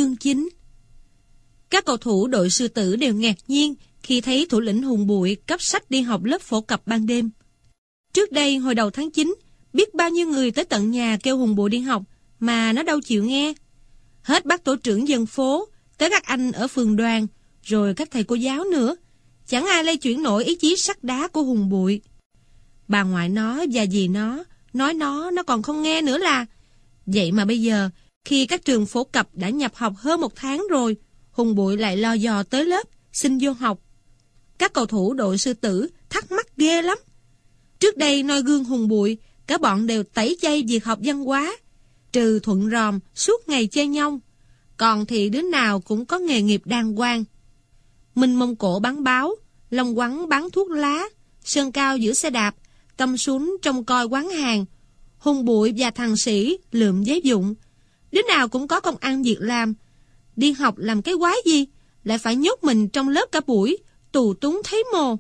Chương 9. Các cầu thủ đội Sư Tử đều ngạc nhiên khi thấy thủ lĩnh Hùng Bụi cấp sách đi học lớp phổ cập ban đêm. Trước đây hồi đầu tháng 9, biết bao nhiêu người tới tận nhà kêu Hùng Bụi đi học mà nó đâu chịu nghe. Hết bác tổ trưởng dân phố, tới các anh ở phường đoàn, rồi các thầy cô giáo nữa. Chẳng ai lay chuyển nổi ý chí sắt đá của Hùng Bụi. Bà ngoại nó và dì nó nói nó còn không nghe nữa là. Vậy mà bây giờ, khi các trường phổ cập đã nhập học hơn 1 tháng rồi, Hùng Bụi lại lo dò tới lớp, xin vô học. Các cầu thủ đội Sư Tử thắc mắc ghê lắm. Trước đây noi gương Hùng Bụi, cả bọn đều tẩy chay việc học văn hóa, trừ Thuận Ròm suốt ngày chơi nhông, còn thì đứa nào cũng có nghề nghiệp đàng hoàng. Minh Mông Cổ bán báo, Long Quắn bán thuốc lá, Sơn Cao giữ xe đạp, Tâm Sún trông coi quán hàng, Hùng Bụi và thằng Sĩ lượm giấy vụn. Đứa nào cũng có công ăn việc làm. Đi học làm cái quái gì, lại phải nhốt mình trong lớp cả buổi, tù túng thấy mồ.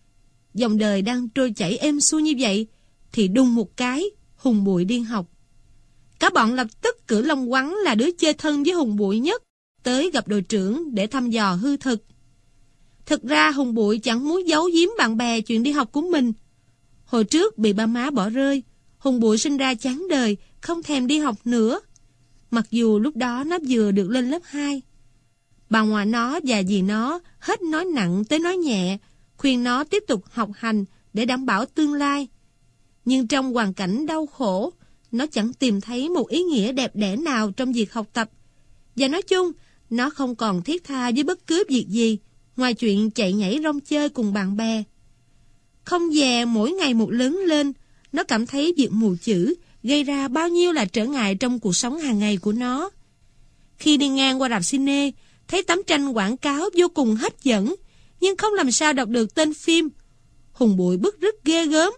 Dòng đời đang trôi chảy êm xuôi như vậy, thì đùng một cái, Hùng Bụi đi học. Cả bọn lập tức cử Long Quắn là đứa chơi thân với Hùng Bụi nhất, tới gặp đội trưởng để thăm dò hư thực. Thực ra Hùng Bụi chẳng muốn giấu giếm bạn bè chuyện đi học của mình. Hồi trước bị ba má bỏ rơi, Hùng Bụi sinh ra chán đời, không thèm đi học nữa. Mặc dù lúc đó nó vừa được lên lớp 2. Bà ngoại nó và dì nó hết nói nặng tới nói nhẹ, khuyên nó tiếp tục học hành để đảm bảo tương lai. Nhưng trong hoàn cảnh đau khổ, nó chẳng tìm thấy một ý nghĩa đẹp đẽ nào trong việc học tập. Và nói chung, nó không còn thiết tha với bất cứ việc gì, ngoài chuyện chạy nhảy rong chơi cùng bạn bè. Không dè mỗi ngày một lớn lên, nó cảm thấy việc mù chữ gây ra bao nhiêu là trở ngại trong cuộc sống hàng ngày của nó. Khi đi ngang qua rạp cine, thấy tấm tranh quảng cáo vô cùng hấp dẫn, nhưng không làm sao đọc được tên phim. Hùng Bụi bứt rứt ghê gớm.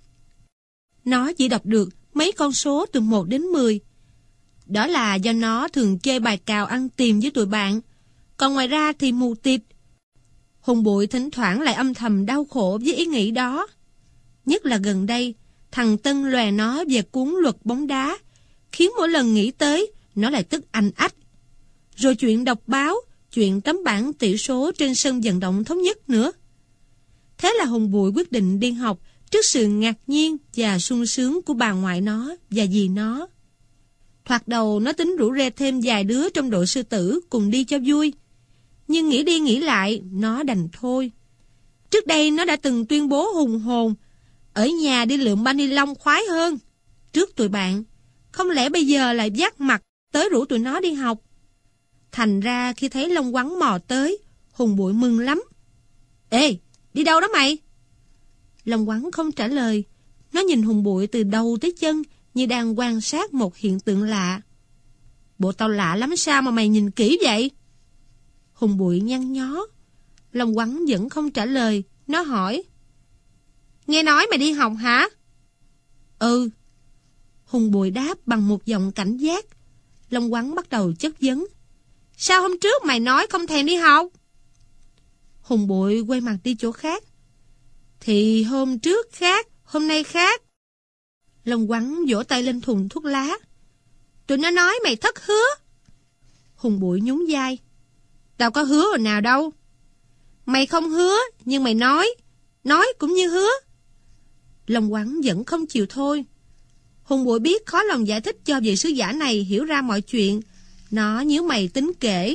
Nó chỉ đọc được mấy con số từ 1 đến 10. Đó là do nó thường chơi bài cào ăn tìm với tụi bạn, còn ngoài ra thì mù tịt. Hùng Bụi thỉnh thoảng lại âm thầm đau khổ với ý nghĩ đó. Nhất là gần đây, thằng Tân lòe nó về cuốn luật bóng đá, khiến mỗi lần nghĩ tới, nó lại tức anh ách. Rồi chuyện đọc báo, chuyện tấm bảng tỷ số trên sân vận động thống nhất nữa. Thế là Hùng Bụi quyết định đi học trước sự ngạc nhiên và sung sướng của bà ngoại nó và dì nó. Thoạt đầu nó tính rủ rê thêm vài đứa trong đội Sư Tử cùng đi cho vui. Nhưng nghĩ đi nghĩ lại, nó đành thôi. Trước đây nó đã từng tuyên bố hùng hồn, ở nhà đi lượm banh ni lông khoái hơn trước tụi bạn. Không lẽ bây giờ lại vác mặt tới rủ tụi nó đi học. Thành ra khi thấy Long Quắn mò tới, Hùng Bụi mừng lắm. Ê, đi đâu đó mày? Long Quắn không trả lời. Nó nhìn Hùng Bụi từ đầu tới chân như đang quan sát một hiện tượng lạ. Bộ tao lạ lắm sao mà mày nhìn kỹ vậy? Hùng Bụi nhăn nhó. Long Quắn vẫn không trả lời. Nó hỏi: Nghe nói mày đi học hả? Ừ. Hùng Bụi đáp bằng một giọng cảnh giác. Long Quắn bắt đầu chất vấn: Sao hôm trước mày nói không thèm đi học? Hùng Bụi quay mặt đi chỗ khác. Thì hôm trước khác, hôm nay khác. Long Quắn vỗ tay lên thùng thuốc lá. Tụi nó nói mày thất hứa. Hùng Bụi nhún vai. Tao có hứa hồi nào đâu. Mày không hứa, nhưng mày nói cũng như hứa. Long Quắn vẫn không chịu thôi. Hùng Bụi biết khó lòng giải thích cho vị sứ giả này hiểu ra mọi chuyện. Nó nhíu mày tính kể.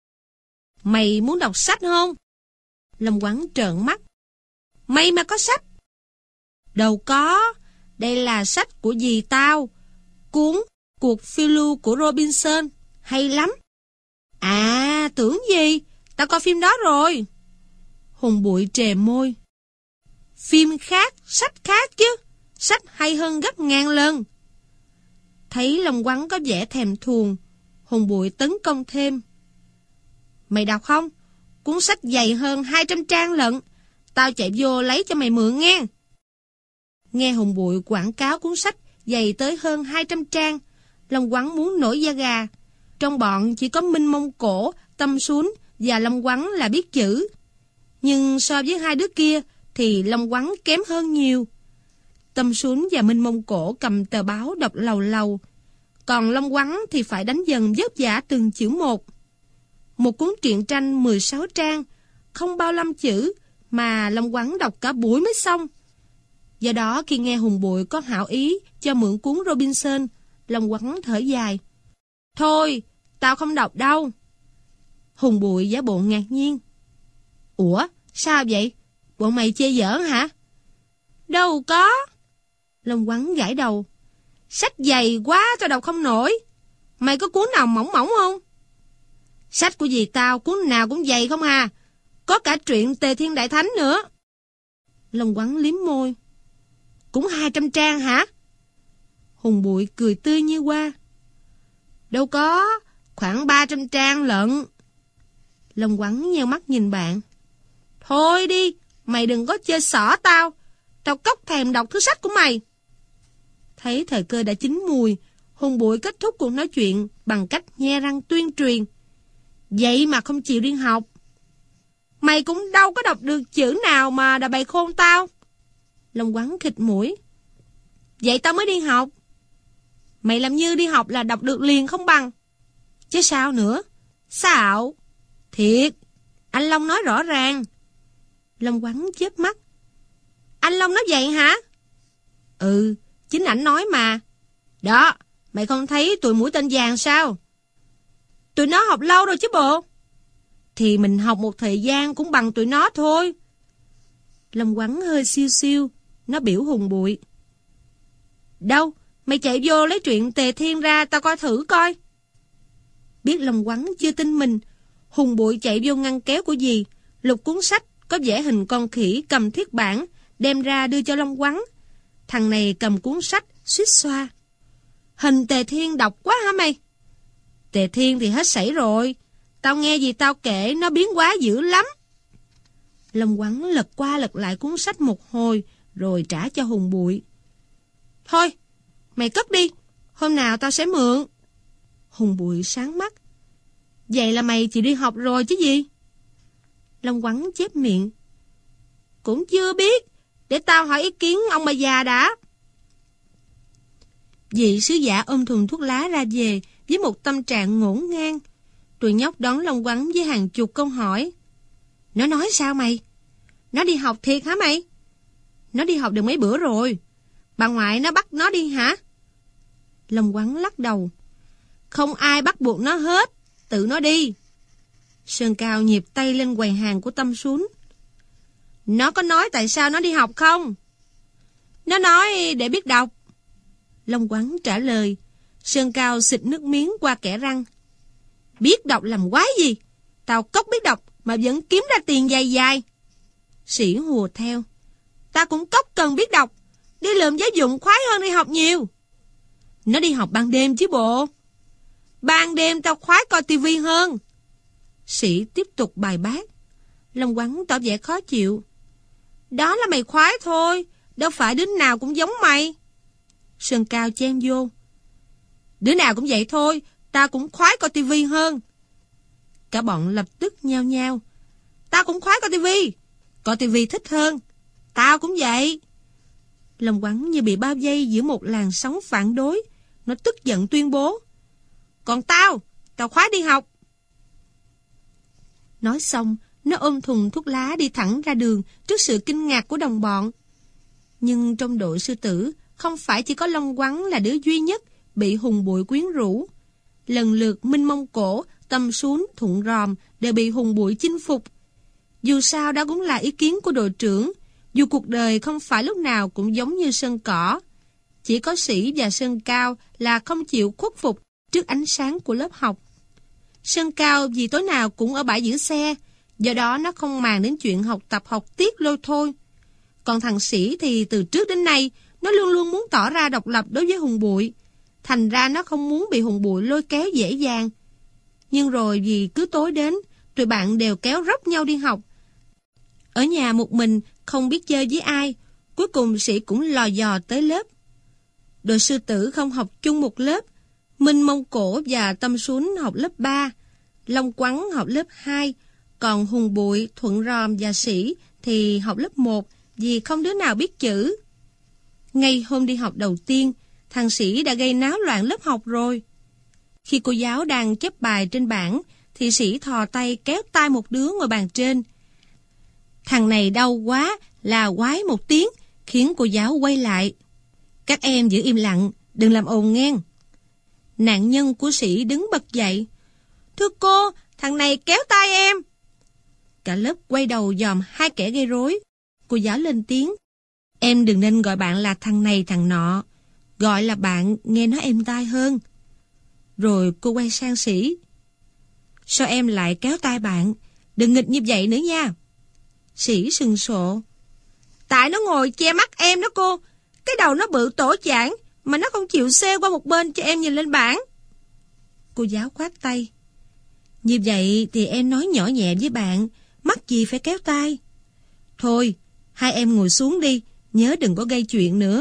Mày muốn đọc sách không? Long Quắn trợn mắt. Mày mà có sách? Đâu có. Đây là sách của dì tao. Cuốn Cuộc phiêu lưu của Robinson. Hay lắm. À, tưởng gì? Tao coi phim đó rồi. Hùng Bụi trề môi. Phim khác, sách khác chứ. Sách hay hơn gấp ngàn lần. Thấy Long Quắn có vẻ thèm thuồng, Hùng Bụi tấn công thêm. Mày đọc không? Cuốn sách dày hơn 200 trang lận. Tao chạy vô lấy cho mày mượn nghe. Nghe Hùng Bụi quảng cáo cuốn sách dày tới hơn 200 trang, Long Quắn muốn nổi da gà. Trong bọn chỉ có Minh Mông Cổ, Tâm Sún và Long Quắn là biết chữ. Nhưng so với hai đứa kia thì Long Quắn kém hơn nhiều. Tâm Sún và Minh Mông Cổ cầm tờ báo đọc lầu lầu. Còn Long Quắn thì phải đánh dần vất vả từng chữ một. Một cuốn truyện tranh 16 trang, không bao 5 chữ, mà Long Quắn đọc cả buổi mới xong. Do đó khi nghe Hùng Bụi có hảo ý cho mượn cuốn Robinson, Long Quắn thở dài. Thôi, tao không đọc đâu. Hùng Bụi giả bộ ngạc nhiên. Ủa, sao vậy? Bọn mày chê giỡn hả? Đâu có. Long Quắn gãi đầu. Sách dày quá tao đọc không nổi. Mày có cuốn nào mỏng mỏng không? Sách của dì tao cuốn nào cũng dày không à. Có cả truyện Tề Thiên Đại Thánh nữa. Long Quắn liếm môi. Cũng 200 trang hả? Hùng Bụi cười tươi như hoa. Đâu có, khoảng 300 trang lận. Long Quắn nheo mắt nhìn bạn. Thôi đi, mày đừng có chơi xỏ tao. Tao cóc thèm đọc thứ sách của mày. Thấy thời cơ đã chín mùi, Hùng Bụi kết thúc cuộc nói chuyện bằng cách nhe răng tuyên truyền. Vậy mà không chịu đi học. Mày cũng đâu có đọc được chữ nào mà đã bày khôn tao. Long Quắn khịt mũi. Vậy tao mới đi học. Mày làm như đi học là đọc được liền không bằng. Chứ sao nữa? Xạo. Thiệt, anh Long nói rõ ràng. Long Quắn chớp mắt. Anh Long nói vậy hả? Ừ, chính ảnh nói mà. Đó, mày không thấy tụi mũi tên vàng sao? Tụi nó học lâu rồi chứ bộ. Thì mình học một thời gian cũng bằng tụi nó thôi. Long Quắn hơi siêu siêu. Nó biểu Hùng Bụi. Đâu, mày chạy vô lấy truyện Tề Thiên ra tao coi thử coi. Biết Long Quắn chưa tin mình, Hùng Bụi chạy vô ngăn kéo của dì, lục cuốn sách có vẽ hình con khỉ cầm thiết bản, đem ra đưa cho Long Quắn. Thằng này cầm cuốn sách, suýt xoa. Hình Tề Thiên độc quá hả mày? Tề Thiên thì hết sảy rồi. Tao nghe gì tao kể nó biến hóa dữ lắm. Long Quắn lật qua lật lại cuốn sách một hồi, rồi trả cho Hùng Bụi. Thôi, mày cất đi, hôm nào tao sẽ mượn. Hùng Bụi sáng mắt. Vậy là mày chỉ đi học rồi chứ gì? Long Quắn chép miệng. Cũng chưa biết, để tao hỏi ý kiến ông bà già đã. Vị sứ giả ôm thùng thuốc lá ra về với một tâm trạng ngổn ngang. Tụi nhóc đón Long Quắn với hàng chục câu hỏi. Nó nói sao mày? Nó đi học thiệt hả mày? Nó đi học được mấy bữa rồi. Bà ngoại nó bắt nó đi hả? Long Quắn lắc đầu. Không ai bắt buộc nó hết, tự nó đi. Sơn Cao nhịp tay lên quầy hàng của Tâm xuống. Nó có nói tại sao nó đi học không? Nó nói để biết đọc. Long Quắn trả lời. Sơn Cao xịt nước miếng qua kẽ răng. Biết đọc làm quái gì? Tao cóc biết đọc mà vẫn kiếm ra tiền dài dài. Sĩ hùa theo. Ta cũng cóc cần biết đọc. Đi lượm giáo dụng khoái hơn đi học nhiều. Nó đi học ban đêm chứ bộ. Ban đêm tao khoái coi tivi hơn. Sĩ tiếp tục bài bác. Long Quắn tỏ vẻ khó chịu. Đó là mày khoái thôi, đâu phải đứa nào cũng giống mày. Sơn Cao chen vô. Đứa nào cũng vậy thôi, tao cũng khoái coi tivi hơn. Cả bọn lập tức nhao nhao. Tao cũng khoái coi tivi thích hơn. Tao cũng vậy. Long Quắn như bị bao vây giữa một làn sóng phản đối. Nó tức giận tuyên bố. Còn tao khoái đi học. Nói xong, nó ôm thùng thuốc lá đi thẳng ra đường trước sự kinh ngạc của đồng bọn. Nhưng trong đội sư tử, không phải chỉ có Long Quắn là đứa duy nhất bị Hùng Bụi quyến rũ. Lần lượt Minh Mông Cổ, Tâm Xuống, Thuận Ròm đều bị Hùng Bụi chinh phục. Dù sao đó cũng là ý kiến của đội trưởng, dù cuộc đời không phải lúc nào cũng giống như sân cỏ. Chỉ có Sĩ và Sơn Cao là không chịu khuất phục trước ánh sáng của lớp học. Sơn Cao vì tối nào cũng ở bãi giữ xe, do đó nó không màng đến chuyện học tập học tiết lôi thôi. Còn thằng Sĩ thì từ trước đến nay, nó luôn luôn muốn tỏ ra độc lập đối với Hùng Bụi. Thành ra nó không muốn bị Hùng Bụi lôi kéo dễ dàng. Nhưng rồi vì cứ tối đến, tụi bạn đều kéo róc nhau đi học. Ở nhà một mình, không biết chơi với ai, cuối cùng Sĩ cũng lò dò tới lớp. Đội sư tử không học chung một lớp. Minh Mông Cổ và Tâm Xuống học lớp 3, Long Quắn học lớp 2, còn Hùng Bụi, Thuận Ròm và Sĩ thì học lớp 1 vì không đứa nào biết chữ. Ngay hôm đi học đầu tiên, thằng Sĩ đã gây náo loạn lớp học rồi. Khi cô giáo đang chép bài trên bảng, thì Sĩ thò tay kéo tay một đứa ngồi bàn trên. Thằng này đau quá, là quái một tiếng, khiến cô giáo quay lại. Các em giữ im lặng, đừng làm ồn nghe. Nạn nhân của Sĩ đứng bật dậy. Thưa cô, thằng này kéo tay em. Cả lớp quay đầu dòm hai kẻ gây rối. Cô giáo lên tiếng. Em đừng nên gọi bạn là thằng này thằng nọ. Gọi là bạn nghe nó êm tai hơn. Rồi cô quay sang Sĩ. Sao em lại kéo tay bạn? Đừng nghịch như vậy nữa nha. Sĩ sừng sộ. Tại nó ngồi che mắt em đó cô. Cái đầu nó bự tổ chảng, mà nó không chịu xê qua một bên cho em nhìn lên bảng. Cô giáo khoát tay. Như vậy thì em nói nhỏ nhẹ với bạn, mắc gì phải kéo tay. Thôi, hai em ngồi xuống đi, nhớ đừng có gây chuyện nữa.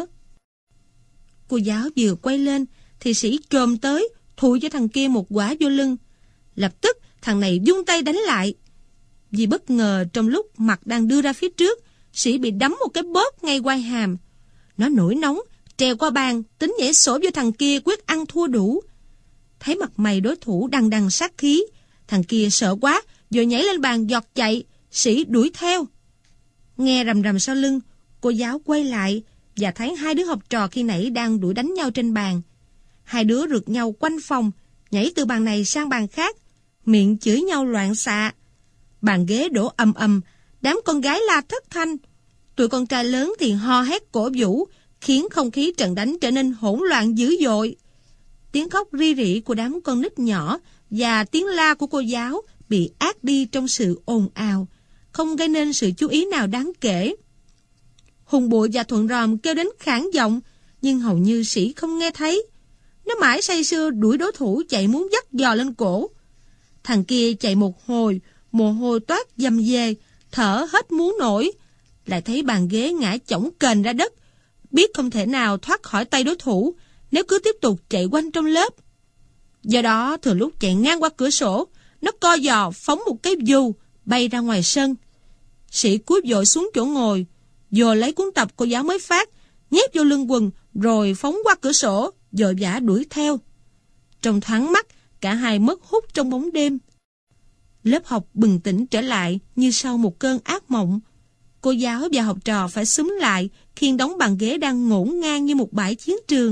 Cô giáo vừa quay lên, thì Sĩ chồm tới, thụi cho thằng kia một quả vô lưng. Lập tức, thằng này vung tay đánh lại. Vì bất ngờ trong lúc mặt đang đưa ra phía trước, Sĩ bị đấm một cái bóp ngay quai hàm. Nó nổi nóng, trèo qua bàn, tính nhảy sổ vô thằng kia quyết ăn thua đủ. Thấy mặt mày đối thủ đằng đằng sát khí, thằng kia sợ quá, rồi nhảy lên bàn giọt chạy, Sĩ đuổi theo. Nghe rầm rầm sau lưng, cô giáo quay lại và thấy hai đứa học trò khi nãy đang đuổi đánh nhau trên bàn. Hai đứa rượt nhau quanh phòng, nhảy từ bàn này sang bàn khác, miệng chửi nhau loạn xạ. Bàn ghế đổ ầm ầm, đám con gái la thất thanh. Tụi con trai lớn thì ho hét cổ vũ, khiến không khí trận đánh trở nên hỗn loạn dữ dội. Tiếng khóc ri rỉ của đám con nít nhỏ và tiếng la của cô giáo bị át đi trong sự ồn ào, không gây nên sự chú ý nào đáng kể. Hùng Bụi và Thuận Ròm kêu đến khản giọng, nhưng hầu như Sĩ không nghe thấy. Nó mãi say sưa đuổi đối thủ chạy muốn dắt giò lên cổ. Thằng kia chạy một hồi, mồ hôi toát dầm dề, thở hết muốn nổi. Lại thấy bàn ghế ngã chổng kềnh ra đất, biết không thể nào thoát khỏi tay đối thủ nếu cứ tiếp tục chạy quanh trong lớp. Do đó, thừa lúc chạy ngang qua cửa sổ, nó co giò phóng một cái dù bay ra ngoài sân. Sĩ cúi vội xuống chỗ ngồi, vừa lấy cuốn tập cô giáo mới phát, nhét vô lưng quần, rồi phóng qua cửa sổ, vội vã đuổi theo. Trong thoáng mắt, cả hai mất hút trong bóng đêm. Lớp học bừng tỉnh trở lại như sau một cơn ác mộng. Cô giáo và học trò phải xúm lại khiêng đống bàn ghế đang ngổn ngang như một bãi chiến trường.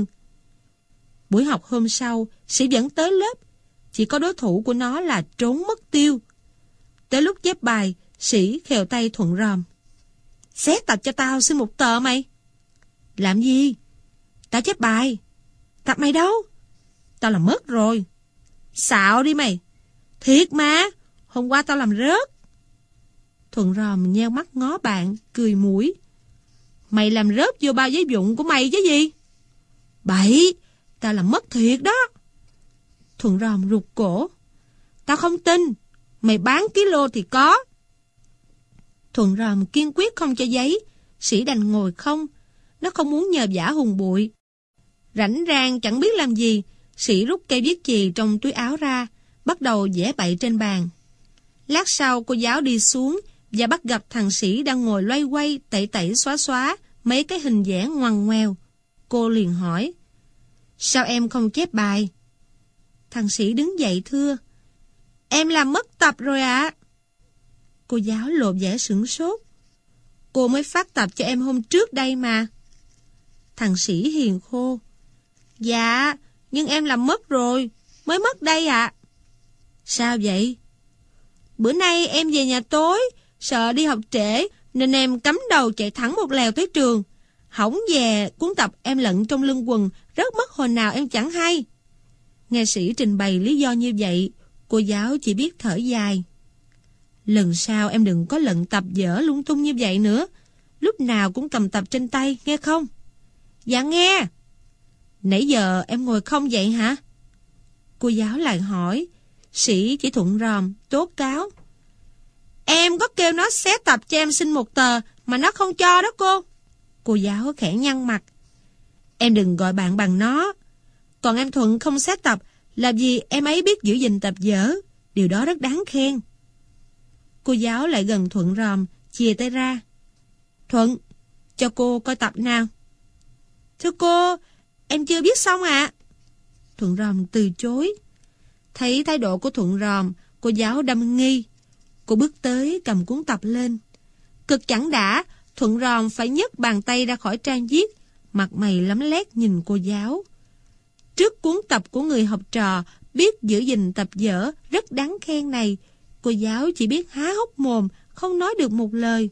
Buổi học hôm sau, Sĩ vẫn tới lớp, chỉ có đối thủ của nó là trốn mất tiêu. Tới lúc chép bài, Sĩ khều tay Thuận Ròm. Xé tập cho tao xin một tờ mày. Làm gì? Tao chép bài. Tập mày đâu? Tao làm mất rồi. Xạo đi mày. Thiệt mà, hôm qua tao làm rớt. Thuận Ròm nheo mắt ngó bạn, cười mũi. Mày làm rớt vô bao giấy vụn của mày chứ gì? Bậy, tao làm mất thiệt đó. Thuận Ròm rụt cổ. Tao không tin, mày bán kilo thì có. Thuận Ròm kiên quyết không cho giấy, Sĩ đành ngồi không. Nó không muốn nhờ vả Hùng Bụi. Rảnh rang chẳng biết làm gì, Sĩ rút cây viết chì trong túi áo ra, bắt đầu vẽ bậy trên bàn. Lát sau cô giáo đi xuống và bắt gặp thằng Sĩ đang ngồi loay quay tẩy tẩy xóa xóa mấy cái hình vẽ ngoằn ngoèo. Cô liền hỏi, sao em không chép bài? Thằng Sĩ đứng dậy thưa, em làm mất tập rồi ạ. Cô giáo lộ vẻ sửng sốt. Cô mới phát tập cho em hôm trước đây mà. Thằng Sĩ hiền khô, dạ, nhưng em làm mất rồi, mới mất đây ạ. Sao vậy? Bữa nay em về nhà tối, sợ đi học trễ, nên em cắm đầu chạy thẳng một lèo tới trường. Hỏng về, cuốn tập em lận trong lưng quần, rớt mất hồi nào em chẳng hay. Nghe Sĩ trình bày lý do như vậy, cô giáo chỉ biết thở dài. Lần sau em đừng có lận tập dở lung tung như vậy nữa. Lúc nào cũng cầm tập trên tay, nghe không? Dạ nghe. Nãy giờ em ngồi không vậy hả? Cô giáo lại hỏi. Sĩ chỉ Thuận Ròm, tố cáo. Em có kêu nó xé tập cho em xin một tờ, mà nó không cho đó cô. Cô giáo khẽ nhăn mặt. Em đừng gọi bạn bằng nó. Còn em Thuận không xé tập là vì em ấy biết giữ gìn tập dở. Điều đó rất đáng khen. Cô giáo lại gần Thuận Ròm, chìa tay ra. Thuận, cho cô coi tập nào. Thưa cô, Em chưa viết xong ạ. Thuận Ròm từ chối. Thấy thái độ của Thuận Ròm, cô giáo đâm nghi. Cô bước tới cầm cuốn tập lên. Cực chẳng đã, Thuận Ròm phải nhấc bàn tay ra khỏi trang viết, mặt mày lấm lét nhìn cô giáo. Trước cuốn tập của người học trò biết giữ gìn tập dở rất đáng khen này, cô giáo chỉ biết há hốc mồm, không nói được một lời.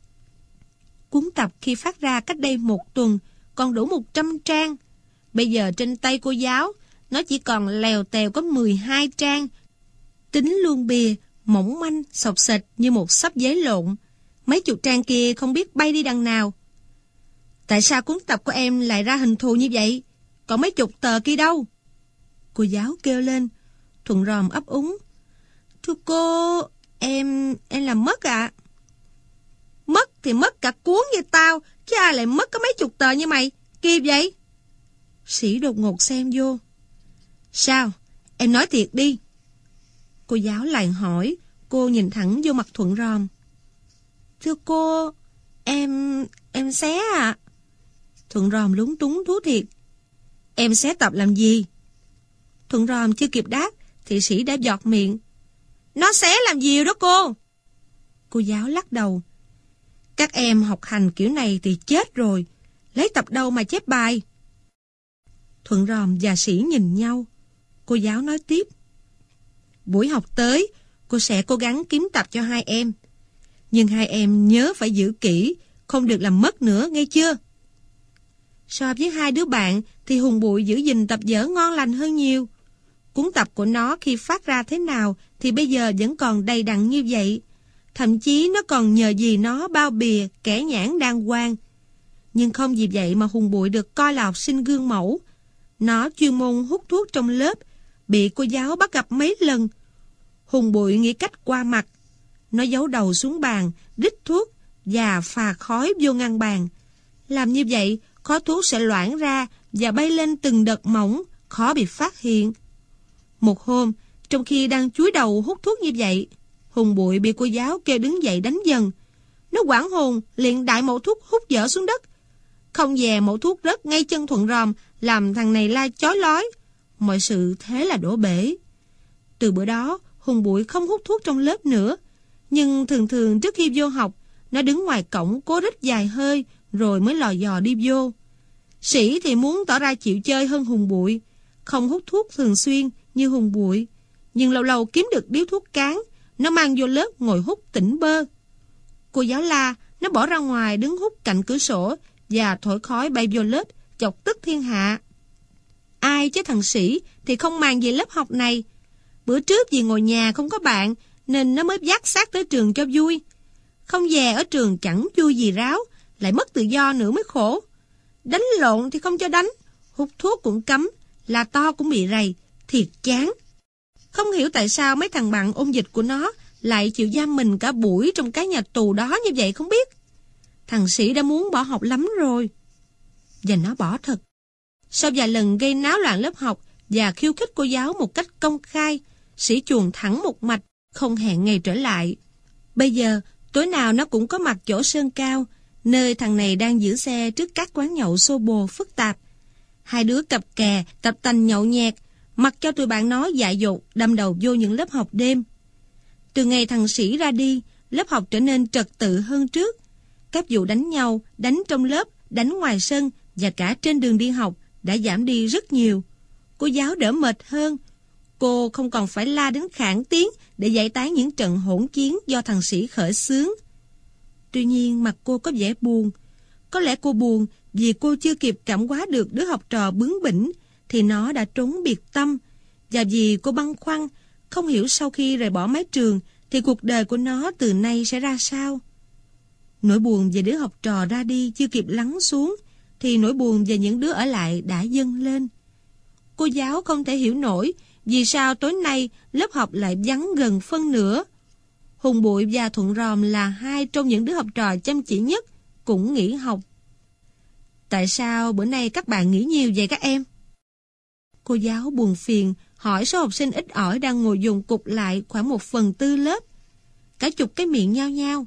Cuốn tập khi phát ra cách đây 1 tuần còn đủ 100 trang. Bây giờ trên tay cô giáo, nó chỉ còn lèo tèo có 12 trang. Tính luôn bìa, mỏng manh, xộc xệch như một xấp giấy lộn. Mấy chục trang kia không biết bay đi đằng nào. Tại sao cuốn tập của em lại ra hình thù như vậy? Còn mấy chục tờ kia đâu? Cô giáo kêu lên. Thuận Ròm ấp úng. Thưa cô, em làm mất ạ. Mất thì mất cả cuốn như tao, chứ ai lại mất có mấy chục tờ như mày? Kỳ vậy? Sĩ đột ngột xen vô. Sao? Em nói thiệt đi. Cô giáo lại hỏi. Cô nhìn thẳng vô mặt Thuận Ròm. Thưa cô, em xé ạ. Thuận Ròm lúng túng thú thiệt. Em xé tập làm gì? Thuận Ròm chưa kịp đáp thì Sĩ đã giọt miệng. Nó xé làm gì đó cô? Cô giáo lắc đầu. Các em học hành kiểu này thì chết rồi. Lấy tập đâu mà chép bài? Thuận Ròm và Sĩ nhìn nhau. Cô giáo nói tiếp. Buổi học tới, cô sẽ cố gắng kiếm tập cho hai em. Nhưng hai em nhớ phải giữ kỹ, không được làm mất nữa, nghe chưa? So với hai đứa bạn thì Hùng Bụi giữ gìn tập dở ngon lành hơn nhiều. Cuốn tập của nó khi phát ra thế nào thì bây giờ vẫn còn đầy đặn như vậy. Thậm chí nó còn nhờ gì nó bao bìa, kẻ nhãn đàng hoàng. Nhưng không vì vậy mà Hùng Bụi được coi là học sinh gương mẫu. Nó chuyên môn hút thuốc trong lớp, bị cô giáo bắt gặp mấy lần. Hùng Bụi nghĩ cách qua mặt. Nó giấu đầu xuống bàn, đít thuốc và phà khói vô ngăn bàn. Làm như vậy, khói thuốc sẽ loãng ra và bay lên từng đợt mỏng, khó bị phát hiện. Một hôm, trong khi đang chúi đầu hút thuốc như vậy, Hùng Bụi bị cô giáo kêu đứng dậy đánh dần. Nó hoảng hồn, liền đại mẩu thuốc hút dở xuống đất. Không dè mẩu thuốc rớt ngay chân Thuận Ròm, làm thằng này la chói lói. Mọi sự thế là đổ bể. Từ bữa đó, Hùng Bụi không hút thuốc trong lớp nữa. Nhưng thường thường trước khi vô học, nó đứng ngoài cổng cố rít vài hơi, rồi mới lò dò đi vô. Sĩ thì muốn tỏ ra chịu chơi hơn Hùng Bụi, không hút thuốc thường xuyên như Hùng Bụi, nhưng lâu lâu kiếm được điếu thuốc cán, nó mang vô lớp ngồi hút tỉnh bơ. Cô giáo la, nó bỏ ra ngoài đứng hút cạnh cửa sổ và thổi khói bay vô lớp, chọc tức thiên hạ. Ai chứ thằng Sĩ thì không màng về lớp học này. Bữa trước vì ngồi nhà không có bạn nên nó mới dắt xác tới trường cho vui. Không về ở trường chẳng vui gì ráo, lại mất tự do nữa mới khổ. Đánh lộn thì không cho đánh, hút thuốc cũng cấm, là to cũng bị rầy, thiệt chán. Không hiểu tại sao mấy thằng bạn ôn dịch của nó lại chịu giam mình cả buổi trong cái nhà tù đó như vậy không biết. Thằng Sĩ đã muốn bỏ học lắm rồi. Và nó bỏ thật. Sau vài lần gây náo loạn lớp học và khiêu khích cô giáo một cách công khai, Sĩ chuồn thẳng một mạch, không hẹn ngày trở lại. Bây giờ, tối nào nó cũng có mặt chỗ Sơn Cao, nơi thằng này đang giữ xe trước các quán nhậu xô bồ phức tạp. Hai đứa cặp kè, tập tành nhậu nhẹt, mặc cho tụi bạn nó dại dột, đâm đầu vô những lớp học đêm. Từ ngày thằng Sĩ ra đi, lớp học trở nên trật tự hơn trước. Các vụ đánh nhau, đánh trong lớp, đánh ngoài sân và cả trên đường đi học đã giảm đi rất nhiều. Cô giáo đỡ mệt hơn. Cô không còn phải la đến khản tiếng để giải tán những trận hỗn chiến do thằng Sĩ khởi xướng. Tuy nhiên mặt cô có vẻ buồn. Có lẽ cô buồn vì cô chưa kịp cảm hóa được đứa học trò bướng bỉnh thì nó đã trốn biệt tâm. Và vì cô băn khoăn, không hiểu sau khi rời bỏ mái trường thì cuộc đời của nó từ nay sẽ ra sao. Nỗi buồn về đứa học trò ra đi chưa kịp lắng xuống thì nỗi buồn về những đứa ở lại đã dâng lên. Cô giáo không thể hiểu nổi vì sao tối nay lớp học lại vắng gần phân nửa. Hùng Bụi và Thuận Ròm là hai trong những đứa học trò chăm chỉ nhất, cũng nghỉ học. Tại sao bữa nay các bạn nghỉ nhiều vậy các em? Cô giáo buồn phiền hỏi số học sinh ít ỏi đang ngồi dồn cục lại khoảng 1/4 lớp. Cả chục cái miệng nhao nhao.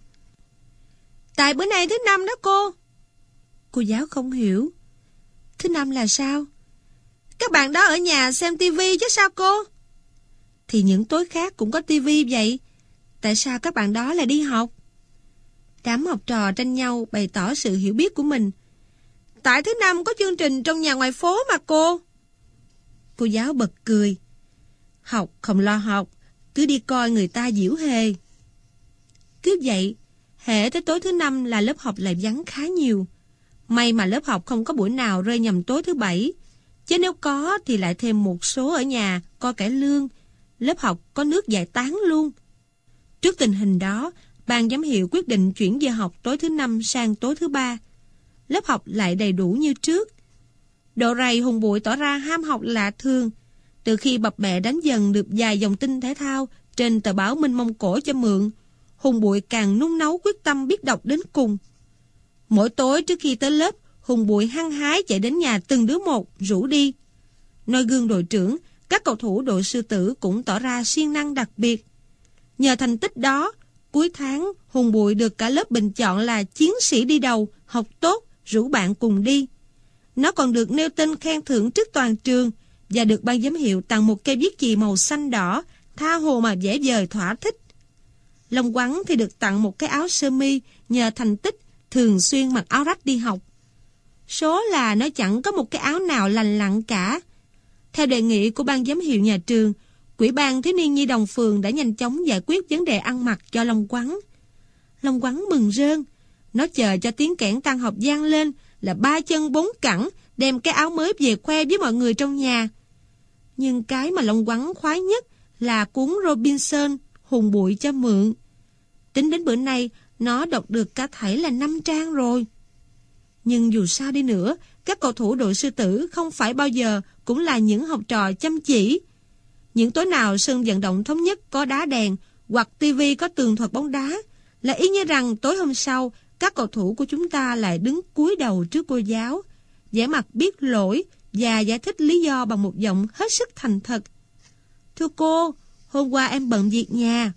Tại bữa nay thứ năm đó cô. Cô giáo không hiểu. Thứ năm là sao? Các bạn đó ở nhà xem tivi chứ sao cô? Thì những tối khác cũng có tivi vậy. Tại sao các bạn đó lại đi học? Đám học trò tranh nhau bày tỏ sự hiểu biết của mình. Tại thứ năm có chương trình trong nhà ngoài phố mà cô. Cô giáo bật cười. Học không lo học, cứ đi coi người ta giễu hề. Cứ vậy, hễ tới tối thứ năm là lớp học lại vắng khá nhiều. May mà lớp học không có buổi nào rơi nhầm tối thứ bảy. Chứ nếu có thì lại thêm một số ở nhà coi cải lương. Lớp học có nước giải tán luôn. Trước tình hình đó, ban giám hiệu quyết định chuyển giờ học tối thứ năm sang tối thứ ba. Lớp học lại đầy đủ như trước. Độ rầy Hùng Bụi tỏ ra ham học lạ thường. Từ khi bập bẹ đánh dần được vài dòng tin thể thao trên tờ báo Minh Mông Cổ cho mượn, Hùng Bụi càng nung nấu quyết tâm biết đọc đến cùng. Mỗi tối trước khi tới lớp, Hùng Bụi hăng hái chạy đến nhà từng đứa một rủ đi. Noi gương đội trưởng, các cầu thủ đội Sư Tử cũng tỏ ra siêng năng đặc biệt. Nhờ thành tích đó, cuối tháng Hùng Bụi được cả lớp bình chọn là chiến sĩ đi đầu, học tốt, rủ bạn cùng đi. Nó còn được nêu tên khen thưởng trước toàn trường và được ban giám hiệu tặng một cây viết chì màu xanh đỏ, tha hồ mà vẽ vời thỏa thích. Long Quắn thì được tặng một cái áo sơ mi nhờ thành tích thường xuyên mặc áo rách đi học. Số là nó chẳng có một cái áo nào lành lặn cả. Theo đề nghị của ban giám hiệu nhà trường, Quỹ ban Thiếu niên Nhi đồng phường đã nhanh chóng giải quyết vấn đề ăn mặc cho Long Quắn. Long Quắn mừng rơn. Nó chờ cho tiếng kẽn tan học vang lên là 3 chân 4 cẳng đem cái áo mới về khoe với mọi người trong nhà. Nhưng cái mà Long Quắn khoái nhất là cuốn Robinson Hùng Bụi cho mượn. Tính đến bữa nay, nó đọc được cả thảy là 5 trang rồi. Nhưng dù sao đi nữa, các cầu thủ đội Sư Tử không phải bao giờ cũng là những học trò chăm chỉ. Những tối nào sân vận động Thống Nhất có đá đèn hoặc tivi có tường thuật bóng đá là y như rằng tối hôm sau các cầu thủ của chúng ta lại đứng cúi đầu trước cô giáo, vẻ mặt biết lỗi và giải thích lý do bằng một giọng hết sức thành thật. Thưa cô, hôm qua em bận việc nhà.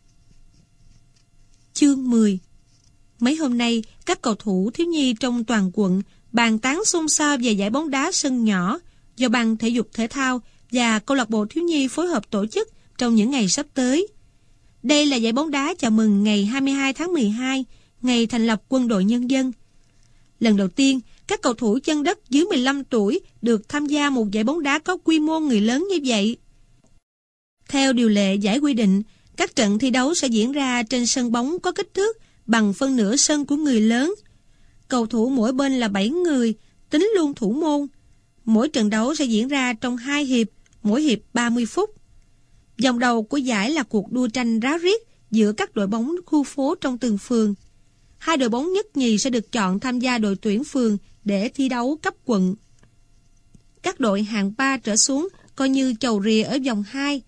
Chương 10. Mấy hôm nay, các cầu thủ thiếu nhi trong toàn quận bàn tán xôn xao về giải bóng đá sân nhỏ do Ban Thể dục Thể thao và câu lạc bộ thiếu nhi phối hợp tổ chức trong những ngày sắp tới. Đây là giải bóng đá chào mừng ngày 22 tháng 12, ngày thành lập Quân đội Nhân dân. Lần đầu tiên, các cầu thủ chân đất dưới 15 tuổi được tham gia một giải bóng đá có quy mô người lớn như vậy. Theo điều lệ giải quy định, các trận thi đấu sẽ diễn ra trên sân bóng có kích thước bằng phân nửa sân của người lớn. Cầu thủ mỗi bên là 7 người, tính luôn thủ môn. Mỗi trận đấu sẽ diễn ra trong 2 hiệp, mỗi hiệp 30 phút. Vòng đầu của giải là cuộc đua tranh ráo riết giữa các đội bóng khu phố trong từng phường. 2 đội bóng nhất nhì sẽ được chọn tham gia đội tuyển phường để thi đấu cấp quận. Các đội hạng 3 trở xuống coi như chầu rìa ở vòng 2.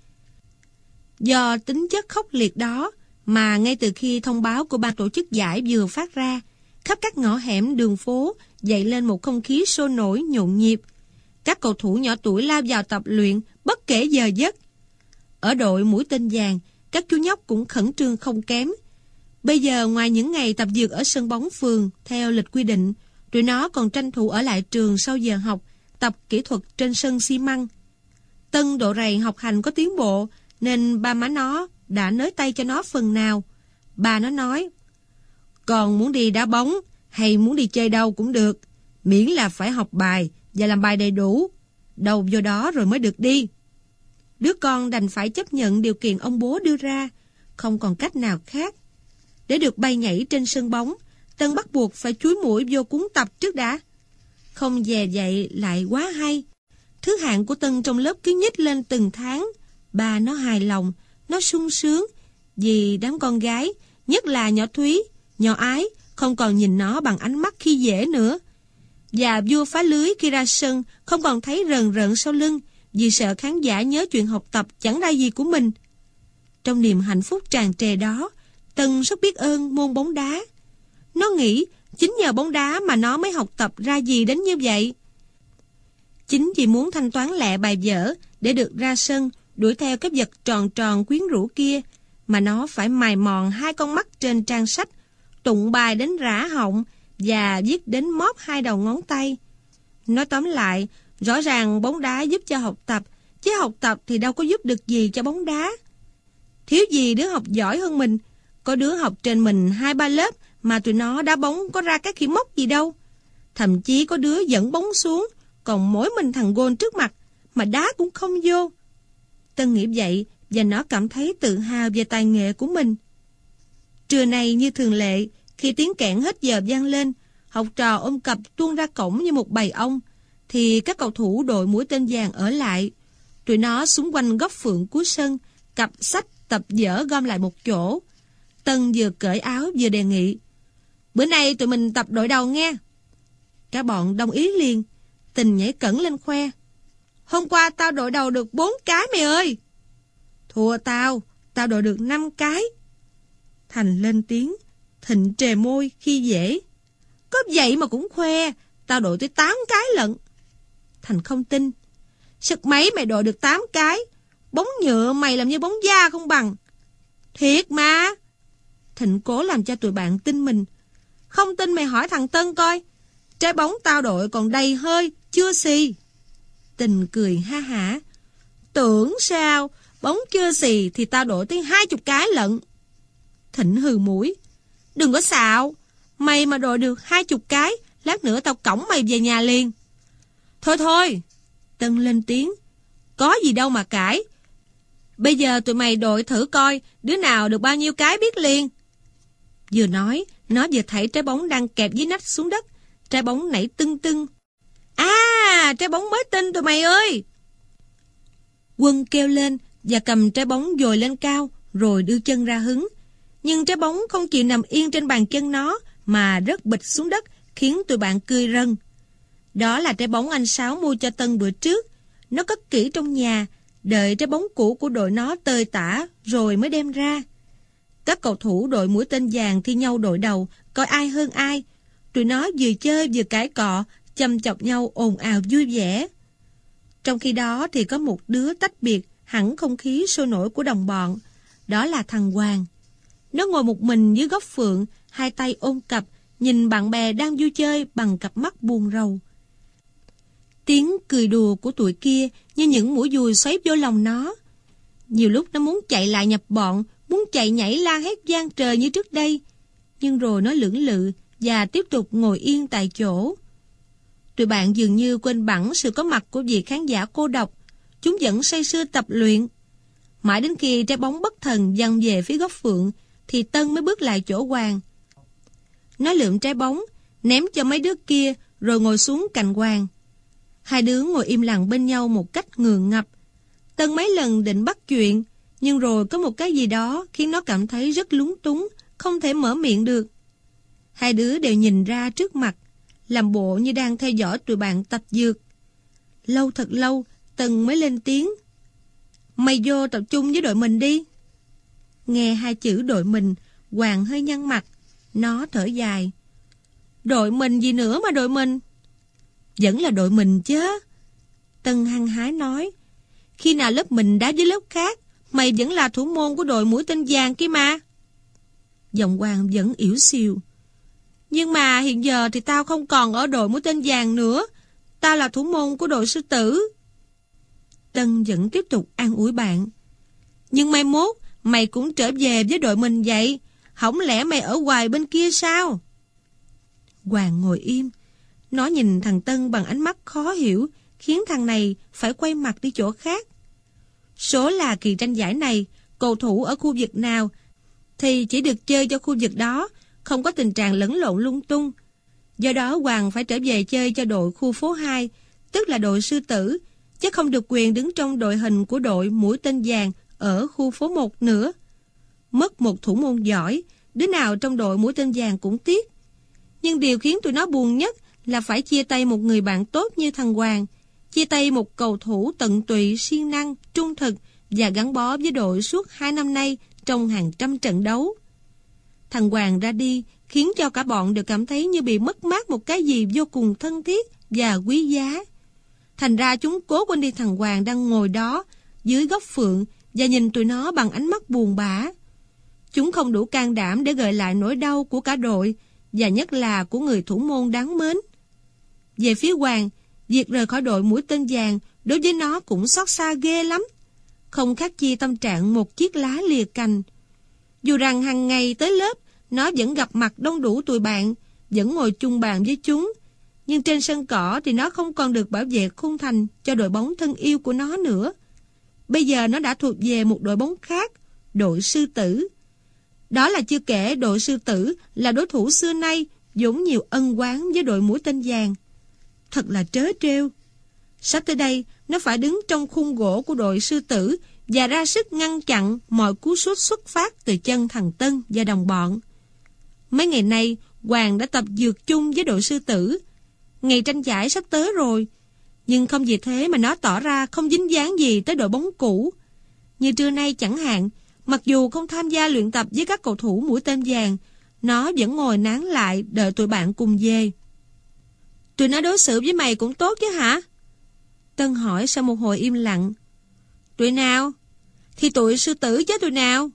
Do tính chất khốc liệt đó mà ngay từ khi thông báo của ban tổ chức giải vừa phát ra, khắp các ngõ hẻm đường phố dậy lên một không khí sôi nổi nhộn nhịp. Các cầu thủ nhỏ tuổi lao vào tập luyện bất kể giờ giấc. Ở đội mũi tên vàng, các chú nhóc cũng khẩn trương không kém. Bây giờ ngoài những ngày tập dượt ở sân bóng phường theo lịch quy định, tụi nó còn tranh thủ ở lại trường sau giờ học, tập kỹ thuật trên sân xi măng. Tân độ rầy học hành có tiến bộ, nên ba má nó đã nới tay cho nó phần nào. Bà nó nói, còn muốn đi đá bóng hay muốn đi chơi đâu cũng được, miễn là phải học bài và làm bài đầy đủ, đầu vô đó rồi mới được đi. Đứa con đành phải chấp nhận điều kiện ông bố đưa ra, không còn cách nào khác. Để được bay nhảy trên sân bóng, Tân bắt buộc phải chúi mũi vô cuốn tập trước đã. Không dè dậy lại quá hay. Thứ hạng của Tân trong lớp cứ nhích lên từng tháng. Bà nó hài lòng, nó sung sướng, vì đám con gái, nhất là nhỏ Thúy, nhỏ Ái, không còn nhìn nó bằng ánh mắt khi dễ nữa. Và vua phá lưới khi ra sân không còn thấy rờn rợn sau lưng, vì sợ khán giả nhớ chuyện học tập chẳng ra gì của mình. Trong niềm hạnh phúc tràn trề đó, Tân rất biết ơn môn bóng đá. Nó nghĩ chính nhờ bóng đá mà nó mới học tập ra gì đến như vậy. Chính vì muốn thanh toán lẹ bài vở để được ra sân đuổi theo cái vật tròn tròn quyến rũ kia, mà nó phải mài mòn 2 con mắt trên trang sách, tụng bài đến rã họng và viết đến móp 2 đầu ngón tay. Nói tóm lại, Rõ ràng bóng đá giúp cho học tập, chứ học tập thì đâu có giúp được gì cho bóng đá. Thiếu gì đứa học giỏi hơn mình, có đứa học trên mình 2-3 lớp mà tụi nó đá bóng có ra các khí mốc gì đâu. Thậm chí có đứa dẫn bóng xuống, còn mỗi mình thằng gôn trước mặt, mà đá cũng không vô. Tân nghĩ vậy và nó cảm thấy tự hào về tài nghệ của mình. Trưa nay như thường lệ, khi tiếng kẽn hết giờ vang lên, học trò ôm cặp tuôn ra cổng như một bầy ong, thì các cầu thủ đội mũi tên vàng ở lại. Tụi nó xung quanh góc phượng cuối sân, cặp sách tập vở gom lại một chỗ. Tân vừa cởi áo vừa đề nghị: "Bữa nay tụi mình tập đội đầu nghe." Cả bọn đồng ý liền. Tình nhảy cẫng lên khoe: "Hôm qua tao đội đầu được 4 cái mày ơi." "Thua tao đội được 5 cái. Thành lên tiếng, Thịnh trề môi khi dễ: "Có vậy mà cũng khoe, tao đội tới 8 cái lận." Thành không tin: "Sức mấy mày đội được 8 cái, bóng nhựa mày làm như bóng da không bằng." "Thiệt mà." Thịnh cố làm cho tụi bạn tin mình: "Không tin mày hỏi thằng Tân coi, trái bóng tao đội còn đầy hơi, chưa xì." Tình cười ha hả: "Tưởng sao, bóng chưa xì thì tao đội tới 20 cái lận." Thịnh hừ mũi: "Đừng có xạo, mày mà đội được 20 cái, lát nữa tao cõng mày về nhà liền." Thôi, Tân lên tiếng: "Có gì đâu mà cãi. Bây giờ tụi mày đội thử coi, đứa nào được bao nhiêu cái biết liền." Vừa nói, nó vừa thảy trái bóng đang kẹp dưới nách xuống đất. Trái bóng nảy tưng tưng. "À, trái bóng mới tinh tụi mày ơi!" Quân kêu lên và cầm trái bóng dồi lên cao, rồi đưa chân ra hứng. Nhưng trái bóng không chịu nằm yên trên bàn chân nó, mà rớt bịch xuống đất, khiến tụi bạn cười rần. Đó là trái bóng anh Sáu mua cho Tân bữa trước. Nó cất kỹ trong nhà, đợi trái bóng cũ của đội nó tơi tả, rồi mới đem ra. Các cầu thủ đội mũi tên vàng thi nhau đội đầu, coi ai hơn ai. Tụi nó vừa chơi vừa cãi cọ, châm chọc nhau ồn ào vui vẻ. Trong khi đó thì có một đứa tách biệt hẳn không khí sôi nổi của đồng bọn. Đó là thằng Hoàng. Nó ngồi một mình dưới góc phượng, hai tay ôm cặp, nhìn bạn bè đang vui chơi bằng cặp mắt buồn rầu. Tiếng cười đùa của tụi kia như những mũi dùi xoáy vô lòng nó. Nhiều lúc nó muốn chạy lại nhập bọn, muốn chạy nhảy la hét vang trời như trước đây. Nhưng rồi nó lưỡng lự và tiếp tục ngồi yên tại chỗ. Tụi bạn dường như quên bẵng sự có mặt của vị khán giả cô độc. Chúng vẫn say sưa tập luyện. Mãi đến khi trái bóng bất thần văng về phía góc phượng, thì Tân mới bước lại chỗ Hoàng. Nó lượm trái bóng, ném cho mấy đứa kia, rồi ngồi xuống cạnh Hoàng. Hai đứa ngồi im lặng bên nhau một cách ngượng ngập. Tân mấy lần định bắt chuyện, nhưng rồi có một cái gì đó khiến nó cảm thấy rất lúng túng, không thể mở miệng được. Hai đứa đều nhìn ra trước mặt, làm bộ như đang theo dõi tụi bạn tập dược. Lâu thật lâu, Tân mới lên tiếng: "Mày vô tập trung với đội mình đi." Nghe hai chữ đội mình, Hoàng hơi nhăn mặt. Nó thở dài: "Đội mình gì nữa mà đội mình?" "Vẫn là đội mình chứ." Tân hăng hái nói: "Khi nào lớp mình đá với lớp khác, mày vẫn là thủ môn của đội mũi tên vàng kia mà." Giọng Hoàng vẫn ỉu xìu: "Nhưng mà hiện giờ thì tao không còn ở đội mũi tên vàng nữa. Tao là thủ môn của đội sư tử." Tân vẫn tiếp tục an ủi bạn: "Nhưng mai mốt mày cũng trở về với đội mình vậy. Hổng lẽ mày ở hoài bên kia sao?" Hoàng ngồi im. Nó nhìn thằng Tân bằng ánh mắt khó hiểu, khiến thằng này phải quay mặt đi chỗ khác. Số là kỳ tranh giải này, cầu thủ ở khu vực nào thì chỉ được chơi cho khu vực đó, không có tình trạng lẫn lộn lung tung. Do đó Hoàng phải trở về chơi cho đội khu phố 2, tức là đội sư tử, chứ không được quyền đứng trong đội hình của đội mũi tên vàng ở khu phố 1 nữa. Mất một thủ môn giỏi, đứa nào trong đội mũi tên vàng cũng tiếc. Nhưng điều khiến tụi nó buồn nhất là phải chia tay một người bạn tốt như thằng Hoàng, chia tay một cầu thủ tận tụy, siêng năng, trung thực và gắn bó với đội suốt 2 năm nay trong hàng trăm trận đấu. Thằng Hoàng ra đi khiến cho cả bọn đều cảm thấy như bị mất mát một cái gì vô cùng thân thiết và quý giá. Thành ra chúng cố quên đi thằng Hoàng đang ngồi đó dưới góc phượng và nhìn tụi nó bằng ánh mắt buồn bã. Chúng không đủ can đảm để gợi lại nỗi đau của cả đội, và nhất là của người thủ môn đáng mến. Về phía Hoàng, Việc rời khỏi đội mũi tên vàng đối với nó cũng xót xa ghê lắm. Không khác chi tâm trạng một chiếc lá lìa cành. Dù rằng hàng ngày tới lớp, nó vẫn gặp mặt đông đủ tụi bạn, vẫn ngồi chung bàn với chúng. Nhưng trên sân cỏ thì nó không còn được bảo vệ khung thành cho đội bóng thân yêu của nó nữa. Bây giờ nó đã thuộc về một đội bóng khác, đội Sư Tử. Đó là chưa kể đội Sư Tử là đối thủ xưa nay vốn nhiều ân oán với đội mũi tên vàng. Thật là trớ trêu. Sắp tới đây, nó phải đứng trong khung gỗ của đội Sư Tử và ra sức ngăn chặn mọi cú sút xuất phát từ chân thằng Tân và đồng bọn. Mấy ngày nay, Hoàng đã tập dược chung với đội Sư Tử. Ngày tranh giải sắp tới rồi, nhưng không vì thế mà nó tỏ ra không dính dáng gì tới đội bóng cũ. Như trưa nay chẳng hạn, mặc dù không tham gia luyện tập với các cầu thủ mũi tên vàng, nó vẫn ngồi nán lại đợi tụi bạn cùng về. Tụi nó đối xử với mày cũng tốt chứ hả? Tân hỏi sau một hồi im lặng. Tụi nào? Thì tụi Sư Tử chứ tụi nào?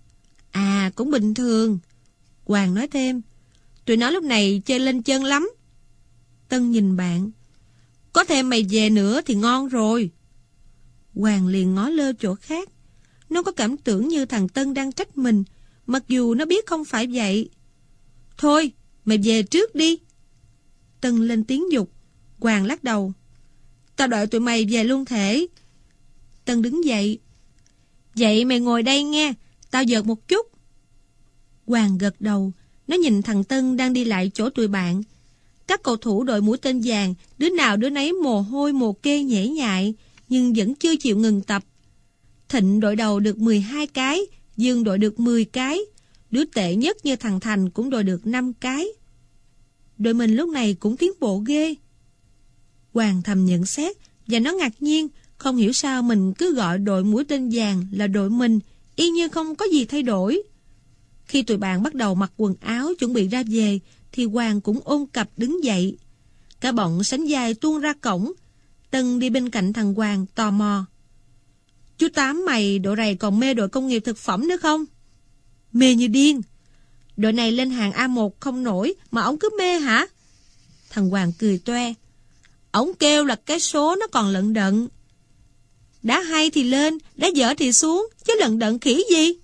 À, cũng bình thường. Hoàng nói thêm. Tụi nó lúc này chơi lên chân lắm. Tân nhìn bạn. Có thêm mày về nữa thì ngon rồi. Hoàng liền ngó lơ chỗ khác. Nó có cảm tưởng như thằng Tân đang trách mình, mặc dù nó biết không phải vậy. Thôi, mày về trước đi. Tân lên tiếng giục. Hoàng lắc đầu. Tao đợi tụi mày về luôn thể. Tân đứng dậy. Vậy mày ngồi đây nghe, tao vợt một chút. Hoàng gật đầu. Nó nhìn thằng Tân đang đi lại chỗ tụi bạn. Các cầu thủ đội mũi tên vàng, đứa nào đứa nấy mồ hôi mồ kê nhễ nhại, nhưng vẫn chưa chịu ngừng tập. Thịnh đội đầu được 12 cái, Dương đội được 10 cái, đứa tệ nhất như thằng Thành cũng đội được 5 cái. Đội mình lúc này cũng tiến bộ ghê. Hoàng thầm nhận xét, và nó ngạc nhiên, không hiểu sao mình cứ gọi đội mũi tên vàng là đội mình, y như không có gì thay đổi. Khi tụi bạn bắt đầu mặc quần áo chuẩn bị ra về, thì Hoàng cũng ôm cặp đứng dậy. Cả bọn sánh vai tuôn ra cổng. Tân đi bên cạnh thằng Hoàng tò mò. Chú Tám mày đội này còn mê đội công nghiệp thực phẩm nữa không? Mê như điên. Đội này lên hàng A1 không nổi mà ổng cứ mê hả? Thằng Hoàng cười toe. Ổng kêu là cái số nó còn lận đận. Đá hay thì lên, đá dở thì xuống, chứ lận đận khỉ gì?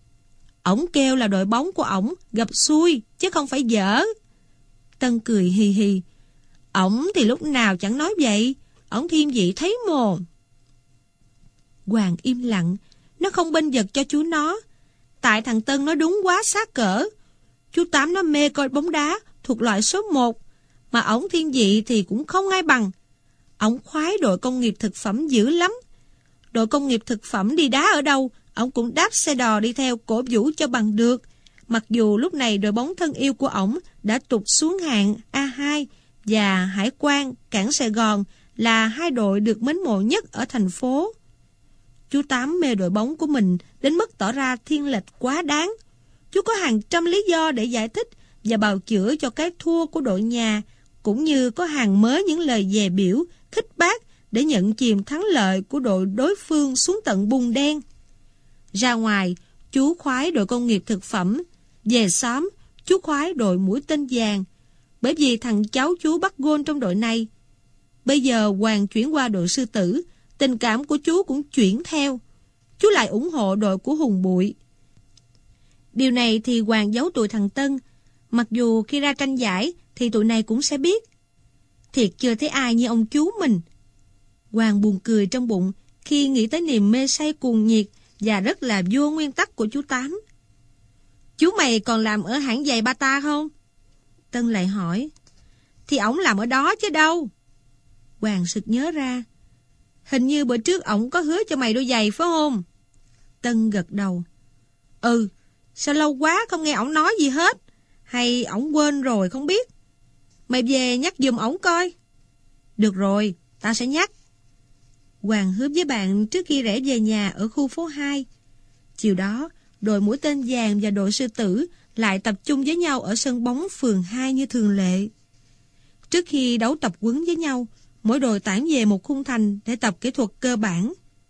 Ổng kêu là đội bóng của ổng gặp xui, chứ không phải dở. Tân cười hì hì. Ổng thì lúc nào chẳng nói vậy. Ổng thiên vị thấy mồ. Hoàng im lặng. Nó không bênh vực cho chú nó. Tại thằng Tân nói đúng quá sát cỡ. Chú Tám nó mê coi bóng đá thuộc loại số 1. Mà ổng thiên vị thì cũng không ai bằng. Ổng khoái đội công nghiệp thực phẩm dữ lắm. Đội công nghiệp thực phẩm đi đá ở đâu, ổng cũng đáp xe đò đi theo cổ vũ cho bằng được. Mặc dù lúc này đội bóng thân yêu của ổng đã tụt xuống hạng A2 và Hải Quan, Cảng Sài Gòn là hai đội được mến mộ nhất ở thành phố. Chú Tám mê đội bóng của mình đến mức tỏ ra thiên lệch quá đáng. Chú có hàng trăm lý do để giải thích và bào chữa cho cái thua của đội nhà, cũng như có hàng mớ những lời dè biểu, khích bác để nhận chìm thắng lợi của đội đối phương xuống tận bùn đen. Ra ngoài, chú khoái đội công nghiệp thực phẩm. Về xóm, chú khoái đội mũi tên vàng. Bởi vì thằng cháu chú bắt gôn trong đội này. Bây giờ Hoàng chuyển qua đội Sư Tử, tình cảm của chú cũng chuyển theo. Chú lại ủng hộ đội của Hùng Bụi. Điều này thì Hoàng giấu tụi thằng Tân. Mặc dù khi ra tranh giải thì tụi này cũng sẽ biết. Thiệt chưa thấy ai như ông chú mình. Hoàng buồn cười trong bụng khi nghĩ tới niềm mê say cuồng nhiệt và rất là vô nguyên tắc của chú Tám. Chú mày còn làm ở hãng giày Bata không? Tân lại hỏi. Thì ổng làm ở đó chứ đâu. Hoàng sực nhớ ra. Hình như bữa trước ổng có hứa cho mày đôi giày phải không? Tân gật đầu. Ừ, sao lâu quá không nghe ổng nói gì hết. Hay ổng quên rồi không biết. Mày về nhắc giùm ổng coi. Được rồi, tao sẽ nhắc. Hoàng hứa với bạn trước khi rẽ về nhà ở khu phố 2. Chiều đó, đội mũi tên vàng và đội Sư Tử lại tập trung với nhau ở sân bóng phường 2 như thường lệ. Trước khi đấu tập quấn với nhau, mỗi đội tản về một khung thành để tập kỹ thuật cơ bản.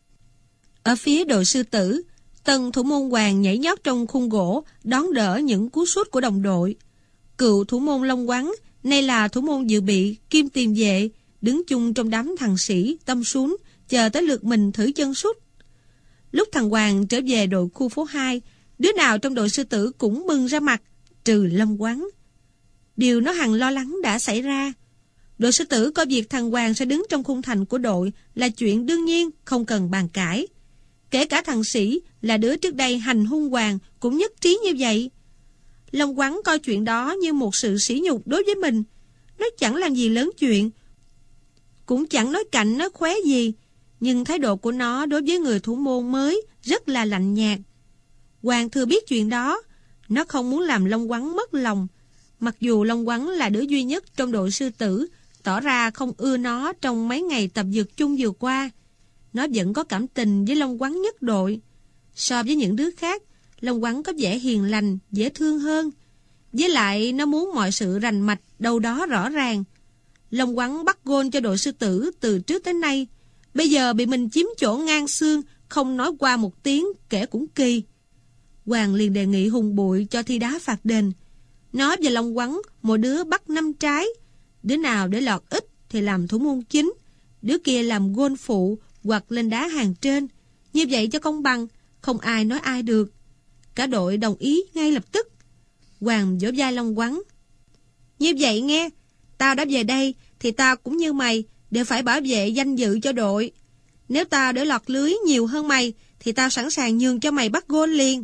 Ở phía đội Sư Tử, Tân thủ môn Hoàng nhảy nhót trong khung gỗ đón đỡ những cú sút của đồng đội. Cựu thủ môn Long Quắn, nay là thủ môn dự bị kiêm tiền vệ, đứng chung trong đám thằng sĩ tâm xuống, chờ tới lượt mình thử chân sút. Lúc thằng Hoàng trở về đội khu phố 2, đứa nào trong đội sư tử cũng mừng ra mặt, trừ Long Quắn. Điều nó hằng lo lắng đã xảy ra. Đội sư tử coi việc thằng Hoàng sẽ đứng trong khung thành của đội là chuyện đương nhiên, không cần bàn cãi. Kể cả thằng Sĩ là đứa trước đây hành hung Hoàng cũng nhất trí như vậy. Long Quắn coi chuyện đó như một sự sỉ nhục đối với mình. Nó chẳng làm gì lớn chuyện, cũng chẳng nói cạnh nói khóe gì, nhưng thái độ của nó đối với người thủ môn mới rất là lạnh nhạt. Hoàng thừa biết chuyện đó, nó không muốn làm Long Quắn mất lòng. Mặc dù Long Quắn là đứa duy nhất trong đội sư tử tỏ ra không ưa nó trong mấy ngày tập dượt chung vừa qua, nó vẫn có cảm tình với Long Quắn nhất đội. So với những đứa khác, Long Quắn có vẻ hiền lành, dễ thương hơn. Với lại nó muốn mọi sự rành mạch đâu đó rõ ràng. Long Quắn bắt gôn cho đội sư tử từ trước tới nay, bây giờ bị mình chiếm chỗ ngang xương, không nói qua một tiếng kể cũng kỳ. Hoàng liền đề nghị Hùng Bụi cho thi đá phạt đền. Nó và Long Quắn mỗi đứa bắt 5 trái, đứa nào để lọt ít thì làm thủ môn chính, đứa kia làm gôn phụ hoặc lên đá hàng trên. Như vậy cho công bằng, không ai nói ai được. Cả đội đồng ý ngay lập tức. Hoàng vỗ vai Long Quắn. Như vậy nghe, tao đã về đây thì tao cũng như mày đều phải bảo vệ danh dự cho đội. Nếu tao để lọt lưới nhiều hơn mày thì tao sẵn sàng nhường cho mày bắt gôn liền.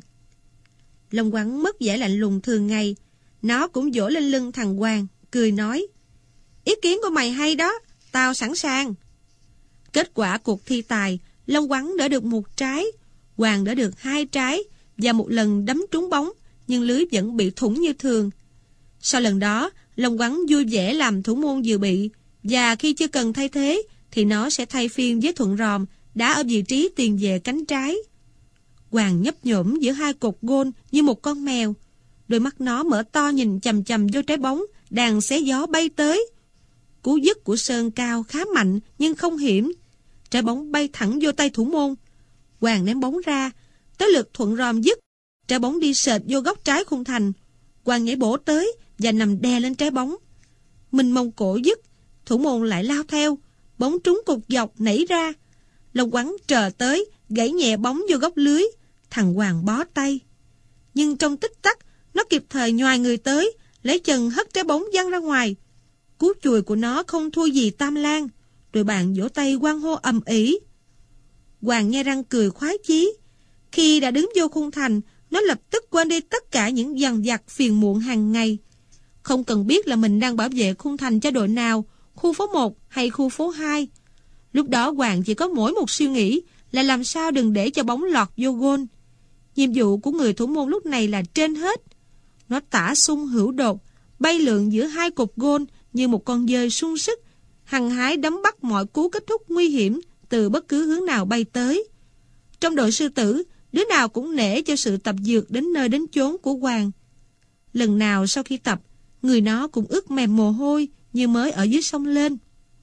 Long Quắn mất vẻ lạnh lùng thường ngày. Nó cũng vỗ lên lưng thằng Hoàng, cười nói: Ý kiến của mày hay đó, tao sẵn sàng. Kết quả cuộc thi tài, Long Quắn đỡ được 1 trái, Hoàng đỡ được 2 trái và một lần đấm trúng bóng, nhưng lưới vẫn bị thủng như thường. Sau lần đó, Long Quắn vui vẻ làm thủ môn dự bị, và khi chưa cần thay thế thì nó sẽ thay phiên với Thuận Ròm đá ở vị trí tiền vệ cánh trái. Hoàng nhấp nhổm giữa 2 cột gôn như một con mèo. Đôi mắt nó mở to nhìn chằm chằm vô trái bóng đang xé gió bay tới. Cú dứt của Sơn cao khá mạnh nhưng không hiểm. Trái bóng bay thẳng vô tay thủ môn. Hoàng ném bóng ra, tới lượt Thuận Ròm dứt. Trái bóng đi sệt vô góc trái khung thành. Hoàng nhảy bổ tới và nằm đè lên trái bóng. Mình mông cổ dứt, thủ môn lại lao theo. Bóng trúng cột dọc nảy ra. Long Quắn trờ tới, gãy nhẹ bóng vô góc lưới. Thằng Hoàng bó tay. Nhưng trong tích tắc, nó kịp thời nhoài người tới, lấy chân hất trái bóng văng ra ngoài. Cú chùi của nó không thua gì Tam Lan. Đội bạn vỗ tay hoan hô ầm ĩ. Hoàng nhe răng cười khoái chí. Khi đã đứng vô khung thành, nó lập tức quên đi tất cả những dằn vặt phiền muộn hàng ngày. Không cần biết là mình đang bảo vệ khung thành cho đội nào, khu phố 1 hay khu phố 2. Lúc đó Hoàng chỉ có mỗi một suy nghĩ là làm sao đừng để cho bóng lọt vô gôn. Nhiệm vụ của người thủ môn lúc này là trên hết. Nó tả sung hữu đột, bay lượn giữa 2 cột gôn như một con dơi sung sức, hăng hái đấm bắt mọi cú kết thúc nguy hiểm từ bất cứ hướng nào bay tới. Trong đội sư tử, đứa nào cũng nể cho sự tập dượt đến nơi đến chốn của Hoàng. Lần nào sau khi tập, người nó cũng ướt mềm mồ hôi như mới ở dưới sông lên.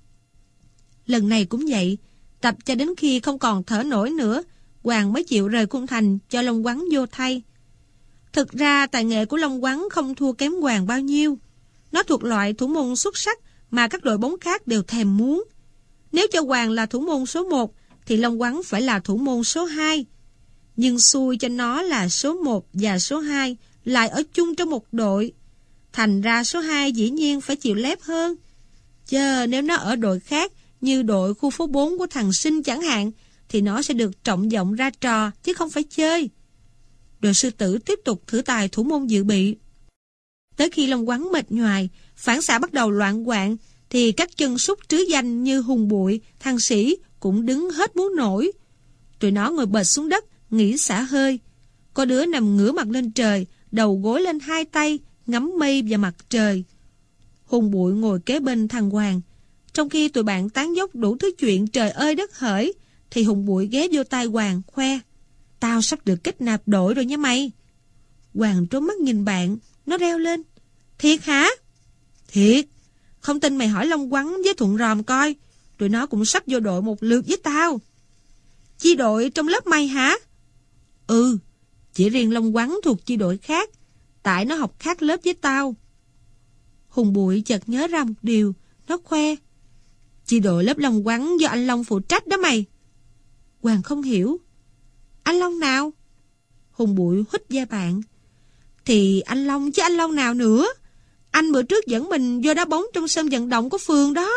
Lần này cũng vậy, tập cho đến khi không còn thở nổi nữa, Hoàng mới chịu rời khung thành cho Long Quắn vô thay. Thực ra tài nghệ của Long Quắn không thua kém Hoàng bao nhiêu. Nó thuộc loại thủ môn xuất sắc mà các đội bóng khác đều thèm muốn. Nếu cho Hoàng là thủ môn số 1 thì Long Quắn phải là thủ môn số 2. Nhưng xui cho nó là số 1 và số 2 lại ở chung trong một đội. Thành ra số 2 dĩ nhiên phải chịu lép hơn. Chờ nếu nó ở đội khác như đội khu phố 4 của thằng Sinh chẳng hạn thì nó sẽ được trọng vọng ra trò chứ không phải chơi. Đội sư tử tiếp tục thử tài thủ môn dự bị. Tới khi Long Quắn mệt nhoài, phản xạ bắt đầu loạn quạng thì các chân sút trứ danh như Hùng Bụi, thằng Sĩ cũng đứng hết muốn nổi. Tụi nó ngồi bệt xuống đất, nghỉ xả hơi. Có đứa nằm ngửa mặt lên trời, đầu gối lên 2 tay, ngắm mây và mặt trời. Hùng Bụi ngồi kế bên thằng Hoàng. Trong khi tụi bạn tán dốc đủ thứ chuyện trời ơi đất hỡi, thì Hùng Bụi ghé vô tai Hoàng khoe: Tao sắp được kết nạp đội rồi nha mày. Hoàng trố mắt nhìn bạn, nó reo lên: Thiệt hả? Thiệt. Không tin mày hỏi Long Quắn với Thuận Ròm coi, tụi nó cũng sắp vô đội một lượt với tao. Chi đội trong lớp mày hả? Ừ, chỉ riêng Long Quắn thuộc chi đội khác, tại nó học khác lớp với tao. Hùng Bụi chợt nhớ ra một điều, nó khoe: Chi đội lớp Long Quắn do anh Long phụ trách đó mày. Hoàng không hiểu. Anh Long nào? Hùng Bụi huých vai bạn. Thì anh Long chứ anh Long nào nữa. Anh bữa trước dẫn mình vô đá bóng trong sân vận động của phường đó.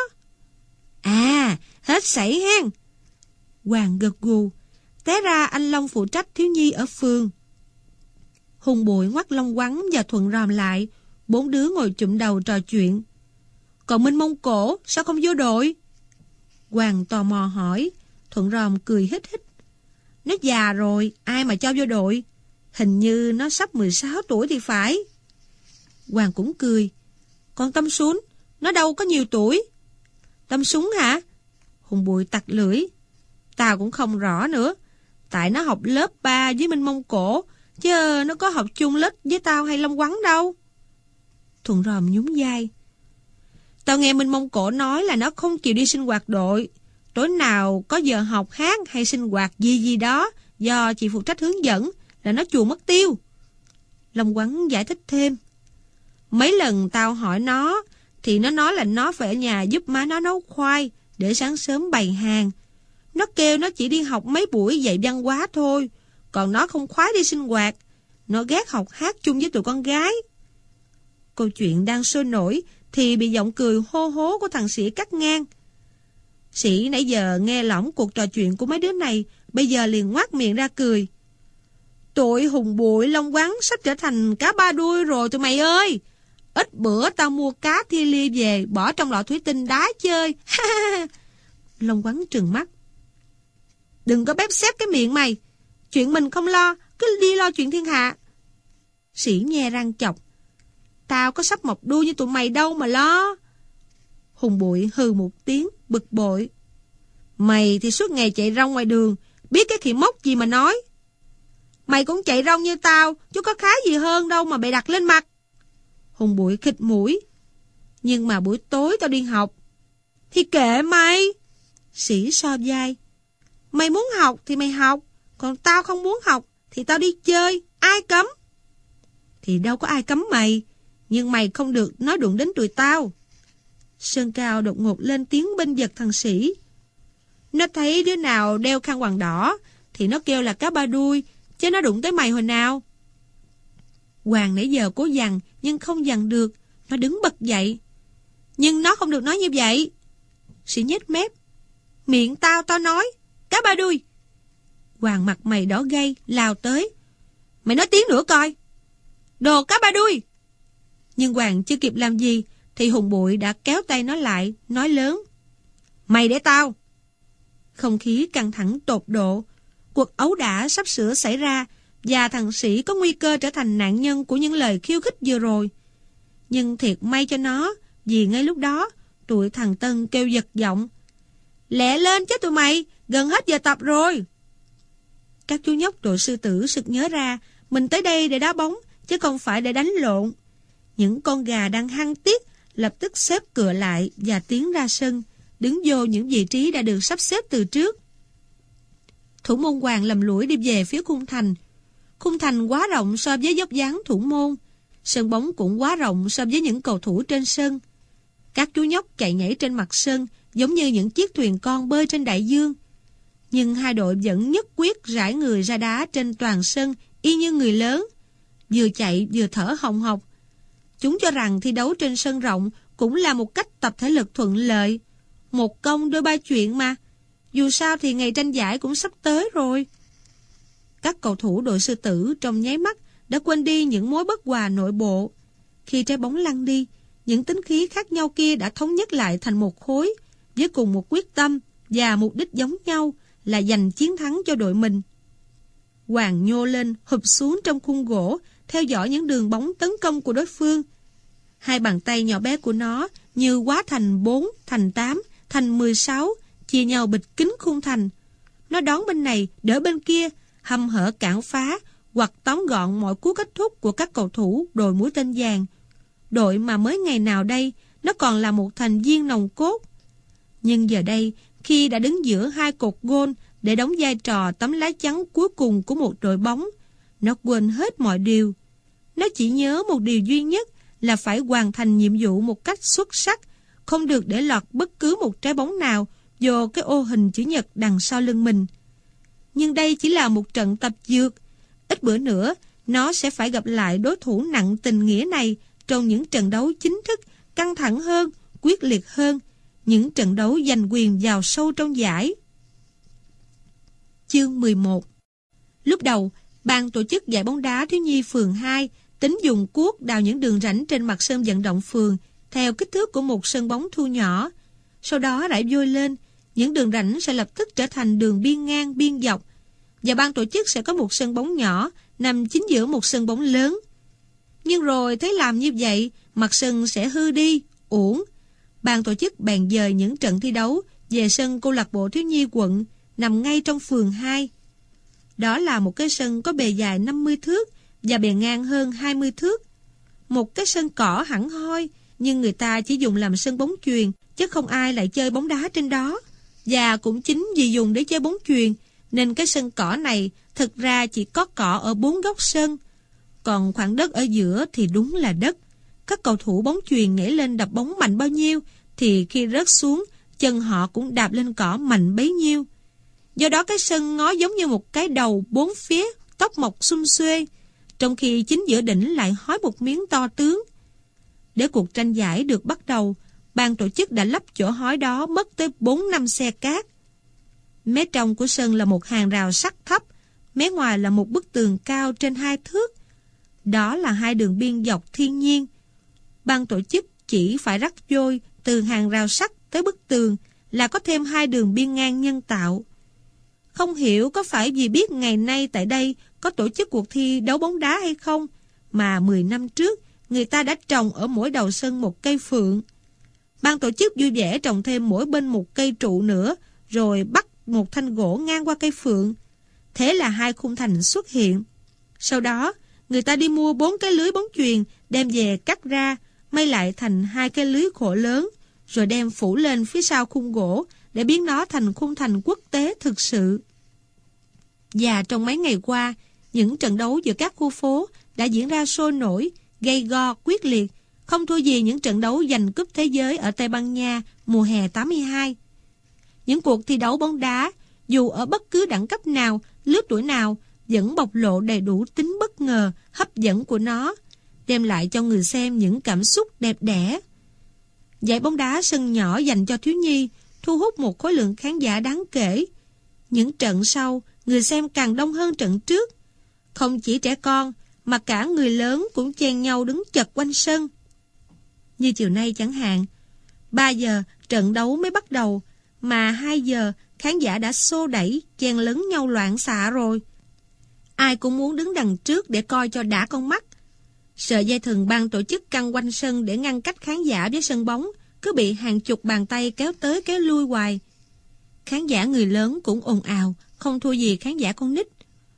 À, hết sảy hen. Hoàng gật gù. Té ra anh Long phụ trách thiếu nhi ở phường. Hùng Bụi ngoắt Long Quắn và Thuận Ròm lại. 4 đứa ngồi chụm đầu trò chuyện. Còn Minh Mông Cổ sao không vô đội? Hoàng tò mò hỏi. Thuận Ròm cười hít hít. Nó già rồi, ai mà cho vô đội? Hình như nó sắp 16 tuổi thì phải. Hoàng cũng cười. Còn Tâm Sún, nó đâu có nhiều tuổi. Tâm Súng hả? Hùng Bụi tặc lưỡi. Tao cũng không rõ nữa. Tại nó học lớp 3 với Minh Mông Cổ, chứ nó có học chung lớp với tao hay Long Quắn đâu. Thuận Ròm nhún vai. Tao nghe Minh Mông Cổ nói là nó không chịu đi sinh hoạt đội. Tối nào có giờ học hát hay sinh hoạt gì đó do chị phụ trách hướng dẫn là nó chùa mất tiêu. Long Quắn giải thích thêm. Mấy lần tao hỏi nó thì nó nói là nó phải ở nhà giúp má nó nấu khoai để sáng sớm bày hàng. Nó kêu nó chỉ đi học mấy buổi dạy văn hóa thôi, còn nó không khoái đi sinh hoạt. Nó ghét học hát chung với tụi con gái. Câu chuyện đang sôi nổi thì bị giọng cười hô hố của thằng Sĩ cắt ngang. Sĩ nãy giờ nghe lỏng cuộc trò chuyện của mấy đứa này, bây giờ liền ngoác miệng ra cười. Tụi Hùng Bụi Long Quắn sắp trở thành cá ba đuôi rồi tụi mày ơi. Ít bữa tao mua cá thi lia về bỏ trong lọ thủy tinh đá chơi. Long Quắn trừng mắt. Đừng có bép xép cái miệng mày. Chuyện mình không lo, cứ đi lo chuyện thiên hạ. Sĩ nhe răng chọc. Tao có sắp mọc đuôi như tụi mày đâu mà lo. Hùng Bụi hừ một tiếng, bực bội. Mày thì suốt ngày chạy rong ngoài đường, biết cái khỉ mốc gì mà nói. Mày cũng chạy rong như tao, chứ có khá gì hơn đâu mà bày đặt lên mặt. Hùng Bụi khịt mũi. Nhưng mà buổi tối tao đi học. Thì kệ mày. Sĩ so vai. Mày muốn học thì mày học, còn tao không muốn học thì tao đi chơi, ai cấm? Thì đâu có ai cấm mày, nhưng mày không được nói đụng đến tụi tao. Sơn Cao đột ngột lên tiếng bênh giật thằng Sĩ. Nó thấy đứa nào đeo khăn quàng đỏ thì nó kêu là cá ba đuôi, chứ nó đụng tới mày hồi nào. Hoàng nãy giờ cố dằn nhưng không dằn được, nó đứng bật dậy. Nhưng nó không được nói như vậy. Sĩ nhếch mép. Miệng tao nói, cá ba đuôi. Hoàng mặt mày đỏ gay lao tới. Mày nói tiếng nữa coi. Đồ cá ba đuôi. Nhưng Hoàng chưa kịp làm gì thì Hùng Bụi đã kéo tay nó lại, nói lớn. Mày để tao. Không khí căng thẳng tột độ. Cuộc ấu đả sắp sửa xảy ra và thằng Sĩ có nguy cơ trở thành nạn nhân của những lời khiêu khích vừa rồi. Nhưng thiệt may cho nó, vì ngay lúc đó tụi thằng Tân kêu giật giọng. Lẹ lên chứ tụi mày, gần hết giờ tập rồi. Các chú nhóc đội sư tử sực nhớ ra mình tới đây để đá bóng chứ không phải để đánh lộn. Những con gà đang hăng tiết lập tức xếp cựa lại và tiến ra sân, đứng vô những vị trí đã được sắp xếp từ trước. Thủ môn Hoàng lầm lũi đi về phía khung thành. Khung thành quá rộng so với dốc dáng thủ môn. Sân bóng cũng quá rộng so với những cầu thủ trên sân. Các chú nhóc chạy nhảy trên mặt sân giống như những chiếc thuyền con bơi trên đại dương. Nhưng hai đội vẫn nhất quyết rải người ra đá trên toàn sân y như người lớn, vừa chạy vừa thở hồng hộc. Chúng cho rằng thi đấu trên sân rộng cũng là một cách tập thể lực thuận lợi. Một công đôi ba chuyện mà. Dù sao thì ngày tranh giải cũng sắp tới rồi. Các cầu thủ đội sư tử trong nháy mắt đã quên đi những mối bất hòa nội bộ. Khi trái bóng lăn đi, những tính khí khác nhau kia đã thống nhất lại thành một khối, với cùng một quyết tâm và mục đích giống nhau là giành chiến thắng cho đội mình. Hoàng nhô lên, hụp xuống trong khung gỗ, theo dõi những đường bóng tấn công của đối phương. Hai bàn tay nhỏ bé của nó như hóa thành 4, thành 8, thành 16, chia nhau bịch kín khung thành. Nó đón bên này, đỡ bên kia, hăm hở cản phá, hoặc tóm gọn mọi cú kết thúc của các cầu thủ đội mũi tên vàng. Đội mà mới ngày nào đây, nó còn là một thành viên nòng cốt. Nhưng giờ đây, khi đã đứng giữa hai cột gôn để đóng vai trò tấm lá chắn cuối cùng của một đội bóng, nó quên hết mọi điều. Nó chỉ nhớ một điều duy nhất là phải hoàn thành nhiệm vụ một cách xuất sắc, không được để lọt bất cứ một trái bóng nào vô cái ô hình chữ nhật đằng sau lưng mình. Nhưng đây chỉ là một trận tập dượt. Ít bữa nữa, nó sẽ phải gặp lại đối thủ nặng tình nghĩa này trong những trận đấu chính thức, căng thẳng hơn, quyết liệt hơn, những trận đấu giành quyền vào sâu trong giải. Chương 11. Lúc đầu, ban tổ chức giải bóng đá thiếu nhi phường 2 tính dùng cuốc đào những đường rãnh trên mặt sân vận động phường theo kích thước của một sân bóng thu nhỏ. Sau đó rải vôi lên, những đường rãnh sẽ lập tức trở thành đường biên ngang, biên dọc, và ban tổ chức sẽ có một sân bóng nhỏ nằm chính giữa một sân bóng lớn. Nhưng rồi thấy làm như vậy, mặt sân sẽ hư đi, uổng. Ban tổ chức bèn dời những trận thi đấu về sân câu lạc bộ thiếu nhi quận nằm ngay trong phường 2. Đó là một cái sân có bề dài 50 thước và bề ngang hơn 20 thước. Một cái sân cỏ hẳn hoi, nhưng người ta chỉ dùng làm sân bóng chuyền, chứ không ai lại chơi bóng đá trên đó. Và cũng chính vì dùng để chơi bóng chuyền, nên cái sân cỏ này thực ra chỉ có cỏ ở 4 góc sân. Còn khoảng đất ở giữa thì đúng là đất. Các cầu thủ bóng chuyền nhảy lên đập bóng mạnh bao nhiêu, thì khi rớt xuống, chân họ cũng đạp lên cỏ mạnh bấy nhiêu. Do đó cái sân ngó giống như một cái đầu 4 phía, tóc mọc xum xuê, trong khi chính giữa đỉnh lại hói một miếng to tướng. Để cuộc tranh giải được bắt đầu, ban tổ chức đã lấp chỗ hói đó mất tới 4-5 xe cát. Mé trong của sân là một hàng rào sắt thấp, mé ngoài là một bức tường cao trên 2 thước. Đó là 2 đường biên dọc thiên nhiên. Ban tổ chức chỉ phải rắc vôi từ hàng rào sắt tới bức tường là có thêm 2 đường biên ngang nhân tạo. Không hiểu có phải vì biết ngày nay tại đây có tổ chức cuộc thi đấu bóng đá hay không, mà 10 năm trước người ta đã trồng ở mỗi đầu sân một cây phượng. Ban tổ chức vui vẻ trồng thêm mỗi bên một cây trụ nữa, rồi bắt một thanh gỗ ngang qua cây phượng. Thế là 2 khung thành xuất hiện. Sau đó, người ta đi mua 4 cái lưới bóng chuyền, đem về cắt ra, may lại thành 2 cái lưới khổ lớn, rồi đem phủ lên phía sau khung gỗ để biến nó thành khung thành quốc tế thực sự. Và trong mấy ngày qua, những trận đấu giữa các khu phố đã diễn ra sôi nổi, gay go, quyết liệt, không thua gì những trận đấu giành cúp thế giới ở Tây Ban Nha mùa hè 82. Những cuộc thi đấu bóng đá, dù ở bất cứ đẳng cấp nào, lứa tuổi nào, vẫn bộc lộ đầy đủ tính bất ngờ, hấp dẫn của nó, đem lại cho người xem những cảm xúc đẹp đẽ. Giải bóng đá sân nhỏ dành cho thiếu nhi thu hút một khối lượng khán giả đáng kể. Những trận sau, người xem càng đông hơn trận trước. Không chỉ trẻ con, mà cả người lớn cũng chen nhau đứng chật quanh sân. Như chiều nay chẳng hạn, 3 giờ trận đấu mới bắt đầu, mà 2 giờ khán giả đã xô đẩy, chen lấn nhau loạn xạ rồi. Ai cũng muốn đứng đằng trước để coi cho đã con mắt. Sợi dây thừng ban tổ chức căng quanh sân để ngăn cách khán giả với sân bóng cứ bị hàng chục bàn tay kéo tới kéo lui hoài. Khán giả người lớn cũng ồn ào, không thua gì khán giả con nít.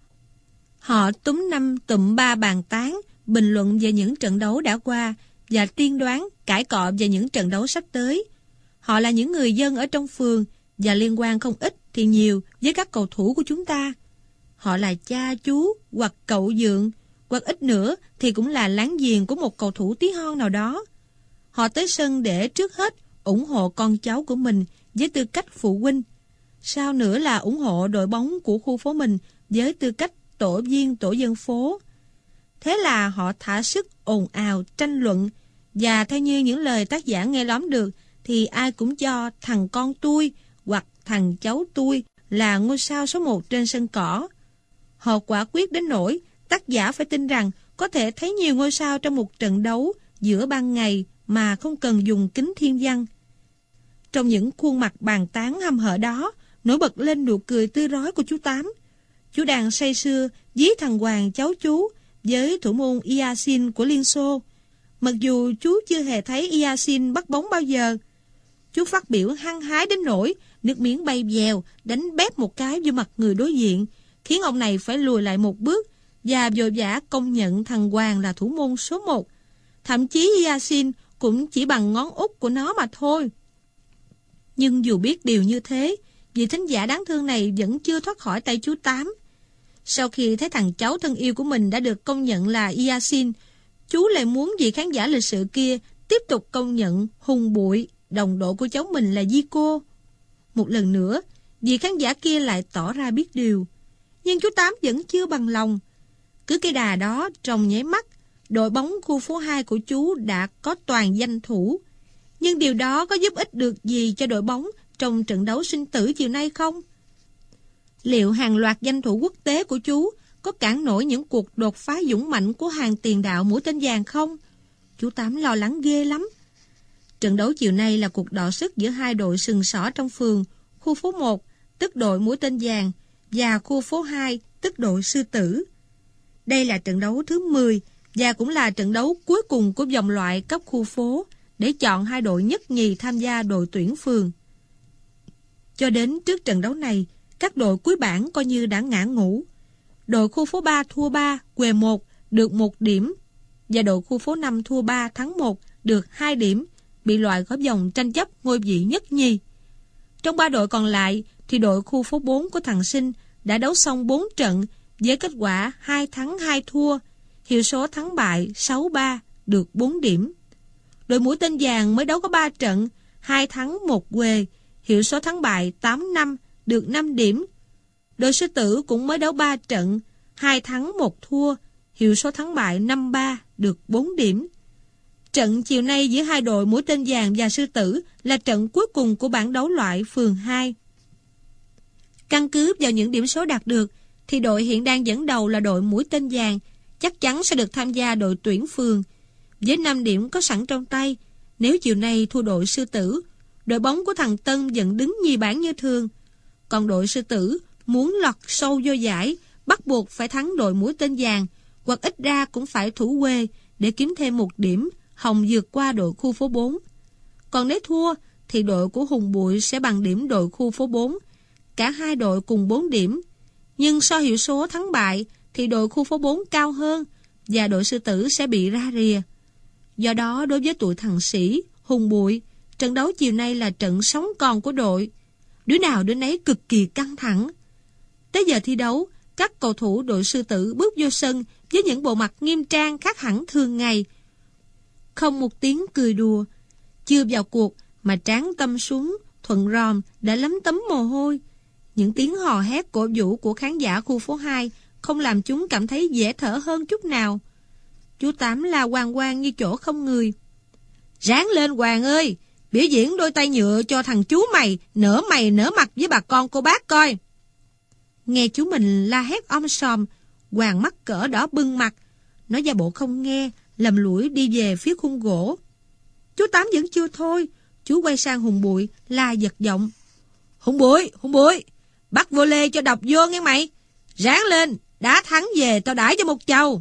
Họ túm 5 tụm 3 bàn tán, bình luận về những trận đấu đã qua và tiên đoán, cãi cọ về những trận đấu sắp tới. Họ là những người dân ở trong phường và liên quan không ít thì nhiều với các cầu thủ của chúng ta. Họ là cha chú hoặc cậu dượng, hoặc ít nữa thì cũng là láng giềng của một cầu thủ tí hon nào đó. Họ tới sân để trước hết ủng hộ con cháu của mình với tư cách phụ huynh. Sau nữa là ủng hộ đội bóng của khu phố mình với tư cách tổ viên tổ dân phố. Thế là họ thả sức ồn ào, tranh luận, và theo như những lời tác giả nghe lóm được thì ai cũng cho thằng con tôi hoặc thằng cháu tôi là ngôi sao số 1 trên sân cỏ. Họ quả quyết đến nỗi tác giả phải tin rằng có thể thấy nhiều ngôi sao trong một trận đấu giữa ban ngày mà không cần dùng kính thiên văn. Trong những khuôn mặt bàn tán hăm hở đó, nổi bật lên nụ cười tươi rói của chú Tám. Chú đang say sưa dí thằng Hoàng cháu chú với thủ môn Iasin của Liên Xô. Mặc dù chú chưa hề thấy Iasin bắt bóng bao giờ. Chú phát biểu hăng hái đến nỗi nước miếng bay vèo, đánh bép một cái vô mặt người đối diện, khiến ông này phải lùi lại một bước và vội vã công nhận thằng Hoàng là thủ môn số 1. Thậm chí Iasin cũng chỉ bằng ngón út của nó mà thôi. Nhưng dù biết điều như thế, vị thính giả đáng thương này vẫn chưa thoát khỏi tay chú Tám. Sau khi thấy thằng cháu thân yêu của mình đã được công nhận là Iasin, chú lại muốn vị khán giả lịch sự kia tiếp tục công nhận Hùng Bụi. Đồng đội của cháu mình là Zico. Một lần nữa, vị khán giả kia lại tỏ ra biết điều. Nhưng chú Tám vẫn chưa bằng lòng. Cứ cái đà đó, trong nháy mắt, đội bóng khu phố 2 của chú đã có toàn danh thủ. Nhưng điều đó có giúp ích được gì cho đội bóng trong trận đấu sinh tử chiều nay không? Liệu hàng loạt danh thủ quốc tế của chú có cản nổi những cuộc đột phá dũng mạnh của hàng tiền đạo mũi tên vàng không? Chú Tám lo lắng ghê lắm. Trận đấu chiều nay là cuộc đọ sức giữa hai đội sừng sỏ trong phường, khu phố 1, tức đội mũi tên vàng, và khu phố 2, tức đội sư tử. Đây là trận đấu thứ 10 và cũng là trận đấu cuối cùng của vòng loại cấp khu phố để chọn hai đội nhất nhì tham gia đội tuyển phường. Cho đến trước trận đấu này, các đội cuối bảng coi như đã ngã ngũ. Đội khu phố 3 thua 3, què 1, được 1 điểm, và đội khu phố 5 thua 3, thắng 1, được 2 điểm, bị loại khỏi vòng tranh chấp ngôi vị nhất nhì. Trong 3 đội còn lại, thì đội khu phố 4 của thằng Sinh đã đấu xong 4 trận với kết quả 2 thắng 2 thua, hiệu số thắng bại 6-3, được 4 điểm. Đội mũi tên vàng mới đấu có 3 trận, 2 thắng 1 què, hiệu số thắng bại 8-5, được 5 điểm. Đội sư tử cũng mới đấu 3 trận, 2 thắng 1 thua, hiệu số thắng bại 5-3, được 4 điểm. Trận chiều nay giữa hai đội mũi tên vàng và sư tử là trận cuối cùng của bảng đấu loại phường 2. Căn cứ vào những điểm số đạt được, thì đội hiện đang dẫn đầu là đội mũi tên vàng chắc chắn sẽ được tham gia đội tuyển phường. Với 5 điểm có sẵn trong tay, nếu chiều nay thua đội sư tử, đội bóng của thằng Tân vẫn đứng nhì bảng như thường. Còn đội sư tử muốn lọt sâu vô giải, bắt buộc phải thắng đội mũi tên vàng, hoặc ít ra cũng phải thủ quê để kiếm thêm 1 điểm, hòng vượt qua đội khu phố 4. Còn nếu thua, thì đội của Hùng Bụi sẽ bằng điểm đội khu phố 4. Cả hai đội cùng 4 điểm. Nhưng so hiệu số thắng bại, thì đội khu phố 4 cao hơn, và đội sư tử sẽ bị ra rìa. Do đó, đối với tụi thằng Sĩ, Hùng Bụi, trận đấu chiều nay là trận sống còn của đội. Đứa nào đứa nấy cực kỳ căng thẳng. Tới giờ thi đấu, các cầu thủ đội sư tử bước vô sân với những bộ mặt nghiêm trang khác hẳn thường ngày. Không một tiếng cười đùa. Chưa vào cuộc mà trán tâm xuống, thuận ròm đã lấm tấm mồ hôi. Những tiếng hò hét cổ vũ của khán giả khu phố 2 không làm chúng cảm thấy dễ thở hơn chút nào. Chú Tám la oang oang như chỗ không người. Ráng lên Hoàng ơi! Biểu diễn đôi tay nhựa cho thằng chú mày nở mặt với bà con cô bác coi. Nghe chú mình la hét om sòm, Hoàng mắc cỡ đỏ bưng mặt. Nó giả bộ không nghe, lầm lũi đi về phía khung gỗ. Chú Tám vẫn chưa thôi. Chú quay sang Hùng Bụi la giật giọng. Hùng Bụi, bắt vô lê cho đập vô nghe mày. Ráng lên, đá thắng về tao đãi cho một chầu.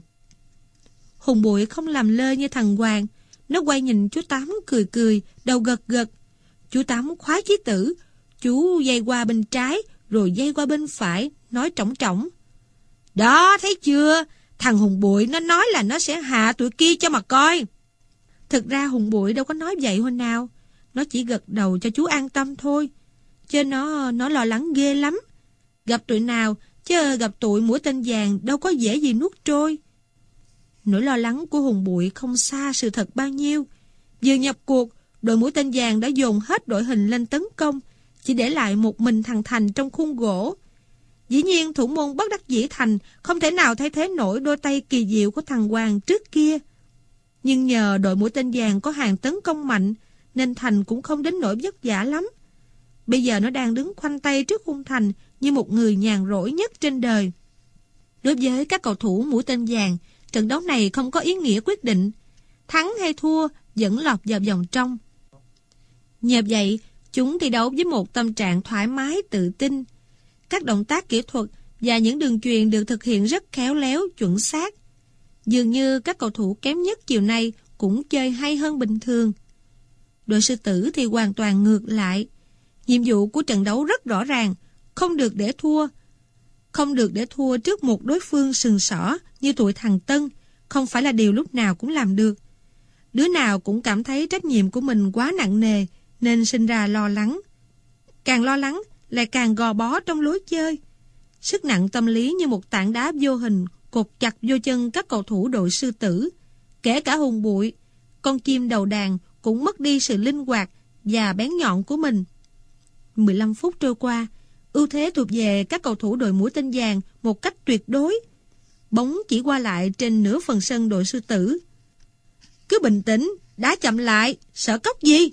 Hùng Bụi không làm lơ như thằng Hoàng. Nó quay nhìn chú Tám cười cười, đầu gật gật. Chú Tám khoái chí tử. Chú dây qua bên trái, rồi dây qua bên phải, nói trỏng trỏng. Đó, thấy chưa? Thằng Hùng Bụi nó nói là nó sẽ hạ tụi kia cho mà coi. Thực ra Hùng Bụi đâu có nói vậy hồi nào. Nó chỉ gật đầu cho chú an tâm thôi. Chứ nó lo lắng ghê lắm. Gặp tụi nào, chứ gặp tụi mũi tên vàng đâu có dễ gì nuốt trôi. Nỗi lo lắng của Hùng Bụi không xa sự thật bao nhiêu. Vừa nhập cuộc, đội mũi tên vàng đã dồn hết đội hình lên tấn công, chỉ để lại một mình thằng Thành trong khung gỗ. Dĩ nhiên thủ môn bất đắc dĩ Thành không thể nào thay thế nổi đôi tay kỳ diệu của thằng Hoàng trước kia. Nhưng nhờ đội mũi tên vàng có hàng tấn công mạnh, nên Thành cũng không đến nỗi vất vả lắm. Bây giờ nó đang đứng khoanh tay trước khung thành như một người nhàn rỗi nhất trên đời. Đối với các cầu thủ mũi tên vàng, trận đấu này không có ý nghĩa quyết định. Thắng hay thua vẫn lọt vào vòng trong. Nhờ vậy, chúng thi đấu với một tâm trạng thoải mái, tự tin. Các động tác kỹ thuật và những đường chuyền được thực hiện rất khéo léo, chuẩn xác. Dường như các cầu thủ kém nhất chiều nay cũng chơi hay hơn bình thường. Đội sư tử thì hoàn toàn ngược lại. Nhiệm vụ của trận đấu rất rõ ràng, không được để thua. Không được để thua trước một đối phương sừng sỏ như tụi thằng Tân, không phải là điều lúc nào cũng làm được. Đứa nào cũng cảm thấy trách nhiệm của mình quá nặng nề, nên sinh ra lo lắng. Càng lo lắng, lại càng gò bó trong lối chơi. Sức nặng tâm lý như một tảng đá vô hình cột chặt vô chân các cầu thủ đội sư tử. Kể cả Hùng Bụi, con chim đầu đàn cũng mất đi sự linh hoạt và bén nhọn của mình. 15 phút trôi qua, ưu thế thuộc về các cầu thủ đội mũi tên vàng một cách tuyệt đối. Bóng chỉ qua lại trên nửa phần sân đội Sư Tử. Cứ bình tĩnh, đá chậm lại, sợ cóc gì?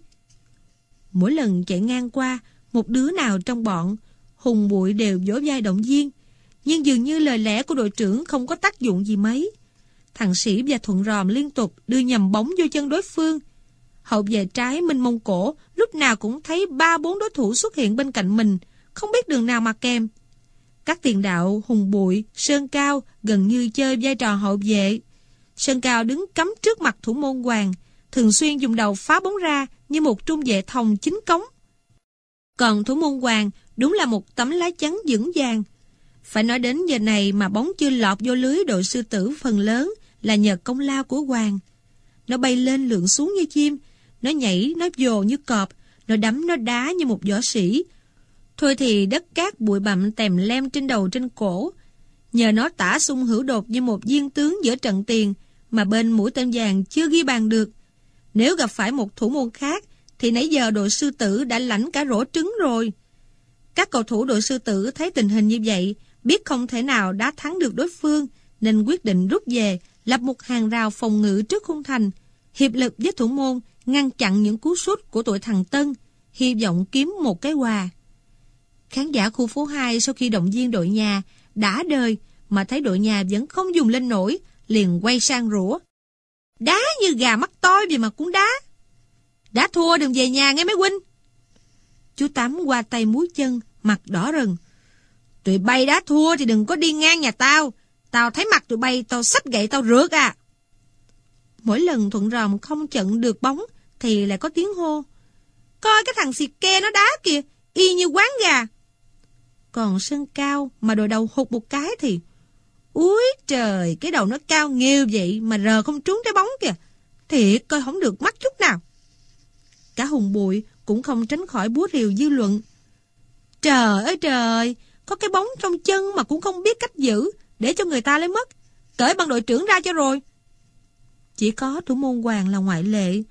Mỗi lần chạy ngang qua, một đứa nào trong bọn, Hùng Bụi đều vỗ vai động viên. Nhưng dường như lời lẽ của đội trưởng không có tác dụng gì mấy. Thằng Sĩ và Thuận Ròm liên tục đưa nhầm bóng vô chân đối phương. Hậu vệ trái Minh Mông Cổ lúc nào cũng thấy 3-4 đối thủ xuất hiện bên cạnh mình, không biết đường nào mà kèm. Các tiền đạo Hùng Bụi, Sơn Cao gần như chơi vai trò hậu vệ. Sơn Cao đứng cắm trước mặt thủ môn Hoàng, thường xuyên dùng đầu phá bóng ra như một trung vệ thòng chính cống. Còn thủ môn Hoàng đúng là một tấm lá chắn vững vàng. Phải nói đến giờ này mà bóng chưa lọt vô lưới đội Sư Tử phần lớn là nhờ công lao của Hoàng. Nó bay lên lượn xuống như chim, nó nhảy, nó vồ như cọp, nó đấm, nó đá như một võ sĩ. Thôi thì đất cát bụi bặm tèm lem trên đầu trên cổ. Nhờ nó tả xung hữu đột như một viên tướng giữa trận tiền mà bên mũi tên vàng chưa ghi bàn được. Nếu gặp phải một thủ môn khác thì nãy giờ đội Sư Tử đã lãnh cả rổ trứng rồi. Các cầu thủ đội Sư Tử thấy tình hình như vậy, biết không thể nào đá thắng được đối phương, nên quyết định rút về, lập một hàng rào phòng ngự trước khung thành, hiệp lực với thủ môn, ngăn chặn những cú sút của tụi thằng Tân, hy vọng kiếm một cái hòa. Khán giả khu phố 2 sau khi động viên đội nhà, đã đời mà thấy đội nhà vẫn không dùng lên nổi, liền quay sang rủa. Đá như gà mắc toi vì mà cũng đá. Đã thua đừng về nhà nghe mấy huynh. Chú Tám qua tay múi chân, mặt đỏ rần. Tụi bay đã thua thì đừng có đi ngang nhà tao. Tao thấy mặt tụi bay tao xách gậy tao rượt à. Mỗi lần Thuận Ròm không trận được bóng thì lại có tiếng hô. Coi cái thằng xịt ke nó đá kìa, y như quán gà. Còn Sơn Cao mà đội đầu hụt một cái thì úi trời, cái đầu nó cao nghêu vậy mà rờ không trúng trái bóng kìa. Thiệt coi không được mắt chút nào. Cả Hùng Bụi cũng không tránh khỏi búa rìu dư luận. Trời ơi trời, có cái bóng trong chân mà cũng không biết cách giữ, để cho người ta lấy mất. Cởi bằng đội trưởng ra cho rồi. Chỉ có thủ môn Hoàng là ngoại lệ.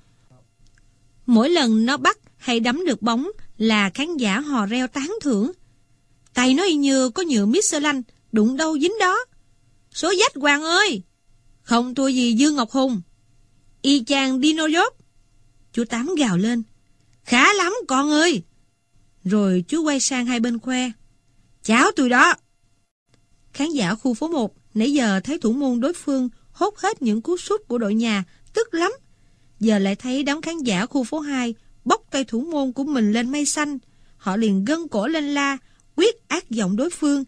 Mỗi lần nó bắt hay đấm được bóng là khán giả hò reo tán thưởng. Tay nó y như có nhựa Michelin, đụng đâu dính đó. Số dách Hoàng ơi! Không thua gì Dương Ngọc Hùng. Y chang Dino Dốt. Chú Tám gào lên. Khá lắm con ơi! Rồi chú quay sang hai bên khoe. Cháu tôi đó! Khán giả khu phố 1 nãy giờ thấy thủ môn đối phương hốt hết những cú sút của đội nhà, tức lắm. Giờ lại thấy đám khán giả khu phố 2 bốc tay thủ môn của mình lên mây xanh. Họ liền gân cổ lên la, quyết ác giọng đối phương.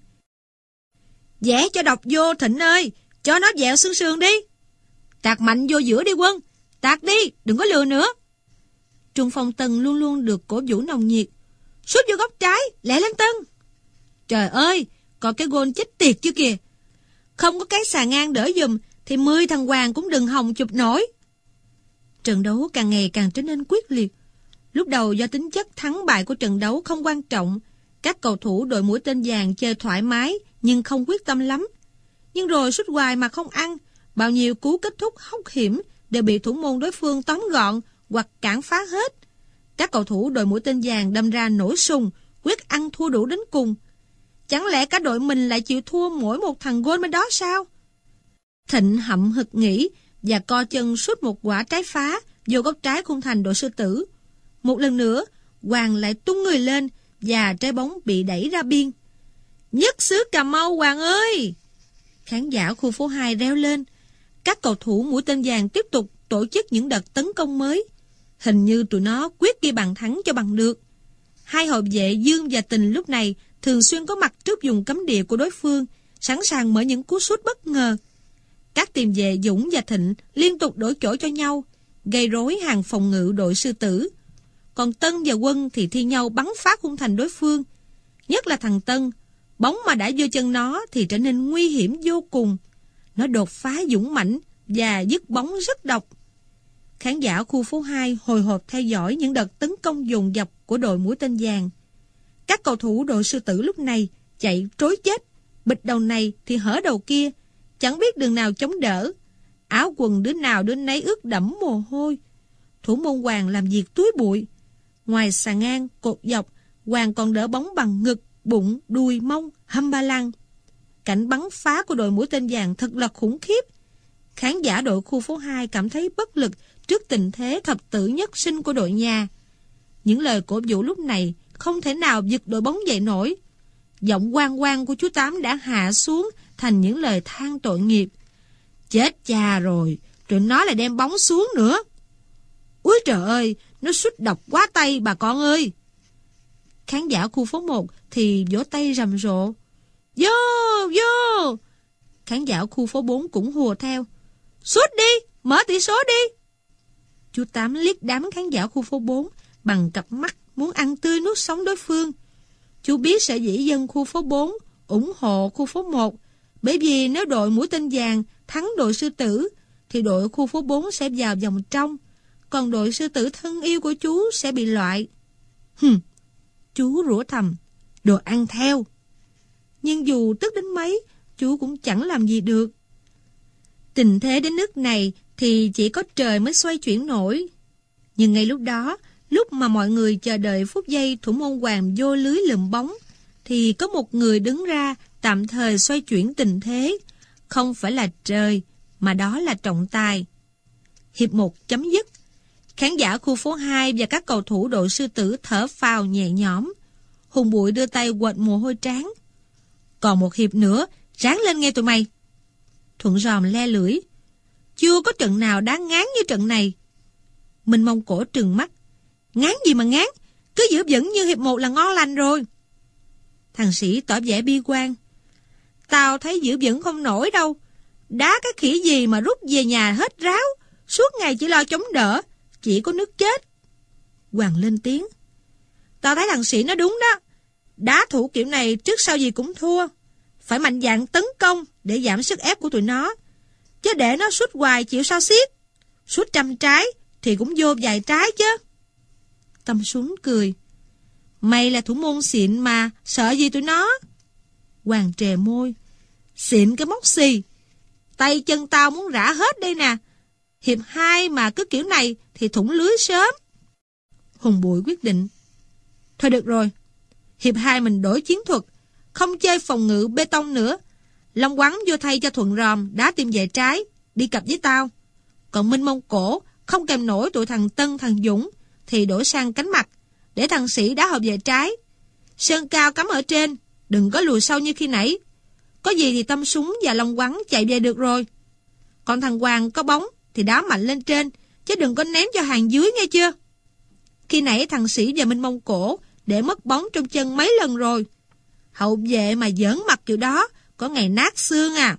Vẽ cho độc vô Thịnh ơi, cho nó dẹo sương sương đi. Tạt mạnh vô giữa đi Quân, tạt đi, đừng có lừa nữa. Trung phong Tân luôn luôn được cổ vũ nồng nhiệt. Sút vô góc trái, lẹ lên Tân. Trời ơi, còn cái gôn chết tiệt chứ kìa. Không có cái xà ngang đỡ giùm thì 10 thằng Hoàng cũng đừng hòng chụp nổi. Trận đấu càng ngày càng trở nên quyết liệt. Lúc đầu do tính chất thắng bại của trận đấu không quan trọng, các cầu thủ đội mũi tên vàng chơi thoải mái nhưng không quyết tâm lắm. Nhưng rồi sút hoài mà không ăn, bao nhiêu cú kết thúc hóc hiểm đều bị thủ môn đối phương tóm gọn hoặc cản phá hết. Các cầu thủ đội mũi tên vàng đâm ra nổi sùng, quyết ăn thua đủ đến cùng. Chẳng lẽ cả đội mình lại chịu thua mỗi một thằng gôn bên đó sao? Thịnh hậm hực nghĩ và co chân sút một quả trái phá vô góc trái khung thành đội Sư Tử. Một lần nữa, Hoàng lại tung người lên và trái bóng bị đẩy ra biên. Nhất xứ Cà Mau Hoàng ơi! Khán giả khu phố 2 reo lên. Các cầu thủ mũi tên vàng tiếp tục tổ chức những đợt tấn công mới. Hình như tụi nó quyết ghi bàn thắng cho bằng được. Hai hậu vệ Dương và Tình lúc này thường xuyên có mặt trước vùng cấm địa của đối phương, sẵn sàng mở những cú sút bất ngờ. Các tiền vệ Dũng và Thịnh liên tục đổi chỗ cho nhau, gây rối hàng phòng ngự đội Sư Tử. Còn Tân và Quân thì thi nhau bắn phá khung thành đối phương. Nhất là thằng Tân, bóng mà đã vô chân nó thì trở nên nguy hiểm vô cùng. Nó đột phá dũng mãnh và dứt bóng rất độc. Khán giả khu phố 2 hồi hộp theo dõi những đợt tấn công dồn dập của đội mũi tên vàng. Các cầu thủ đội Sư Tử lúc này chạy trối chết, bịch đầu này thì hở đầu kia, chẳng biết đường nào chống đỡ. Áo quần đứa nào đứa nấy ướt đẫm mồ hôi. Thủ môn Hoàng làm việc túi bụi. Ngoài xà ngang, cột dọc, Hoàng còn đỡ bóng bằng ngực, bụng, đùi, mông, hăm ba lăng. Cảnh bắn phá của đội mũi tên vàng thật là khủng khiếp. Khán giả đội khu phố 2 cảm thấy bất lực trước tình thế thập tử nhất sinh của đội nhà. Những lời cổ vũ lúc này không thể nào giật đội bóng dậy nổi. Giọng oang oang của chú Tám đã hạ xuống thành những lời than tội nghiệp. Chết cha rồi, tụi nó lại đem bóng xuống nữa. Úi trời ơi, nó sút độc quá tay bà con ơi. Khán giả khu phố 1 thì vỗ tay rầm rộ. Vô, vô. Khán giả khu phố 4 cũng hùa theo. Sút đi, mở tỷ số đi. Chú Tám liếc đám khán giả khu phố 4 bằng cặp mắt muốn ăn tươi nuốt sống đối phương. Chú biết sở dĩ dân khu phố 4 ủng hộ khu phố 1, bởi vì nếu đội mũi tên vàng thắng đội sư tử thì đội khu phố 4 sẽ vào vòng trong, còn đội sư tử thân yêu của chú sẽ bị loại. Chú rủa thầm, đồ ăn theo. Nhưng dù tức đến mấy, chú cũng chẳng làm gì được. Tình thế đến nước này thì chỉ có trời mới xoay chuyển nổi. Nhưng ngay lúc đó, lúc mà mọi người chờ đợi phút giây thủ môn Hoàng vô lưới lượm bóng, thì có một người đứng ra tạm thời xoay chuyển tình thế. Không phải là trời, mà đó là trọng tài. Hiệp 1 chấm dứt. Khán giả khu phố 2 và các cầu thủ đội sư tử thở phào nhẹ nhõm. Hùng Bụi đưa tay quệt mồ hôi trán. Còn một hiệp nữa, ráng lên nghe tụi mày. Thuận Ròm le lưỡi. Chưa có trận nào đáng ngán như trận này. Minh Mông Cổ trừng mắt. Ngán gì mà ngán, cứ giữ vững như hiệp 1 là ngon lành rồi. Thằng Sĩ tỏ vẻ bi quan. Tao thấy giữ vững không nổi đâu. Đá cái khỉ gì mà rút về nhà hết ráo, suốt ngày chỉ lo chống đỡ, chỉ có nước chết. Hoàng lên tiếng. Tao thấy thằng Sĩ nó đúng đó. Đá thủ kiểu này trước sau gì cũng thua. Phải mạnh dạn tấn công để giảm sức ép của tụi nó. Chứ để nó sút hoài chịu sao xiết. Sút 100 trái thì cũng vô vài trái chứ. Tâm Súng cười. Mày là thủ môn xịn mà, sợ gì tụi nó? Hoàng trề môi. Xịn cái móc xì. Tay chân tao muốn rã hết đây nè. Hiệp 2 mà cứ kiểu này thì thủng lưới sớm. Hùng Bụi quyết định. Thôi được rồi. Hiệp 2 mình đổi chiến thuật. Không chơi phòng ngự bê tông nữa. Long Quắn vô thay cho Thuận Ròm đá tim về trái. Đi cặp với tao. Còn Minh Mông Cổ không kèm nổi tụi thằng Tân thằng Dũng thì đổi sang cánh mặt. Để thằng Sĩ đá hộp về trái. Sơn Cao cắm ở trên. Đừng có lùi sâu như khi nãy. Có gì thì Tâm Súng và Long Quắn chạy về được rồi. Còn thằng Hoàng có bóng thì đá mạnh lên trên, chứ đừng có ném cho hàng dưới nghe chưa. Khi nãy thằng Sĩ và Minh Mông Cổ để mất bóng trong chân mấy lần rồi. Hậu vệ mà giỡn mặt kiểu đó có ngày nát xương à.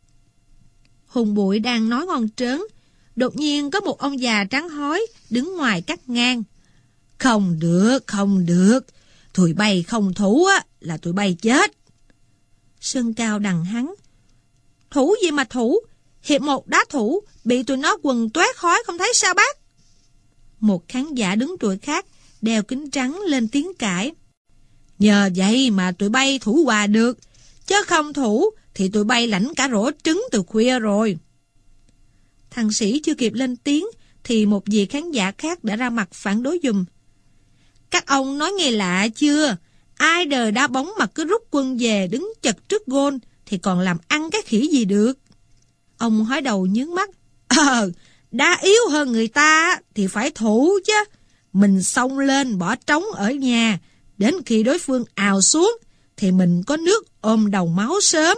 Hùng Bụi đang nói ngon trớn, đột nhiên có một ông già trắng hói đứng ngoài cắt ngang. Không được, không được. Tụi bay không thủ á là tụi bay chết. Sơn Cao đằng hắn. Thủ gì mà thủ? Hiệp 1 đá thủ, bị tụi nó quần toét khói không thấy sao bác? Một khán giả đứng tuổi khác, đeo kính trắng lên tiếng cãi. Nhờ vậy mà tụi bay thủ hòa được, chứ không thủ thì tụi bay lãnh cả rổ trứng từ khuya rồi. Thằng Sĩ chưa kịp lên tiếng, thì một vị khán giả khác đã ra mặt phản đối giùm. Các ông nói nghe lạ chưa? Ai đời đá bóng mà cứ rút quân về đứng chật trước gôn thì còn làm ăn cái khỉ gì được? Ông hói đầu nhướng mắt. Đá yếu hơn người ta thì phải thủ chứ. Mình xông lên bỏ trống ở nhà, đến khi đối phương ào xuống thì mình có nước ôm đầu máu sớm.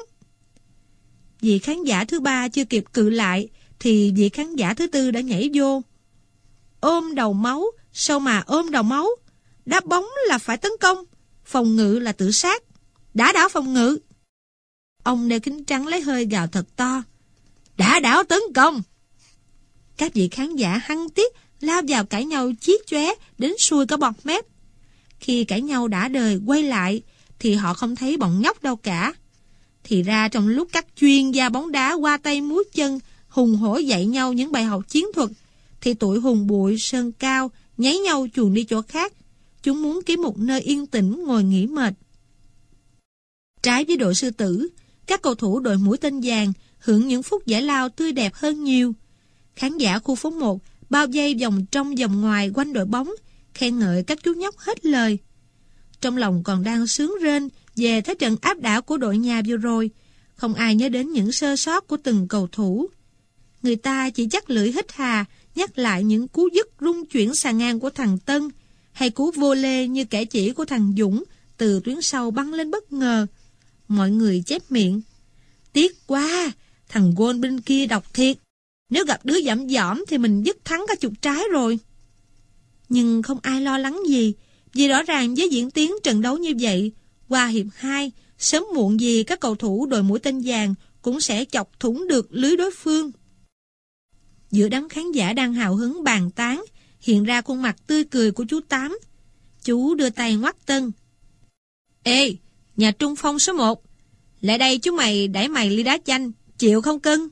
Vị khán giả thứ 3 chưa kịp cự lại thì vị khán giả thứ 4 đã nhảy vô. Ôm đầu máu, sao mà ôm đầu máu? Đá bóng là phải tấn công, phòng ngự là tự sát. Đá đảo phòng ngự. Ông đeo kính trắng lấy hơi gào thật to. Đá đảo tấn công. Các vị khán giả hăng tiếc lao vào cãi nhau chí chóe đến xuôi cả bọt mép. Khi cãi nhau đã đời quay lại thì họ không thấy bọn nhóc đâu cả. Thì ra trong lúc các chuyên gia bóng đá qua tay múa chân hùng hổ dạy nhau những bài học chiến thuật thì tụi Hùng Bụi, Sơn Cao nháy nhau chuồn đi chỗ khác. Chúng muốn kiếm một nơi yên tĩnh ngồi nghỉ mệt. Trái với đội sư tử, các cầu thủ đội mũi tên vàng hưởng những phút giải lao tươi đẹp hơn nhiều. Khán giả khu phố 1 bao vây vòng trong vòng ngoài quanh đội bóng, khen ngợi các chú nhóc hết lời. Trong lòng còn đang sướng rên về thế trận áp đảo của đội nhà vừa rồi, không ai nhớ đến những sơ sót của từng cầu thủ. Người ta chỉ chắc lưỡi hít hà, nhắc lại những cú dứt rung chuyển xà ngang của thằng Tân, hay cú vô lê như kẻ chỉ của thằng Dũng từ tuyến sau băng lên bất ngờ. Mọi người chép miệng: tiếc quá, thằng gôn bên kia độc thiệt. Nếu gặp đứa dỏm dỏm thì mình dứt thắng cả chục trái rồi. Nhưng không ai lo lắng gì, vì rõ ràng với diễn tiến trận đấu như vậy, qua hiệp 2, sớm muộn gì các cầu thủ đội mũi tên vàng cũng sẽ chọc thủng được lưới đối phương. Giữa đám khán giả đang hào hứng bàn tán, hiện ra khuôn mặt tươi cười của chú Tám. Chú đưa tay ngoắt Tân: ê, nhà trung phong số 1, lại đây chú mày đẩy mày ly đá chanh, chịu không cưng?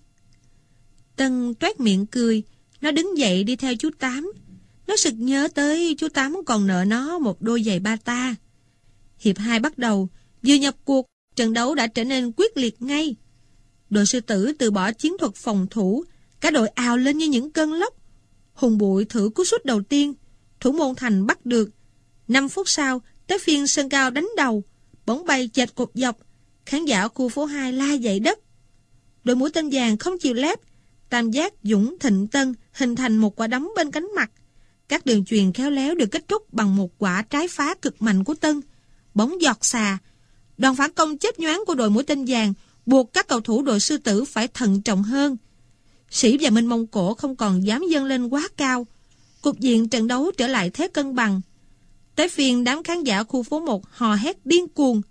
Tân toét miệng cười, nó đứng dậy đi theo chú Tám. Nó sực nhớ tới chú Tám còn nợ nó một đôi giày bata. Hiệp 2 bắt đầu, vừa nhập cuộc, trận đấu đã trở nên quyết liệt ngay. Đội Sư Tử từ bỏ chiến thuật phòng thủ, cả đội ào lên như những cơn lốc. Hùng Bụi thử cú sút đầu tiên, thủ môn Thành bắt được. 5 phút sau, tới phiên Sơn Cao đánh đầu, bóng bay chệch cột dọc, khán giả khu phố 2 la dậy đất. Đội mũi tên vàng không chịu lép, tam giác Dũng Thịnh Tân hình thành một quả đấm bên cánh mặt. Các đường chuyền khéo léo được kết thúc bằng một quả trái phá cực mạnh của Tân. Bóng giọt xà. Đòn phản công chớp nhoáng của đội mũi tên vàng buộc các cầu thủ đội Sư Tử phải thận trọng hơn. Sĩ và Minh Mông Cổ không còn dám dâng lên quá cao. Cục diện trận đấu trở lại thế cân bằng. Tới phiên đám khán giả khu phố 1 hò hét điên cuồng.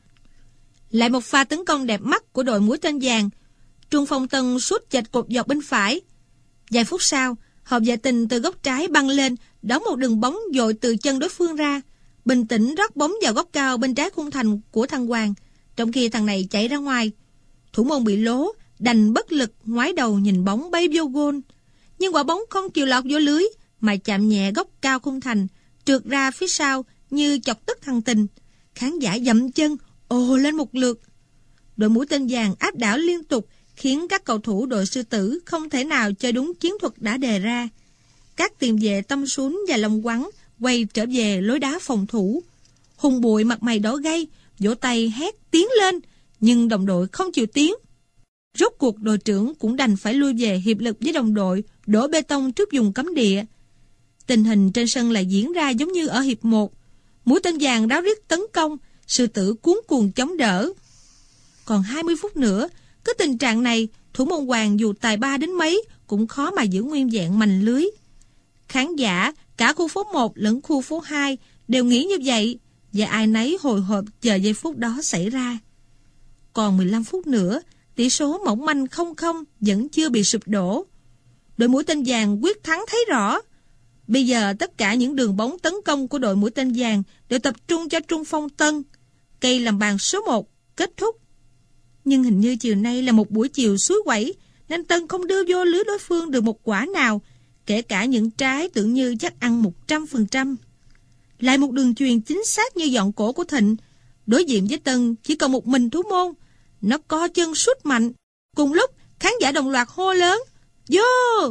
Lại một pha tấn công đẹp mắt của đội mũi tên vàng. Trung phong Tân sút chệch cột dọc bên phải. Vài phút sau, Hợp Vệ Tình từ góc trái băng lên, đón một đường bóng dội từ chân đối phương ra, bình tĩnh rót bóng vào góc cao bên trái khung thành của thằng Hoàng, trong khi thằng này chạy ra ngoài. Thủ môn bị lố, đành bất lực ngoái đầu nhìn bóng bay vô gôn. Nhưng quả bóng không chịu lọt vô lưới, mà chạm nhẹ góc cao khung thành, trượt ra phía sau như chọc tức thằng Tình. Khán giả dậm chân, ồ lên một lượt. Đội mũi tên vàng áp đảo liên tục, khiến các cầu thủ đội Sư Tử không thể nào chơi đúng chiến thuật đã đề ra. Các tiền vệ Tâm Sún và Long Quắn quay trở về lối đá phòng thủ. Hùng Bụi mặt mày đỏ gay, vỗ tay hét tiến lên, nhưng đồng đội không chịu tiến. Rốt cuộc đội trưởng cũng đành phải lui về hiệp lực với đồng đội, đổ bê tông trước vùng cấm địa. Tình hình trên sân lại diễn ra giống như ở hiệp 1. Mũi tên vàng ráo riết tấn công, Sư Tử cuống cuồng chống đỡ. Còn 20 phút nữa, cứ tình trạng này, thủ môn Hoàng dù tài ba đến mấy cũng khó mà giữ nguyên vẹn mành lưới. Khán giả cả khu phố 1 lẫn khu phố 2 đều nghĩ như vậy, và ai nấy hồi hộp chờ giây phút đó xảy ra. Còn 15 phút nữa, tỷ số mỏng manh 0-0 vẫn chưa bị sụp đổ. Đội mũi tên vàng quyết thắng thấy rõ. Bây giờ tất cả những đường bóng tấn công của đội mũi tên vàng đều tập trung cho trung phong Tân. Cây làm bàn số 1 kết thúc. Nhưng hình như chiều nay là một buổi chiều suối quẩy, nên Tân không đưa vô lưới đối phương được một quả nào, kể cả những trái tưởng như chắc ăn 100%. Lại một đường chuyền chính xác như dọn cổ của Thịnh. Đối diện với Tân chỉ còn một mình thủ môn. Nó co chân sút mạnh. Cùng lúc khán giả đồng loạt hô lớn vô.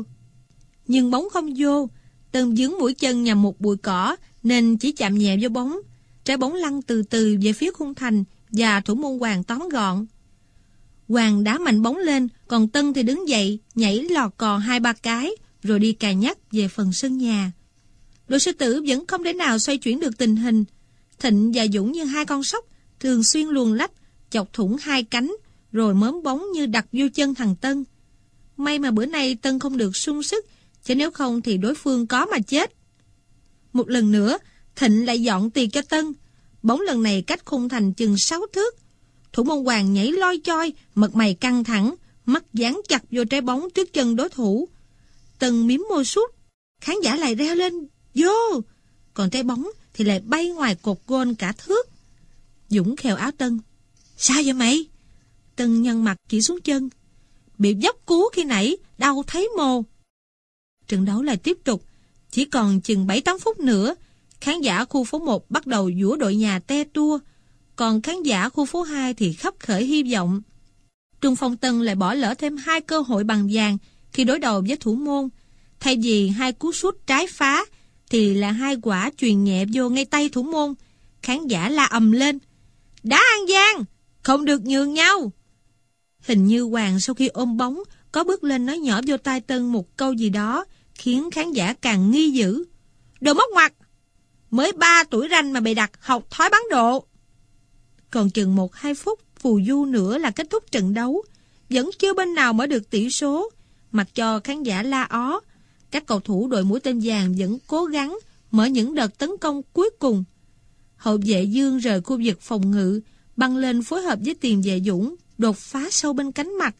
Nhưng bóng không vô. Tân dướng mũi chân nhằm một bụi cỏ nên chỉ chạm nhẹ vô bóng. Trái bóng lăn từ từ về phía khung thành và thủ môn Hoàng tóm gọn. Hoàng đá mạnh bóng lên, còn Tân thì đứng dậy nhảy lò cò 2-3 cái rồi đi cà nhắc về phần sân nhà. Đội Sư Tử vẫn không thể nào xoay chuyển được tình hình. Thịnh và Dũng như hai con sóc thường xuyên luồn lách, chọc thủng hai cánh rồi mớm bóng như đặt vô chân thằng Tân. May mà bữa nay Tân không được sung sức, chứ nếu không thì đối phương có mà chết. Một lần nữa, Thịnh lại dọn tiền cho Tân. Bóng lần này cách khung thành chừng 6 thước. Thủ môn Hoàng nhảy loi choi, mặt mày căng thẳng, mắt dán chặt vô trái bóng trước chân đối thủ. Tân miếm môi sút, khán giả lại reo lên vô, còn trái bóng thì lại bay ngoài cột gôn cả thước. Dũng khều áo Tân. Sao vậy mày? Tân nhăn mặt chỉ xuống chân. Bị dốc cú khi nãy, đau thấy mồ. Trận đấu lại tiếp tục. Chỉ còn chừng 7-8 phút nữa, khán giả khu phố 1 bắt đầu giũa đội nhà te tua, còn khán giả khu phố 2 thì khắp khởi hy vọng. Trung phong Tân lại bỏ lỡ thêm 2 cơ hội bằng vàng khi đối đầu với thủ môn. Thay vì 2 cú sút trái phá, thì là 2 quả chuyền nhẹ vô ngay tay thủ môn. Khán giả la ầm lên: "Đá ăn gian, không được nhường nhau." Hình như Hoàng sau khi ôm bóng có bước lên nói nhỏ vô tai Tân một câu gì đó, khiến khán giả càng nghi dữ. "Đồ mất mặt, mới 3 tuổi ranh mà bày đặt học thói bắn độ." Còn chừng 1-2 phút phù du nữa là kết thúc trận đấu, vẫn chưa bên nào mở được tỷ số. Mặc cho khán giả la ó, các cầu thủ đội mũi tên vàng vẫn cố gắng mở những đợt tấn công cuối cùng. Hậu vệ Dương rời khu vực phòng ngự, băng lên phối hợp với tiền vệ Dũng, đột phá sâu bên cánh mặt.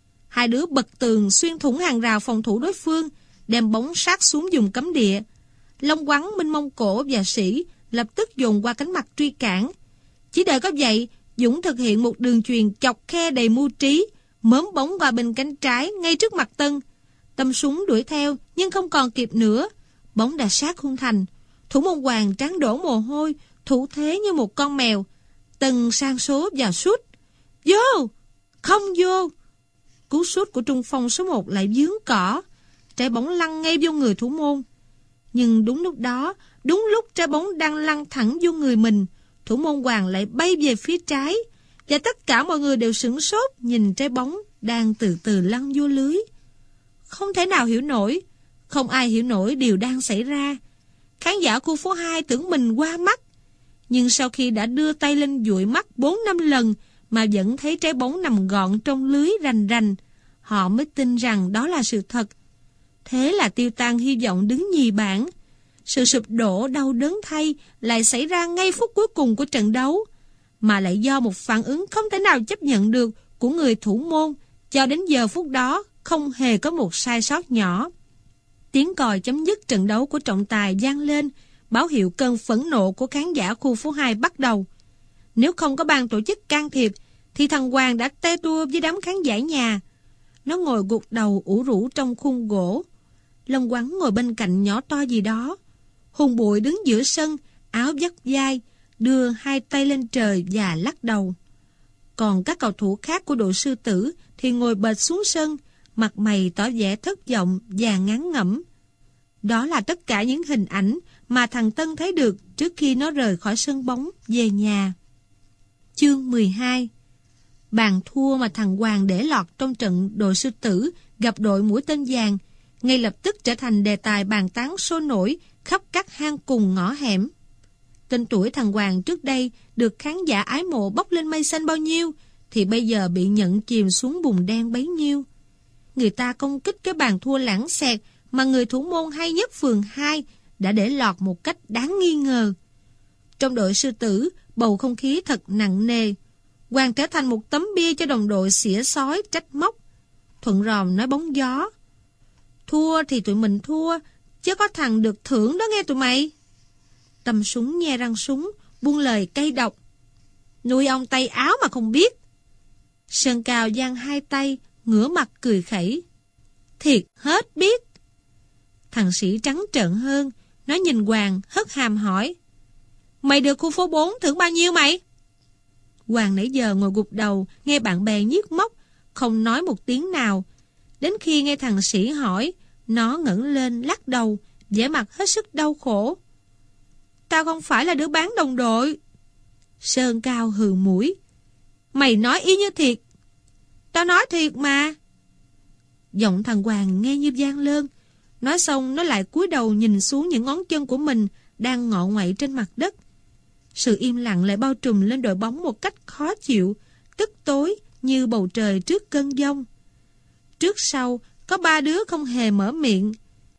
2 đứa bật tường xuyên thủng hàng rào phòng thủ đối phương, đem bóng sát xuống vùng cấm địa. Long Quắn, Minh Mông Cổ và Sĩ lập tức dồn qua cánh mặt truy cản. Chỉ đợi có vậy, Dũng thực hiện một đường chuyền chọc khe đầy mưu trí, mớm bóng qua bên cánh trái ngay trước mặt Tân. Tâm súng đuổi theo nhưng không còn kịp nữa, bóng đã sát khung thành. Thủ môn Hoàng trán đổ mồ hôi, thủ thế như một con mèo. Tân sang số vào sút. Vô! Không vô! Cú sút của trung phong số 1 lại vướng cỏ. Trái bóng lăn ngay vô người thủ môn. Nhưng đúng lúc đó, đúng lúc trái bóng đang lăn thẳng vô người mình, thủ môn Hoàng lại bay về phía trái. Và tất cả mọi người đều sửng sốt nhìn trái bóng đang từ từ lăn vô lưới. Không thể nào hiểu nổi. Không ai hiểu nổi điều đang xảy ra. Khán giả khu phố 2 tưởng mình qua mắt. Nhưng sau khi đã đưa tay lên dụi mắt 4-5 lần mà vẫn thấy trái bóng nằm gọn trong lưới rành rành, họ mới tin rằng đó là sự thật. Thế là tiêu tan hy vọng đứng nhì bảng. Sự sụp đổ đau đớn thay lại xảy ra ngay phút cuối cùng của trận đấu, mà lại do một phản ứng không thể nào chấp nhận được của người thủ môn. Cho đến giờ phút đó không hề có một sai sót nhỏ. Tiếng còi chấm dứt trận đấu của trọng tài vang lên, báo hiệu cơn phẫn nộ của khán giả khu phố 2 bắt đầu. Nếu không có ban tổ chức can thiệp thì thằng Hoàng đã te tua với đám khán giả nhà. Nó ngồi gục đầu ủ rũ trong khung gỗ. Long Quắn ngồi bên cạnh nhỏ to gì đó. Hùng Bụi đứng giữa sân, áo vắt vai, đưa 2 tay lên trời và lắc đầu. Còn các cầu thủ khác của đội Sư Tử thì ngồi bệt xuống sân, mặt mày tỏ vẻ thất vọng và ngán ngẩm. Đó là tất cả những hình ảnh mà thằng Tân thấy được trước khi nó rời khỏi sân bóng về nhà. Chương 12. Bàn thua mà thằng Hoàng để lọt trong trận đội Sư Tử gặp đội mũi tên vàng ngay lập tức trở thành đề tài bàn tán sôi nổi khắp các hang cùng ngõ hẻm. Tên tuổi thằng Hoàng trước đây được khán giả ái mộ bốc lên mây xanh bao nhiêu thì bây giờ bị nhận chìm xuống bùn đen bấy nhiêu. Người ta công kích cái bàn thua lãng xẹt mà người thủ môn hay nhất phường 2 đã để lọt một cách đáng nghi ngờ. Trong đội Sư Tử, bầu không khí thật nặng nề. Hoàng trở thành một tấm bia cho đồng đội xỉa xói trách móc. Thuận Ròm nói bóng gió: "Thua thì tụi mình thua, chứ có thằng được thưởng đó nghe tụi mày." Tâm Súng nhe răng súng, buông lời cay độc: "Nuôi ông tay áo mà không biết." Sơn Cao giang 2 tay, ngửa mặt cười khẩy: "Thiệt hết biết." Thằng Sĩ trắng trợn hơn, nó nhìn Hoàng hất hàm hỏi: "Mày được khu phố 4 thưởng bao nhiêu mày?" Hoàng nãy giờ ngồi gục đầu, nghe bạn bè nhiếc móc, không nói một tiếng nào. Đến khi nghe thằng Sĩ hỏi, nó ngẩng lên lắc đầu, vẻ mặt hết sức đau khổ: "Tao không phải là đứa bán đồng đội." Sơn Cao hừ mũi: "Mày nói y như thiệt." "Tao nói thiệt mà." Giọng thằng Hoàng nghe như vang lơn. Nói xong nó lại cúi đầu nhìn xuống những ngón chân của mình đang ngọ ngoậy trên mặt đất. Sự im lặng lại bao trùm lên đội bóng một cách khó chịu, tức tối như bầu trời trước cơn giông. Trước sau có 3 đứa không hề mở miệng.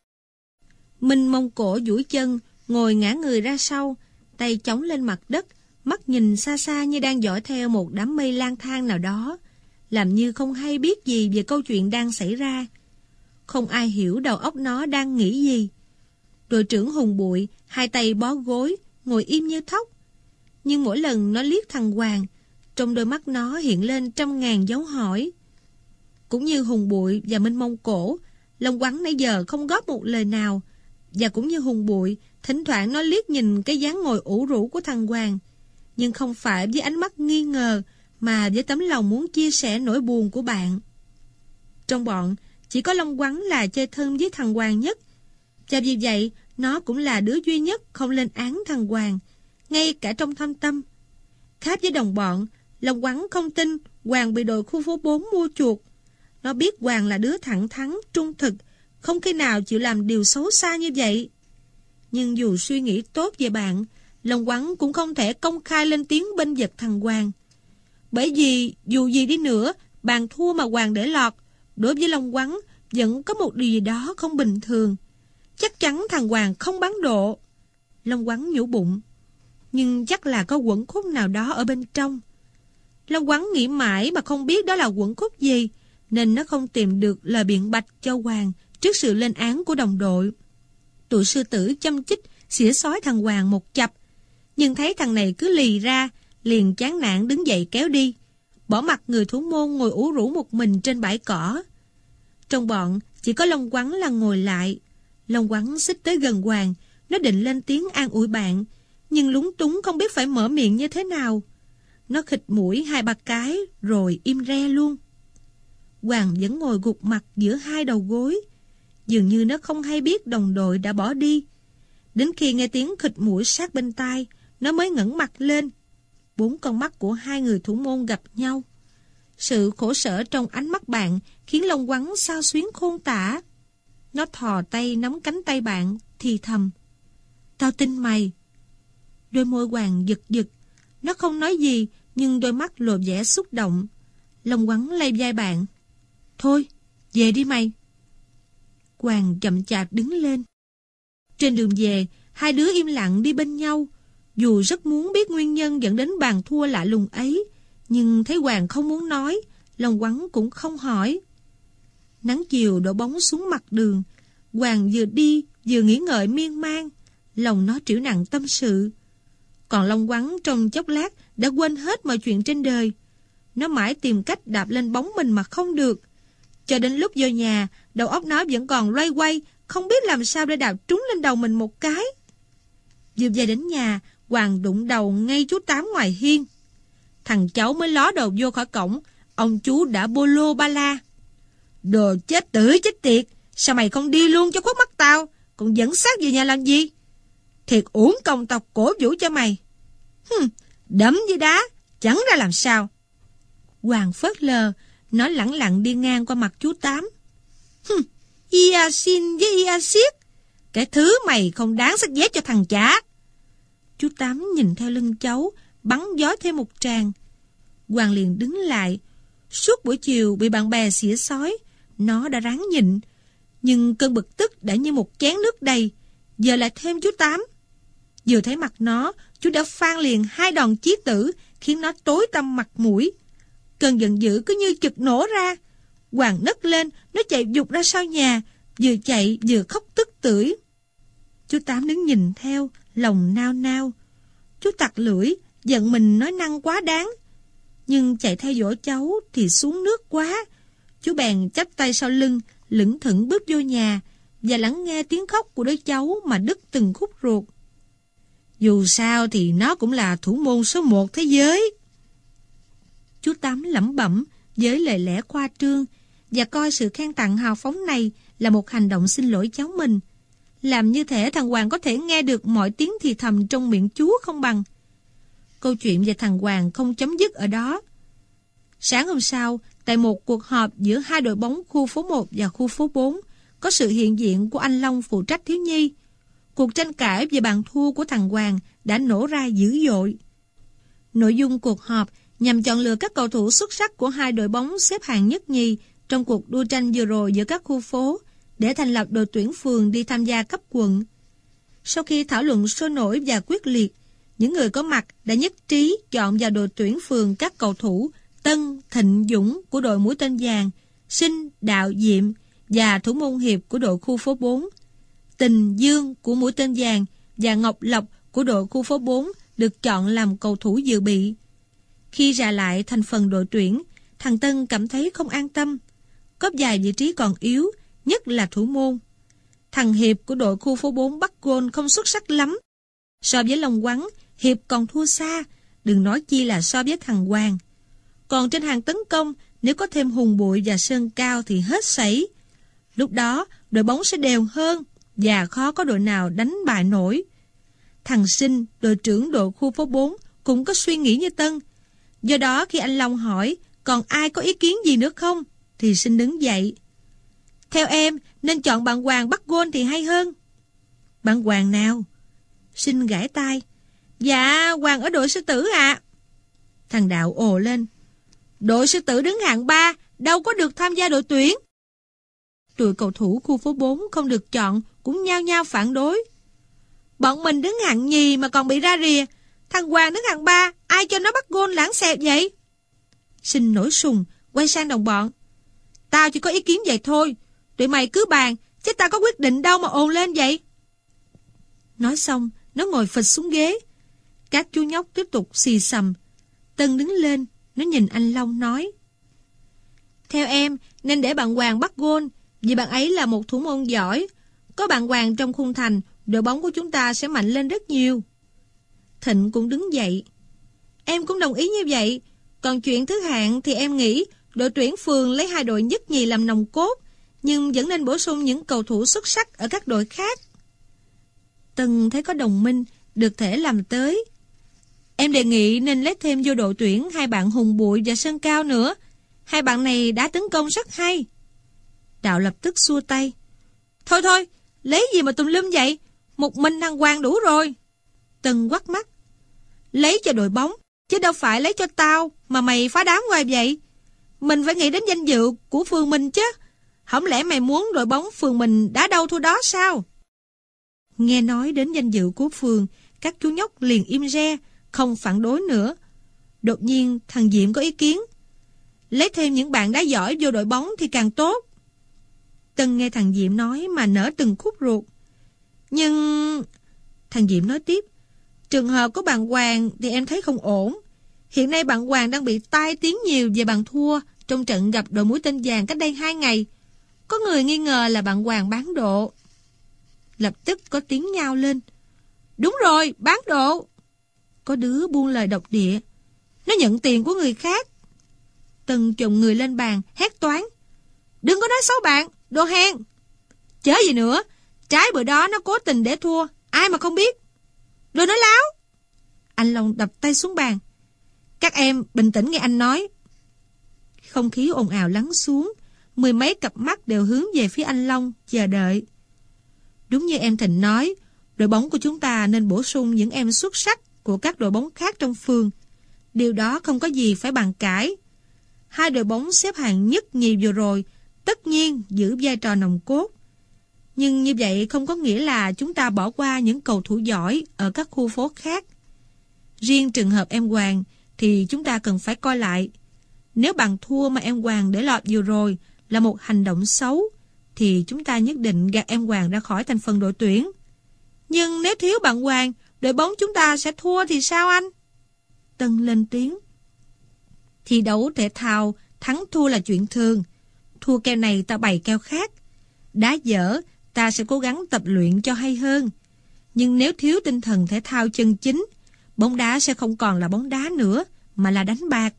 Minh Mông Cổ duỗi chân, ngồi ngả người ra sau, tay chống lên mặt đất, mắt nhìn xa xa như đang dõi theo một đám mây lang thang nào đó, làm như không hay biết gì về câu chuyện đang xảy ra. Không ai hiểu đầu óc nó đang nghĩ gì. Đội trưởng Hùng Bụi 2 tay bó gối, ngồi im như thóc. Nhưng mỗi lần nó liếc thằng Hoàng, trong đôi mắt nó hiện lên trăm ngàn dấu hỏi. Cũng như Hùng Bụi và Minh Mông Cổ, Long Quắn nãy giờ không góp một lời nào. Và cũng như Hùng Bụi, thỉnh thoảng nó liếc nhìn cái dáng ngồi ủ rũ của thằng Hoàng, nhưng không phải với ánh mắt nghi ngờ, mà với tấm lòng muốn chia sẻ nỗi buồn của bạn. Trong bọn, chỉ có Long Quắn là chơi thân với thằng Hoàng nhất, và vì vậy Nó cũng là đứa duy nhất không lên án thằng Hoàng, ngay cả trong thâm tâm. Khác với đồng bọn, Long Quắn không tin Hoàng bị đội khu phố 4 mua chuộc. Nó biết Hoàng là đứa thẳng thắn, trung thực, không khi nào chịu làm điều xấu xa như vậy. Nhưng dù suy nghĩ tốt về bạn, Long Quắn cũng không thể công khai lên tiếng bênh vực thằng Hoàng. Bởi vì dù gì đi nữa, bàn thua mà Hoàng để lọt, đối với Long Quắn vẫn có một điều gì đó không bình thường. Chắc chắn thằng Hoàng không bán độ. Long Quắn nhủ bụng. Nhưng chắc là có quẩn khúc nào đó ở bên trong. Long Quắn nghĩ mãi mà không biết đó là quẩn khúc gì, nên nó không tìm được lời biện bạch cho Hoàng trước sự lên án của đồng đội. Tụi sư tử châm chích xỉa xói thằng Hoàng một chập, nhưng thấy thằng này cứ lì ra, liền chán nản đứng dậy kéo đi, bỏ mặc người thủ môn ngồi ủ rũ một mình trên bãi cỏ. Trong bọn chỉ có Long Quắn là ngồi lại. Long Quắn xích tới gần Hoàng, nó định lên tiếng an ủi bạn, nhưng lúng túng không biết phải mở miệng như thế nào. Nó khịt mũi 2-3 cái rồi im re luôn. Hoàng vẫn ngồi gục mặt giữa hai đầu gối, dường như nó không hay biết đồng đội đã bỏ đi. Đến khi nghe tiếng khịt mũi sát bên tai, nó mới ngẩng mặt lên. 4 con mắt của hai người thủ môn gặp nhau. Sự khổ sở trong ánh mắt bạn khiến Long Quắn xao xuyến khôn tả. Nó thò tay nắm cánh tay bạn, thì thầm: "Tao tin mày." Đôi môi Hoàng giật giật. Nó không nói gì, nhưng đôi mắt lộ vẻ xúc động. Long Quắn lay vai bạn: "Thôi, về đi mày." Hoàng chậm chạp đứng lên. Trên đường về, hai đứa im lặng đi bên nhau. Dù rất muốn biết nguyên nhân dẫn đến bàn thua lạ lùng ấy, nhưng thấy Hoàng không muốn nói, Long Quắn cũng không hỏi. Nắng chiều đổ bóng xuống mặt đường. Hoàng vừa đi vừa nghĩ ngợi miên man, lòng nó trĩu nặng tâm sự. Còn Long Quắn trong chốc lát đã quên hết mọi chuyện trên đời. Nó mãi tìm cách đạp lên bóng mình mà không được. Cho đến lúc vô nhà, đầu óc nó vẫn còn loay quay, không biết làm sao để đạp trúng lên đầu mình một cái. Vừa về đến nhà, Hoàng đụng đầu ngay chú Tám ngoài hiên. Thằng cháu mới ló đầu vô khỏi cổng, ông chú đã bô lô ba la: "Đồ chết tử chết tiệt, sao mày không đi luôn cho khuất mắt tao, còn dẫn xác về nhà làm gì? Thiệt uổng công tao cổ vũ cho mày. Đấm với đá, chẳng ra làm sao." Hoàng phớt lờ, nó lẳng lặng đi ngang qua mặt chú Tám. "Ia xin với ia siết, cái thứ mày không đáng xách dép cho thằng chả." Chú Tám nhìn theo lưng cháu, bắn gió thêm một tràng. Hoàng liền đứng lại. Suốt buổi chiều bị bạn bè xỉa xói, nó đã ráng nhịn, nhưng cơn bực tức đã như một chén nước đầy, giờ lại thêm chú Tám. Vừa thấy mặt nó, chú đã phang liền 2 đòn chí tử, khiến nó tối tăm mặt mũi. Cơn giận dữ cứ như chực nổ ra. Hoàng nấc lên, nó chạy vụt ra sau nhà, vừa chạy vừa khóc tức tưởi. Chú Tám đứng nhìn theo, lòng nao nao. Chú tặc lưỡi, giận mình nói năng quá đáng. Nhưng chạy theo dỗ cháu thì xuống nước quá. Chú bèn chắp tay sau lưng, lững thững bước vô nhà và lắng nghe tiếng khóc của đứa cháu mà đứt từng khúc ruột. Dù sao thì nó cũng là thủ môn số 1 thế giới. Chú Tám lẩm bẩm với lời lẽ khoa trương và coi sự khen tặng hào phóng này là một hành động xin lỗi cháu mình. Làm như thể thằng Hoàng có thể nghe được mọi tiếng thì thầm trong miệng chú không bằng. Câu chuyện về thằng Hoàng không chấm dứt ở đó. Sáng hôm sau, tại một cuộc họp giữa hai đội bóng khu phố 1 và khu phố 4, có sự hiện diện của anh Long phụ trách thiếu nhi. Cuộc tranh cãi về bàn thua của thằng Hoàng đã nổ ra dữ dội. Nội dung cuộc họp nhằm chọn lựa các cầu thủ xuất sắc của hai đội bóng xếp hạng nhất nhì trong cuộc đua tranh vừa rồi giữa các khu phố để thành lập đội tuyển phường đi tham gia cấp quận. Sau khi thảo luận sôi nổi và quyết liệt, những người có mặt đã nhất trí chọn vào đội tuyển phường các cầu thủ Tân, Thịnh, Dũng của đội mũi tên vàng, Sinh, Đạo, Diệm và thủ môn Hiệp của đội khu phố 4. Tình, Dương của mũi tên vàng và Ngọc Lộc của đội khu phố 4 được chọn làm cầu thủ dự bị. Khi ra lại thành phần đội tuyển, thằng Tân cảm thấy không an tâm. Có vài vị trí còn yếu, nhất là thủ môn. Thằng Hiệp của đội khu phố 4 bắt gôn không xuất sắc lắm. So với Long Quắn, Hiệp còn thua xa, đừng nói chi là so với thằng Hoàng. Còn trên hàng tấn công, nếu có thêm Hùng Bụi và Sơn Cao thì hết sảy. Lúc đó, đội bóng sẽ đều hơn và khó có đội nào đánh bại nổi. Thằng Sinh, đội trưởng đội khu phố 4, cũng có suy nghĩ như Tân. Do đó khi anh Long hỏi còn ai có ý kiến gì nữa không, thì Sinh đứng dậy. Theo em, nên chọn bạn Hoàng bắt gôn thì hay hơn. Bạn Hoàng nào? Sinh gãi tai. Dạ, Hoàng ở đội sư tử ạ. Thằng Đạo ồ lên. Đội sư tử đứng hạng 3, đâu có được tham gia đội tuyển. Tụi cầu thủ khu phố 4 không được chọn cũng nhao nhao phản đối. Bọn mình đứng hạng nhì mà còn bị ra rìa. Thằng Hoàng đứng hạng 3, ai cho nó bắt gôn lãng xẹt vậy? Sinh nổi sùng, quay sang đồng bọn. Tao chỉ có ý kiến vậy thôi. Tụi mày cứ bàn, chứ tao có quyết định đâu mà ồn lên vậy. Nói xong, nó ngồi phịch xuống ghế. Các chú nhóc tiếp tục xì xầm. Tân đứng lên, nó nhìn anh Long nói. Theo em, nên để bạn Hoàng bắt gôn, vì bạn ấy là một thủ môn giỏi. Có bạn Hoàng trong khung thành, đội bóng của chúng ta sẽ mạnh lên rất nhiều. Thịnh cũng đứng dậy. Em cũng đồng ý như vậy. Còn chuyện thứ hạng thì em nghĩ đội tuyển phường lấy 2 đội nhất nhì làm nòng cốt, nhưng vẫn nên bổ sung những cầu thủ xuất sắc ở các đội khác. Tân thấy có đồng minh, được thể làm tới. Em đề nghị nên lấy thêm vô đội tuyển 2 bạn Hùng Bụi và Sơn Cao nữa. 2 bạn này đã tấn công rất hay. Đạo lập tức xua tay. Thôi thôi, lấy gì mà tùm lum vậy? Một mình thằng Hoàng đủ rồi. Tân quắt mắt. Lấy cho đội bóng, chứ đâu phải lấy cho tao mà mày phá đám hoài vậy. Mình phải nghĩ đến danh dự của phường mình chứ. Không lẽ mày muốn đội bóng phường mình đá đâu thua đó sao? Nghe nói đến danh dự của phường, các chú nhóc liền im re, không phản đối nữa. Đột nhiên thằng Diệm có ý kiến. Lấy thêm những bạn đá giỏi vô đội bóng thì càng tốt. Tân nghe thằng Diệm nói mà nở từng khúc ruột. Nhưng... Thằng Diệm nói tiếp. Trường hợp của bạn Hoàng thì em thấy không ổn. Hiện nay bạn Hoàng đang bị tai tiếng nhiều về bàn thua trong trận gặp đội Mũi Tên Vàng cách đây 2 ngày. Có người nghi ngờ là bạn Hoàng bán độ. Lập tức có tiếng nhao lên. Đúng rồi, bán độ. Có đứa buông lời độc địa. Nó nhận tiền của người khác. Tân chồng người lên bàn, hét toáng. Đừng có nói xấu bạn, đồ hèn. Chớ gì nữa, trái bữa đó nó cố tình để thua, ai mà không biết. Đồ nói láo. Anh Long đập tay xuống bàn. Các em bình tĩnh nghe anh nói. Không khí ồn ào lắng xuống. 10 mấy cặp mắt đều hướng về phía anh Long, chờ đợi. Đúng như em Thịnh nói, đội bóng của chúng ta nên bổ sung những em xuất sắc của các đội bóng khác trong phường. Điều đó không có gì phải bàn cãi. 2 đội bóng xếp hạng nhất nhì vừa rồi tất nhiên giữ vai trò nòng cốt. Nhưng như vậy không có nghĩa là chúng ta bỏ qua những cầu thủ giỏi ở các khu phố khác. Riêng trường hợp em Hoàng thì chúng ta cần phải coi lại. Nếu bằng thua mà em Hoàng để lọt vừa rồi là một hành động xấu, thì chúng ta nhất định gạt em Hoàng ra khỏi thành phần đội tuyển. Nhưng nếu thiếu bạn Hoàng, đội bóng chúng ta sẽ thua thì sao anh? Tân lên tiếng. Thi đấu thể thao, thắng thua là chuyện thường. Thua keo này ta bày keo khác. Đá dở, ta sẽ cố gắng tập luyện cho hay hơn. Nhưng nếu thiếu tinh thần thể thao chân chính, bóng đá sẽ không còn là bóng đá nữa, mà là đánh bạc.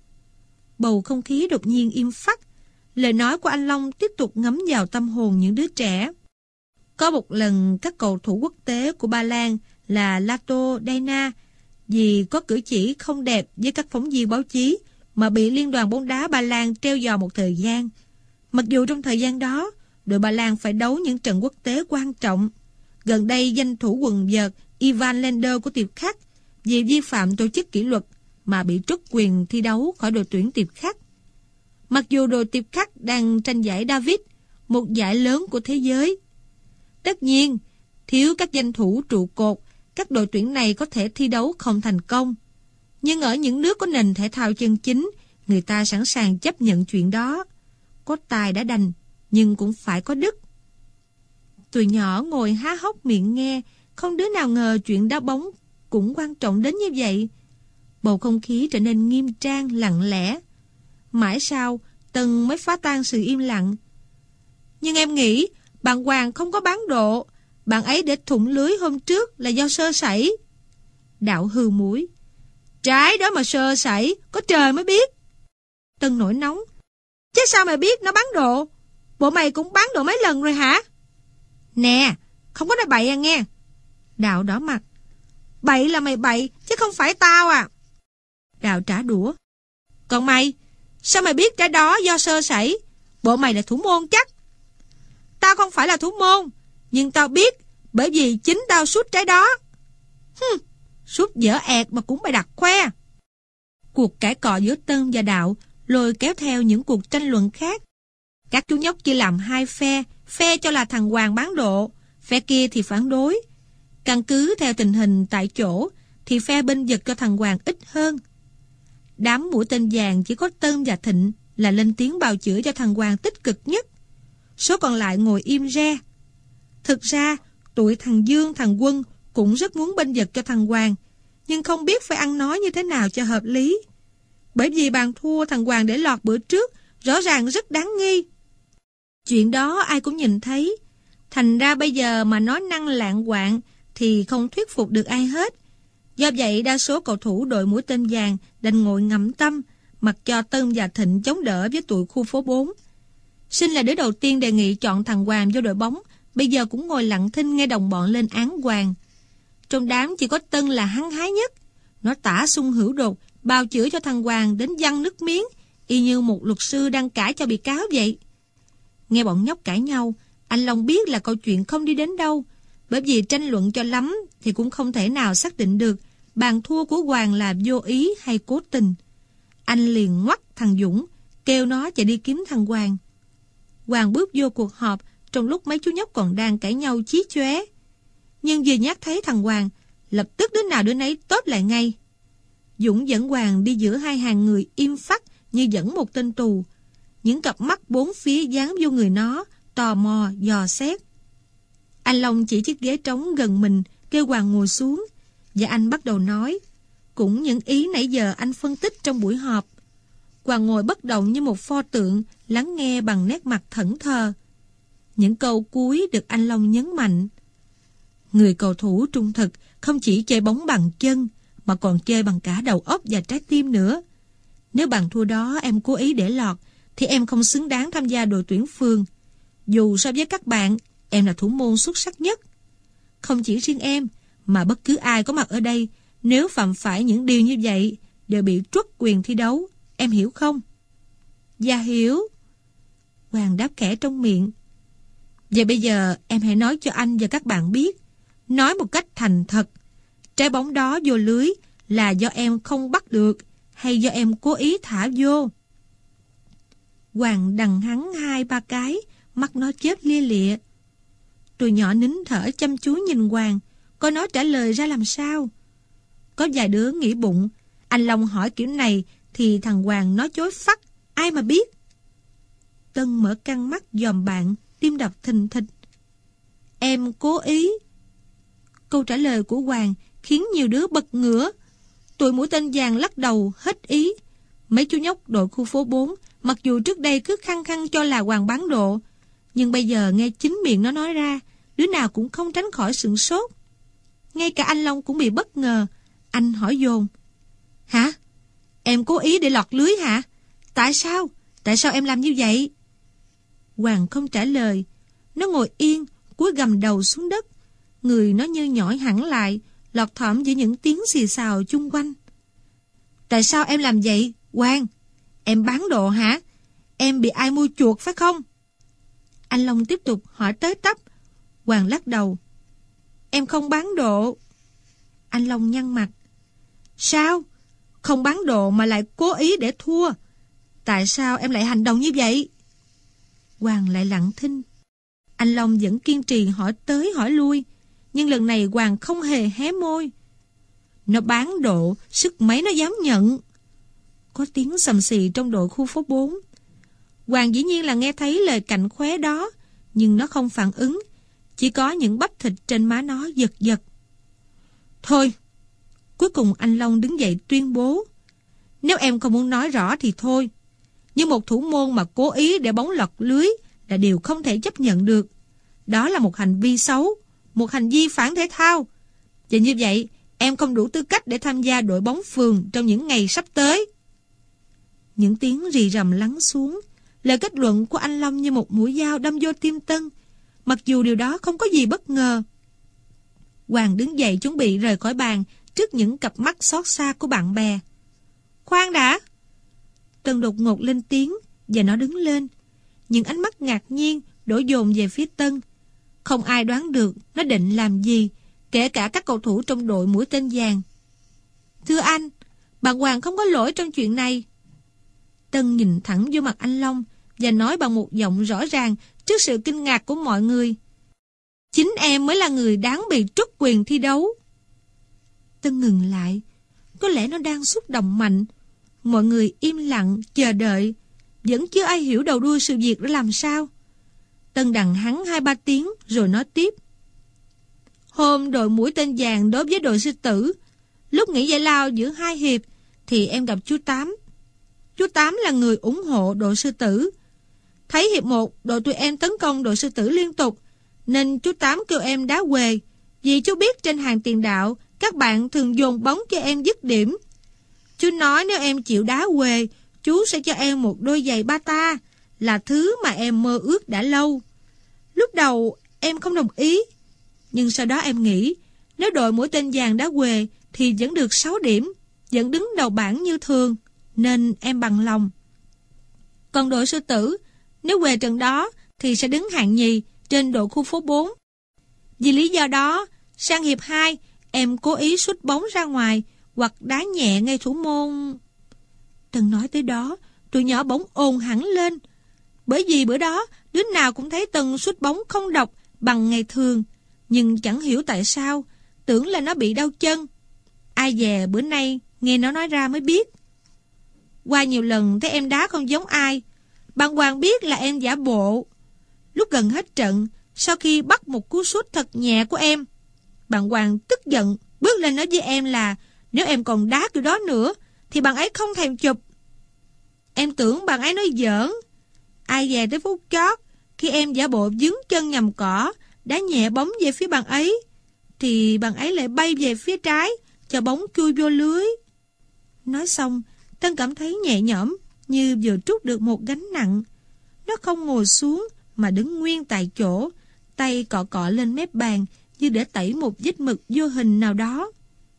Bầu không khí đột nhiên im phắt. Lời nói của anh Long tiếp tục ngấm vào tâm hồn những đứa trẻ. Có một lần các cầu thủ quốc tế của Ba Lan là Lato, Dayna vì có cử chỉ không đẹp với các phóng viên báo chí mà bị Liên đoàn bóng đá Ba Lan treo giò một thời gian. Mặc dù trong thời gian đó, đội Ba Lan phải đấu những trận quốc tế quan trọng. Gần đây, danh thủ quần vợt Ivan Lendl của Tiệp Khắc vì vi phạm tổ chức kỷ luật mà bị truất quyền thi đấu khỏi đội tuyển Tiệp Khắc. Mặc dù đội Tiệp Khắc đang tranh giải Davis, một giải lớn của thế giới. Tất nhiên, thiếu các danh thủ trụ cột, các đội tuyển này có thể thi đấu không thành công. Nhưng ở những nước có nền thể thao chân chính, người ta sẵn sàng chấp nhận chuyện đó. Có tài đã đành, nhưng cũng phải có đức. Tụi nhỏ ngồi há hốc miệng nghe, không đứa nào ngờ chuyện đá bóng cũng quan trọng đến như vậy. Bầu không khí trở nên nghiêm trang, lặng lẽ. Mãi sau, Tân mới phá tan sự im lặng. Nhưng em nghĩ, bạn Hoàng không có bán độ. Bạn ấy để thủng lưới hôm trước là do sơ sẩy. Đạo hừ mũi. Trái đó mà sơ sẩy, có trời mới biết. Tân nổi nóng. Chứ sao mày biết nó bán độ? Bộ mày cũng bán độ mấy lần rồi hả? Nè, Không có nói bậy à nghe. Đạo đỏ mặt. Bậy là mày bậy, chứ không phải tao à. Đạo trả đũa. Còn mày, sao mày biết trái đó do sơ sẩy? Bộ mày là thủ môn chắc. Tao không phải là thủ môn, nhưng tao biết, bởi vì chính tao sút trái đó. Sút dở ẹt mà cũng mày đặt khoe. Cuộc cãi cọ giữa Tân và Đạo lôi kéo theo những cuộc tranh luận khác. Các chú nhóc chia làm hai phe cho là thằng Hoàng bán độ, phe kia thì phản đối. Căn cứ theo tình hình tại chỗ thì phe bênh vực cho thằng Hoàng ít hơn. Đám mũi tên vàng chỉ có Tân và Thịnh là lên tiếng bào chữa cho thằng Hoàng tích cực nhất. Số còn lại ngồi im re. Thực ra, tụi thằng Dương, thằng Quân cũng rất muốn bênh vực cho thằng Hoàng, nhưng không biết phải ăn nói như thế nào cho hợp lý. Bởi vì bàn thua thằng Hoàng để lọt bữa trước rõ ràng rất đáng nghi. Chuyện đó ai cũng nhìn thấy. Thành ra bây giờ mà nói năng lạng quạng thì không thuyết phục được ai hết. Do vậy đa số cầu thủ đội mũi tên vàng đành ngồi ngậm tâm, mặc cho Tân và Thịnh chống đỡ với tụi khu phố 4. Sinh là đứa đầu tiên đề nghị chọn thằng Hoàng vô đội bóng, bây giờ cũng ngồi lặng thinh nghe đồng bọn lên án Hoàng. Trong đám chỉ có Tân là hăng hái nhất. Nó tả sung hữu đột, bào chữa cho thằng Hoàng đến văng nước miếng, y như một luật sư đang cãi cho bị cáo vậy. Nghe bọn nhóc cãi nhau, anh Long biết là câu chuyện không đi đến đâu, bởi vì tranh luận cho lắm thì cũng không thể nào xác định được bàn thua của Hoàng là vô ý hay cố tình. Anh liền ngoắt thằng Dũng, kêu nó chạy đi kiếm thằng Hoàng. Hoàng bước vô cuộc họp trong lúc mấy chú nhóc còn đang cãi nhau chí chóe. Nhưng vừa nhắc thấy thằng Hoàng, lập tức đứa nào đứa nấy tốp lại ngay. Dũng dẫn Hoàng đi giữa hai hàng người im phắt như dẫn một tên tù. Những cặp mắt bốn phía dán vô người nó, tò mò, dò xét. Anh Long chỉ chiếc ghế trống gần mình, kêu Hoàng ngồi xuống, và anh bắt đầu nói. Cũng những ý nãy giờ anh phân tích trong buổi họp. Hoàng ngồi bất động như một pho tượng, lắng nghe bằng nét mặt thẫn thờ. Những câu cuối được anh Long nhấn mạnh. Người cầu thủ trung thực không chỉ chơi bóng bằng chân, mà còn chơi bằng cả đầu óc và trái tim nữa. Nếu bàn thua đó em cố ý để lọt, thì em không xứng đáng tham gia đội tuyển phường. Dù so với các bạn, em là thủ môn xuất sắc nhất. Không chỉ riêng em, mà bất cứ ai có mặt ở đây, nếu phạm phải những điều như vậy, đều bị truất quyền thi đấu. Em hiểu không? Dạ hiểu. Hoàng đáp khẽ trong miệng. Vậy bây giờ em hãy nói cho anh và các bạn biết, nói một cách thành thật, trái bóng đó vô lưới là do em không bắt được hay do em cố ý thả vô? Hoàng đằng hắn 2-3 cái, mắt nó chớp lia lịa. Tụi nhỏ nín thở chăm chú nhìn Hoàng, coi nó trả lời ra làm sao. Có vài đứa nghĩ bụng, anh Long hỏi kiểu này thì thằng Hoàng nói chối phắt, ai mà biết. Tân mở căng mắt dòm bạn, tim đập thình thịch. Em cố ý. Câu trả lời của Hoàng khiến nhiều đứa bật ngửa. Tụi mũi tên vàng lắc đầu hết ý. Mấy chú nhóc đội khu phố 4, mặc dù trước đây cứ khăng khăng cho là Hoàng bán độ, nhưng bây giờ nghe chính miệng nó nói ra, đứa nào cũng không tránh khỏi sửng sốt. Ngay cả anh Long cũng bị bất ngờ. Anh hỏi dồn. Hả? Em cố ý để lọt lưới hả? Tại sao? Tại sao em làm như vậy? Hoàng không trả lời. Nó ngồi yên, cúi gằm đầu xuống đất. Người nó như nhỏi hẳn lại, lọt thỏm giữa những tiếng xì xào chung quanh. Tại sao em làm vậy, Hoàng? Em bán độ hả? Em bị ai mua chuộc phải không? Anh Long tiếp tục hỏi tới tấp. Hoàng lắc đầu. Em không bán độ. Anh Long nhăn mặt. Sao? Không bán độ mà lại cố ý để thua. Tại sao em lại hành động như vậy? Hoàng lại lặng thinh. Anh Long vẫn kiên trì hỏi tới hỏi lui, nhưng lần này Hoàng không hề hé môi. Nó bán độ, sức mấy nó dám nhận. Có tiếng xầm xì trong đội khu phố 4. Hoàng dĩ nhiên là nghe thấy lời cạnh khóe đó, nhưng nó không phản ứng. Chỉ có những bắp thịt trên má nó giật giật. Thôi. Cuối cùng anh Long đứng dậy tuyên bố. Nếu em không muốn nói rõ thì thôi. Nhưng một thủ môn mà cố ý để bóng lọt lưới là điều không thể chấp nhận được. Đó là một hành vi xấu, một hành vi phản thể thao. Và như vậy, em không đủ tư cách để tham gia đội bóng phường trong những ngày sắp tới. Những tiếng rì rầm lắng xuống. Lời kết luận của anh Long như một mũi dao đâm vô tim Tân. mặc dù điều đó không có gì bất ngờ. Hoàng đứng dậy chuẩn bị rời khỏi bàn trước những cặp mắt xót xa của bạn bè. Khoan đã! Tân đột ngột lên tiếng và nó đứng lên. Những ánh mắt ngạc nhiên đổ dồn về phía Tân. Không ai đoán được nó định làm gì, kể cả các cầu thủ trong đội mũi tên vàng. Thưa anh, bạn Hoàng không có lỗi trong chuyện này. Tân nhìn thẳng vô mặt anh Long và nói bằng một giọng rõ ràng trước sự kinh ngạc của mọi người. Chính em mới là người đáng bị truất quyền thi đấu. Tân ngừng lại. Có lẽ nó đang xúc động mạnh. Mọi người im lặng, chờ đợi. Vẫn chưa ai hiểu đầu đuôi sự việc đã làm sao. Tân đằng hắn 2-3 tiếng rồi nói tiếp. Hôm đội mũi tên vàng đối với đội sư tử, lúc nghỉ giải lao giữa 2 hiệp thì em gặp chú Tám. Chú Tám là người ủng hộ đội sư tử. Thấy hiệp 1 đội tụi em tấn công đội sư tử liên tục, nên chú Tám kêu em đá huề. Vì chú biết trên hàng tiền đạo các bạn thường dồn bóng cho em dứt điểm. Chú nói nếu em chịu đá huề, chú sẽ cho em một đôi giày bata, là thứ mà em mơ ước đã lâu. Lúc đầu em không đồng ý, nhưng sau đó em nghĩ nếu đội mũi tên vàng đá huề thì vẫn được 6 điểm, vẫn đứng đầu bảng như thường, nên em bằng lòng. Còn đội sư tử, nếu huề trận đó thì sẽ đứng hạng nhì trên đội khu phố 4. Vì lý do đó, sang hiệp 2, em cố ý sút bóng ra ngoài hoặc đá nhẹ ngay thủ môn. Tân nói tới đó, tụi nhỏ bỗng ồn hẳn lên. Bởi vì bữa đó, đứa nào cũng thấy Tân sút bóng không độc bằng ngày thường, nhưng chẳng hiểu tại sao, tưởng là nó bị đau chân. Ai dè bữa nay nghe nó nói ra mới biết. Qua nhiều lần thấy em đá không giống ai, bạn Hoàng biết là em giả bộ. Lúc gần hết trận, sau khi bắt một cú sút thật nhẹ của em, bạn Hoàng tức giận bước lên nói với em là nếu em còn đá kiểu đó nữa thì bạn ấy không thèm chụp. Em tưởng bạn ấy nói giỡn. Ai dè tới phút chót, khi em giả bộ vướng chân nhầm cỏ, đá nhẹ bóng về phía bạn ấy, thì bạn ấy lại bay về phía trái, cho bóng chui vô lưới. Nói xong, Tân cảm thấy nhẹ nhõm, như vừa trút được một gánh nặng. Nó không ngồi xuống, mà đứng nguyên tại chỗ, tay cọ cọ lên mép bàn, như để tẩy một vết mực vô hình nào đó.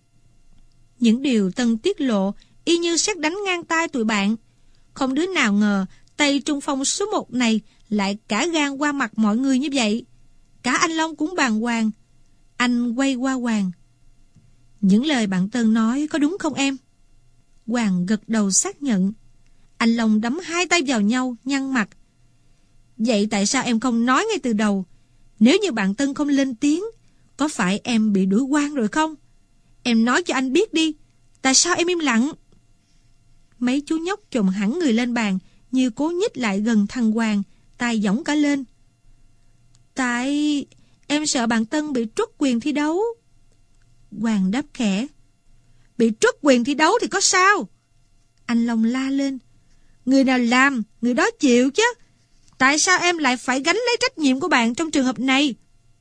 Những điều Tân tiết lộ, y như sét đánh ngang tai tụi bạn. Không đứa nào ngờ, tay trung phong số 1 này lại cả gan qua mặt mọi người như vậy. Cả anh Long cũng bàng hoàng. Anh quay qua Hoàng. Những lời bạn Tân nói có đúng không em? Hoàng gật đầu xác nhận. Anh Long đấm 2 tay vào nhau, nhăn mặt. Vậy tại sao em không nói ngay từ đầu? Nếu như bạn Tân không lên tiếng, có phải em bị đuổi quan rồi không? Em nói cho anh biết đi. Tại sao em im lặng? Mấy chú nhóc chồm hẳn người lên bàn, như cố nhích lại gần thằng Hoàng, tay giỏng cả lên. Tại em sợ bạn Tân bị truất quyền thi đấu. Hoàng đáp khẽ. Bị truất quyền thi đấu thì có sao? Anh Long la lên. Người nào làm, người đó chịu chứ. Tại sao em lại phải gánh lấy trách nhiệm của bạn trong trường hợp này?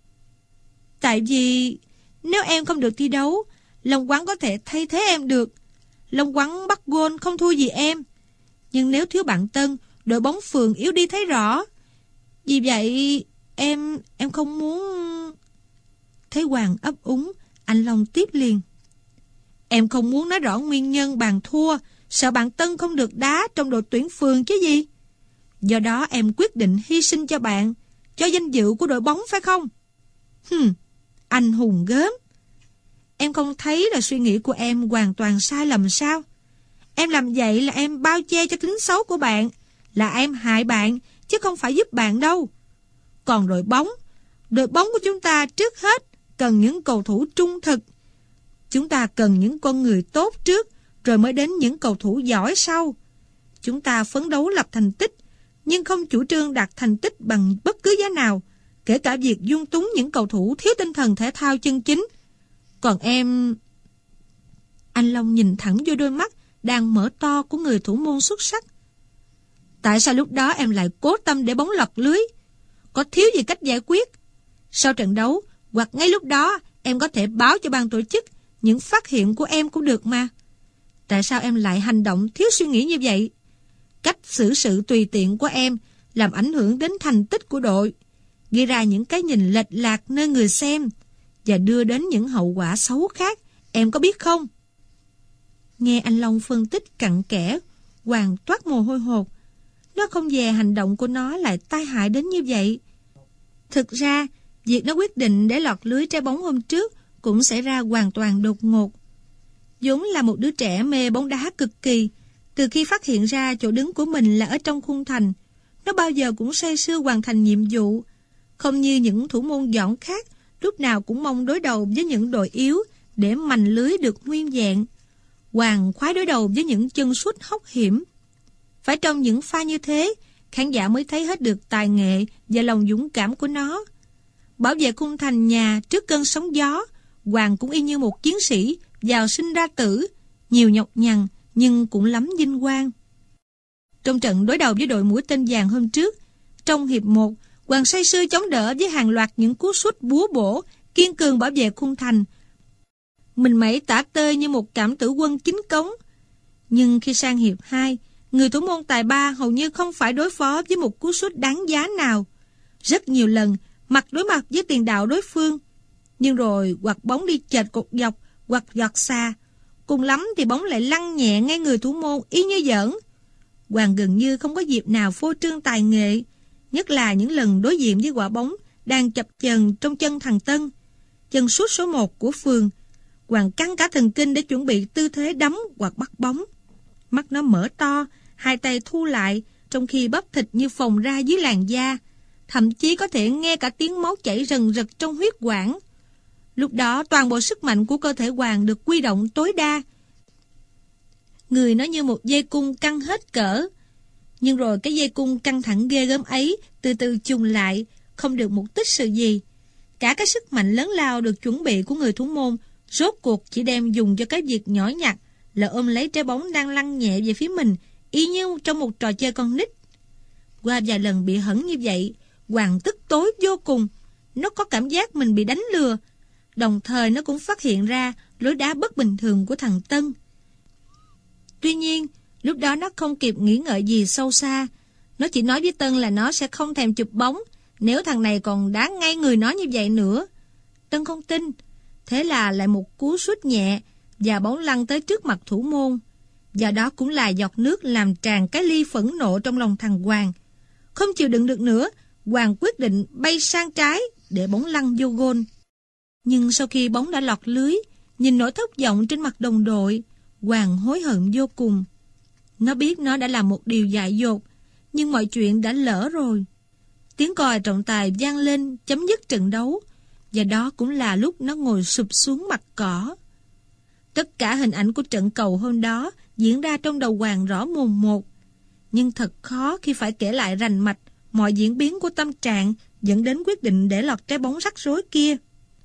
Tại vì nếu em không được thi đấu, Long Quán có thể thay thế em được. Long Quán bắt gôn không thua gì em. Nhưng nếu thiếu bạn Tân, đội bóng phường yếu đi thấy rõ. Vì vậy em không muốn... Thấy Hoàng ấp úng, anh Long tiếp liền. Em không muốn nói rõ nguyên nhân bạn thua, sợ bạn Tân không được đá trong đội tuyển phường chứ gì. Do đó em quyết định hy sinh cho bạn, cho danh dự của đội bóng phải không? Anh hùng gớm. Em không thấy là suy nghĩ của em hoàn toàn sai lầm sao? Em làm vậy là em bao che cho tính xấu của bạn, là em hại bạn, chứ không phải giúp bạn đâu. Còn đội bóng của chúng ta trước hết cần những cầu thủ trung thực. Chúng ta cần những con người tốt trước, rồi mới đến những cầu thủ giỏi sau. Chúng ta phấn đấu lập thành tích, nhưng không chủ trương đạt thành tích bằng bất cứ giá nào, kể cả việc dung túng những cầu thủ thiếu tinh thần thể thao chân chính. Còn em... Anh Long nhìn thẳng vô đôi mắt đang mở to của người thủ môn xuất sắc. Tại sao lúc đó em lại cố tâm để bóng lọt lưới? Có thiếu gì cách giải quyết? Sau trận đấu, hoặc ngay lúc đó, em có thể báo cho ban tổ chức những phát hiện của em cũng được mà. Tại sao em lại hành động thiếu suy nghĩ như vậy? Cách xử sự tùy tiện của em làm ảnh hưởng đến thành tích của đội. gây ra những cái nhìn lệch lạc nơi người xem và đưa đến những hậu quả xấu khác, em có biết không? Nghe anh Long phân tích cặn kẽ, Hoàng toát mồ hôi hột. Nó không dè hành động của nó lại tai hại đến như vậy. Thực ra, việc nó quyết định để lọt lưới trái bóng hôm trước cũng xảy ra hoàn toàn đột ngột. vốn là một đứa trẻ mê bóng đá cực kỳ. Từ khi phát hiện ra chỗ đứng của mình là ở trong khung thành, nó bao giờ cũng say sưa hoàn thành nhiệm vụ. Không như những thủ môn giỏi khác, lúc nào cũng mong đối đầu với những đội yếu để mành lưới được nguyên vẹn. Hoàng khoái đối đầu với những chân sút hóc hiểm. Phải trong những pha như thế, khán giả mới thấy hết được tài nghệ và lòng dũng cảm của nó. Bảo vệ khung thành nhà trước cơn sóng gió, Hoàng cũng y như một chiến sĩ vào sinh ra tử, nhiều nhọc nhằn nhưng cũng lắm vinh quang. Trong trận đối đầu với đội mũi tên vàng hôm trước, trong hiệp 1, Hoàng say sưa chống đỡ với hàng loạt những cú sút búa bổ, kiên cường bảo vệ khung thành. Mình mẩy tả tơi như một cảm tử quân chính cống. Nhưng khi sang hiệp 2, người thủ môn tài ba hầu như không phải đối phó với một cú sút đáng giá nào. Rất nhiều lần, mặt đối mặt với tiền đạo đối phương. Nhưng rồi hoặc bóng đi chệch cột dọc, hoặc giọt xa. Cùng lắm thì bóng lại lăn nhẹ ngay người thủ môn y như giỡn. Hoàng gần như không có dịp nào phô trương tài nghệ, nhất là những lần đối diện với quả bóng đang chập chờn trong chân thằng Tân, chân sút số 1 của phường. Hoàng căng cả thần kinh để chuẩn bị tư thế đấm hoặc bắt bóng. Mắt nó mở to, hai tay thu lại, trong khi bắp thịt như phồng ra dưới làn da, thậm chí có thể nghe cả tiếng máu chảy rần rật trong huyết quản. Lúc đó toàn bộ sức mạnh của cơ thể Hoàng được quy động tối đa. Người nó như một dây cung căng hết cỡ. Nhưng rồi cái dây cung căng thẳng ghê gớm ấy từ từ chùng lại, không được một tích sự gì. Cả cái sức mạnh lớn lao được chuẩn bị của người thủ môn rốt cuộc chỉ đem dùng cho cái việc nhỏ nhặt là ôm lấy trái bóng đang lăn nhẹ về phía mình, y như trong một trò chơi con nít. Qua vài lần bị hẫng như vậy, Hoàng tức tối vô cùng. Nó có cảm giác mình bị đánh lừa. Đồng thời nó cũng phát hiện ra lối đá bất bình thường của thằng Tân. Tuy nhiên, lúc đó nó không kịp nghĩ ngợi gì sâu xa. Nó chỉ nói với Tân là nó sẽ không thèm chụp bóng nếu thằng này còn đá ngay người nó như vậy nữa. Tân không tin. Thế là lại một cú sút nhẹ và bóng lăn tới trước mặt thủ môn. Và đó cũng là giọt nước làm tràn cái ly phẫn nộ trong lòng thằng Hoàng. Không chịu đựng được nữa, Hoàng quyết định bay sang trái để bóng lăn vô gôn. Nhưng sau khi bóng đã lọt lưới, nhìn nỗi thất vọng trên mặt đồng đội, Hoàng hối hận vô cùng. Nó biết nó đã làm một điều dại dột, nhưng mọi chuyện đã lỡ rồi. Tiếng còi trọng tài vang lên chấm dứt trận đấu, và đó cũng là lúc nó ngồi sụp xuống mặt cỏ. Tất cả hình ảnh của trận cầu hôm đó diễn ra trong đầu Hoàng rõ mồn một. Nhưng thật khó khi phải kể lại rành mạch mọi diễn biến của tâm trạng dẫn đến quyết định để lọt trái bóng rắc rối kia.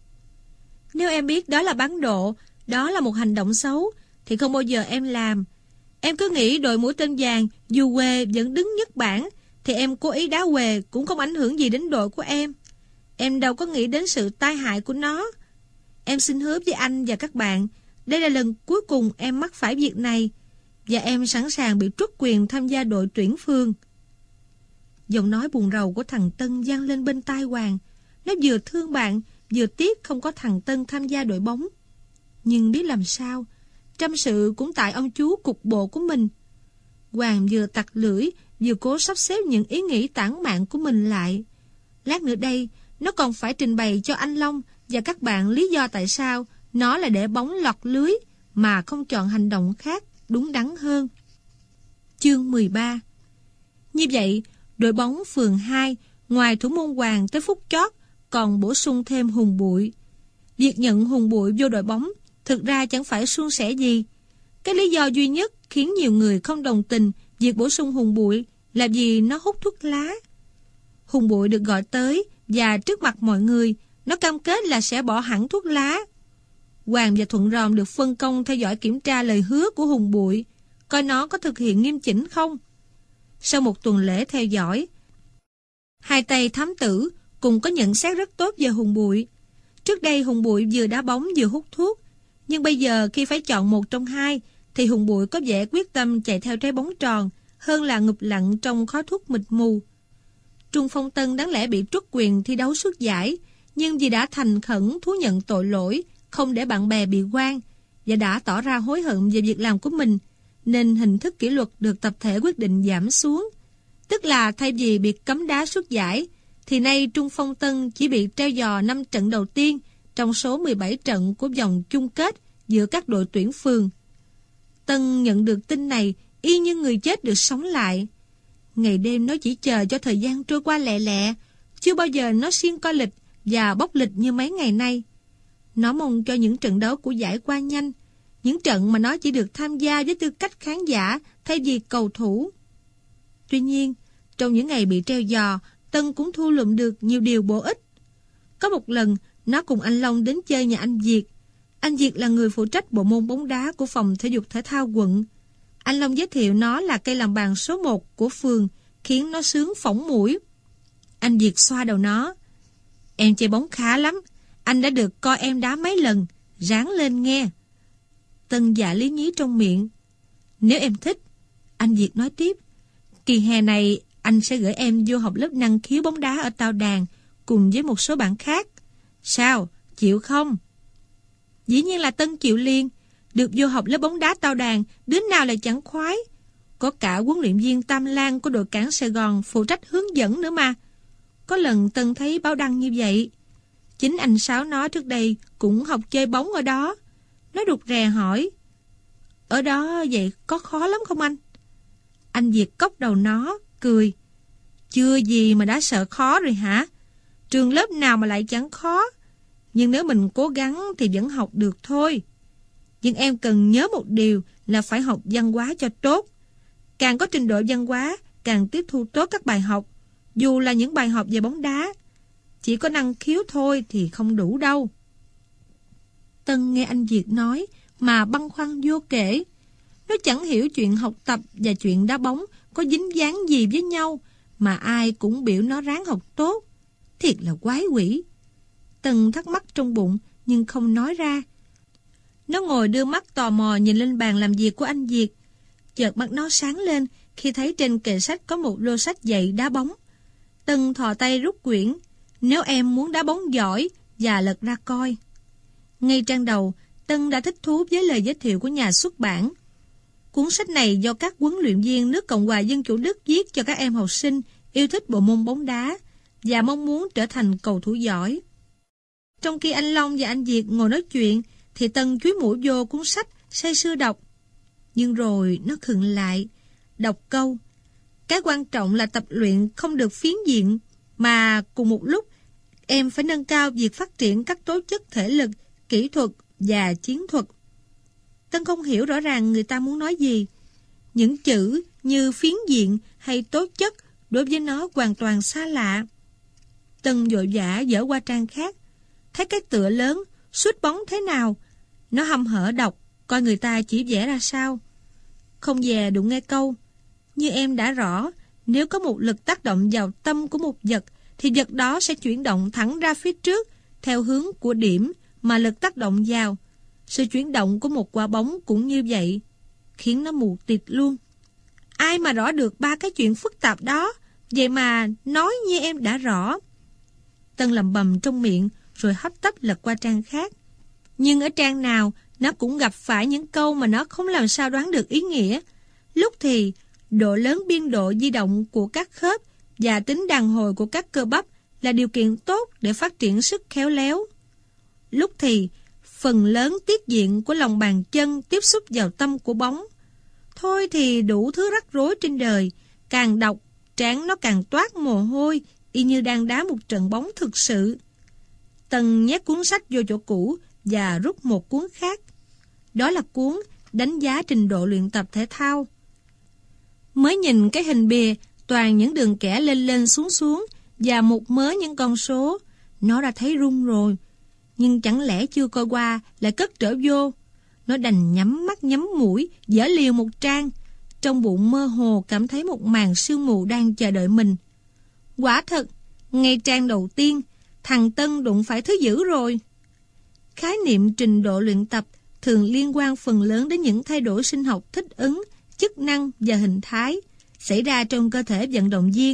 Nếu em biết đó là bán độ, đó là một hành động xấu, thì không bao giờ em làm. Em cứ nghĩ đội mũi tên vàng dù Huề vẫn đứng nhất bảng, thì em cố ý đá Huề cũng không ảnh hưởng gì đến đội của em. Em đâu có nghĩ đến sự tai hại của nó. Em xin hứa với anh và các bạn, đây là lần cuối cùng em mắc phải việc này, và em sẵn sàng bị truất quyền tham gia đội tuyển phường. Giọng nói buồn rầu của thằng Tân vang lên bên tai Hoàng. Nó vừa thương bạn, vừa tiếc không có thằng Tân tham gia đội bóng. Nhưng biết làm sao, trăm sự cũng tại ông chú cục bộ của mình. Hoàng vừa tặc lưỡi, vừa cố sắp xếp những ý nghĩ tản mạn của mình lại. Lát nữa đây, nó còn phải trình bày cho anh Long và các bạn lý do tại sao nó lại để bóng lọt lưới mà không chọn hành động khác đúng đắn hơn. Chương 13. Như vậy, đội bóng phường 2, ngoài thủ môn Hoàng tới phút chót, còn bổ sung thêm Hùng Bụi. Việc nhận Hùng Bụi vô đội bóng thực ra chẳng phải suôn sẻ gì. Cái lý do duy nhất khiến nhiều người không đồng tình việc bổ sung Hùng Bụi là vì nó hút thuốc lá. Hùng Bụi được gọi tới và trước mặt mọi người, nó cam kết là sẽ bỏ hẳn thuốc lá. Hoàng và Thuận Ròm được phân công theo dõi kiểm tra lời hứa của Hùng Bụi, coi nó có thực hiện nghiêm chỉnh không. Sau một tuần lễ theo dõi, hai tay thám tử cùng có nhận xét rất tốt về Hùng Bụi. Trước đây Hùng Bụi vừa đá bóng vừa hút thuốc, nhưng bây giờ khi phải chọn một trong hai, thì Hùng Bụi có vẻ quyết tâm chạy theo trái bóng tròn hơn là ngụp lặn trong khói thuốc mịt mù. Trung Phong Tân đáng lẽ bị truất quyền thi đấu suốt giải, nhưng vì đã thành khẩn thú nhận tội lỗi, không để bạn bè bị oan, và đã tỏ ra hối hận về việc làm của mình, nên hình thức kỷ luật được tập thể quyết định giảm xuống. Tức là thay vì bị cấm đá suốt giải, thì nay Trung Phong Tân chỉ bị treo giò 5 trận đầu tiên trong số 17 trận của vòng chung kết giữa các đội tuyển phường. Tân nhận được tin này y như người chết được sống lại. Ngày đêm nó chỉ chờ cho thời gian trôi qua lẹ lẹ, chưa bao giờ nó siêng coi lịch và bóc lịch như mấy ngày nay. Nó mong cho những trận đấu của giải qua nhanh, những trận mà nó chỉ được tham gia với tư cách khán giả thay vì cầu thủ. Tuy nhiên, trong những ngày bị treo giò, Tân cũng thu lượm được nhiều điều bổ ích. Có một lần, nó cùng anh Long đến chơi nhà anh Việt. Anh Việt là người phụ trách bộ môn bóng đá của phòng thể dục thể thao quận. Anh Long giới thiệu nó là cây làm bàn số 1 của phường, khiến nó sướng phỏng mũi. Anh Việt xoa đầu nó. Em chơi bóng khá lắm, anh đã được coi em đá mấy lần, ráng lên nghe. Tân dạ lý nhí trong miệng. Nếu em thích, anh Việt nói tiếp, kỳ hè này anh sẽ gửi em vô học lớp năng khiếu bóng đá ở Tao Đàn cùng với một số bạn khác. Sao, chịu không? Dĩ nhiên là Tân chịu liền. Được vô học lớp bóng đá Tao Đàn, đứa nào lại chẳng khoái. Có cả huấn luyện viên Tam Lan của đội Cảng Sài Gòn phụ trách hướng dẫn nữa mà. Có lần Tân thấy báo đăng như vậy. Chính anh Sáu nó trước đây cũng học chơi bóng ở đó. Nó rụt rè hỏi, ở đó vậy có khó lắm không anh? Anh Việt cốc đầu nó, cười. Chưa gì mà đã sợ khó rồi hả? Trường lớp nào mà lại chẳng khó. Nhưng nếu mình cố gắng thì vẫn học được thôi. Nhưng em cần nhớ một điều là phải học văn hóa cho tốt. Càng có trình độ văn hóa, càng tiếp thu tốt các bài học, dù là những bài học về bóng đá. Chỉ có năng khiếu thôi thì không đủ đâu. Tân nghe anh Việt nói mà băn khoăn vô kể. Nó chẳng hiểu chuyện học tập và chuyện đá bóng có dính dáng gì với nhau, mà ai cũng biểu nó ráng học tốt. Thiệt là quái quỷ. Tân thắc mắc trong bụng nhưng không nói ra. Nó ngồi đưa mắt tò mò nhìn lên bàn làm việc của anh Việt. Chợt mắt nó sáng lên khi thấy trên kệ sách có một lô sách dạy đá bóng. Tân thò tay rút quyển. Nếu em muốn đá bóng giỏi, và lật ra coi. Ngay trang đầu, Tân đã thích thú với lời giới thiệu của nhà xuất bản. Cuốn sách này do các huấn luyện viên nước Cộng hòa Dân chủ Đức viết cho các em học sinh yêu thích bộ môn bóng đá và mong muốn trở thành cầu thủ giỏi. Trong khi anh Long và anh Việt ngồi nói chuyện, thì Tân chúi mũi vô cuốn sách say sưa đọc. Nhưng rồi nó khựng lại, đọc câu: cái quan trọng là tập luyện không được phiến diện, mà cùng một lúc em phải nâng cao việc phát triển các tố chất thể lực, kỹ thuật và chiến thuật. Tân không hiểu rõ ràng người ta muốn nói gì. Những chữ như phiến diện hay tố chất đối với nó hoàn toàn xa lạ. Tân vội vã dở qua trang khác. Thấy cái tựa lớn, sút bóng thế nào. Nó hăm hở đọc, coi người ta chỉ vẽ ra sao. Không dè đụng nghe câu: như em đã rõ, nếu có một lực tác động vào tâm của một vật, thì vật đó sẽ chuyển động thẳng ra phía trước, theo hướng của điểm mà lực tác động vào. Sự chuyển động của một quả bóng cũng như vậy, khiến nó mù tịt luôn. Ai mà rõ được ba cái chuyện phức tạp đó, vậy mà nói như em đã rõ. Tân lẩm bẩm trong miệng, rồi hấp tấp lật qua trang khác. Nhưng ở trang nào, nó cũng gặp phải những câu mà nó không làm sao đoán được ý nghĩa. Lúc thì, độ lớn biên độ di động của các khớp và tính đàn hồi của các cơ bắp là điều kiện tốt để phát triển sức khéo léo. Lúc thì, phần lớn tiết diện của lòng bàn chân tiếp xúc vào tâm của bóng. Thôi thì đủ thứ rắc rối trên đời, càng đọc, trán nó càng toát mồ hôi, y như đang đá một trận bóng thực sự. Tân nhét cuốn sách vô chỗ cũ và rút một cuốn khác. Đó là cuốn đánh giá trình độ luyện tập thể thao. Mới nhìn cái hình bìa toàn những đường kẻ lên lên xuống xuống và một mớ những con số, nó đã thấy run rồi. Nhưng chẳng lẽ chưa coi qua lại cất trở vô. Nó đành nhắm mắt nhắm mũi, dở liều một trang. Trong bụng mơ hồ cảm thấy một màn sương mù đang chờ đợi mình. Quả thật, ngay trang đầu tiên, thằng Tân đụng phải thứ dữ rồi. Khái niệm trình độ luyện tập thường liên quan phần lớn đến những thay đổi sinh học thích ứng, chức năng và hình thái xảy ra trong cơ thể vận động viên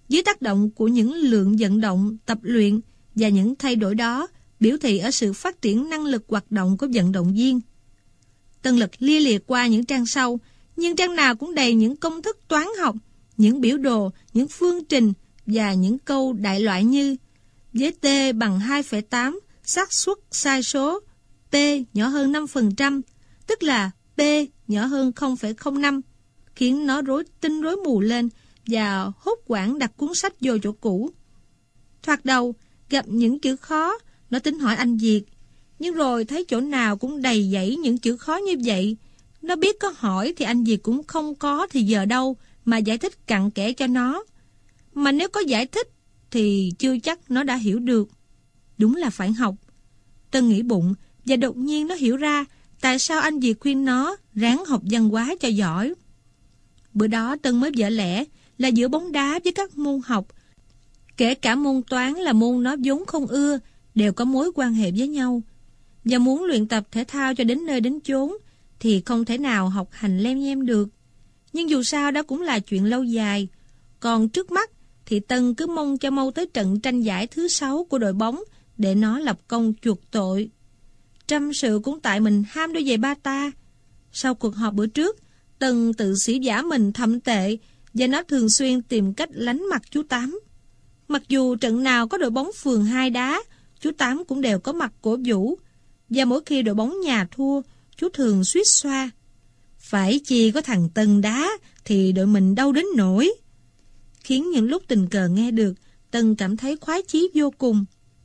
Dưới tác động của những lượng vận động, tập luyện và những thay đổi đó biểu thị ở sự phát triển năng lực hoạt động của vận động viên. Tân Lực lia lịa qua những trang sau, nhưng trang nào cũng đầy những công thức toán học, những biểu đồ, những phương trình và những câu đại loại như với t bằng 2,8, xác suất sai số p nhỏ hơn 5%, tức là p nhỏ hơn 0,05, khiến nó rối tinh rối mù lên và hốt hoảng đặt cuốn sách vô chỗ cũ. Thoạt đầu, gặp những chữ khó, nó tính hỏi anh Việt, nhưng rồi thấy chỗ nào cũng đầy dẫy những chữ khó như vậy. Nó biết có hỏi thì anh Việt cũng không có thì giờ đâu mà giải thích cặn kẽ cho nó. Mà nếu có giải thích thì chưa chắc nó đã hiểu được. Đúng là phải học. Tân nghĩ bụng và đột nhiên nó hiểu ra tại sao anh Việt khuyên nó ráng học văn hóa cho giỏi. Bữa đó Tân mới vỡ lẽ là giữa bóng đá với các môn học, kể cả môn toán là môn nó vốn không ưa, đều có mối quan hệ với nhau. Và muốn luyện tập thể thao cho đến nơi đến chốn thì không thể nào học hành lem nhem được. Nhưng dù sao đó cũng là chuyện lâu dài. Còn trước mắt thì Tân cứ mong cho mau tới trận tranh giải thứ 6 của đội bóng để nó lập công chuộc tội. Trăm sự cũng tại mình ham đôi giày Bata. Sau cuộc họp bữa trước, Tân tự sĩ giả mình thậm tệ và nó thường xuyên tìm cách lánh mặt chú Tám. Mặc dù trận nào có đội bóng phường 2 đá, chú Tám cũng đều có mặt cổ vũ. Và mỗi khi đội bóng nhà thua, chú thường suýt xoa. Phải chi có thằng Tân đá thì đội mình đâu đến nổi. Khiến những lúc tình cờ nghe được, Tân cảm thấy khoái chí vô cùng.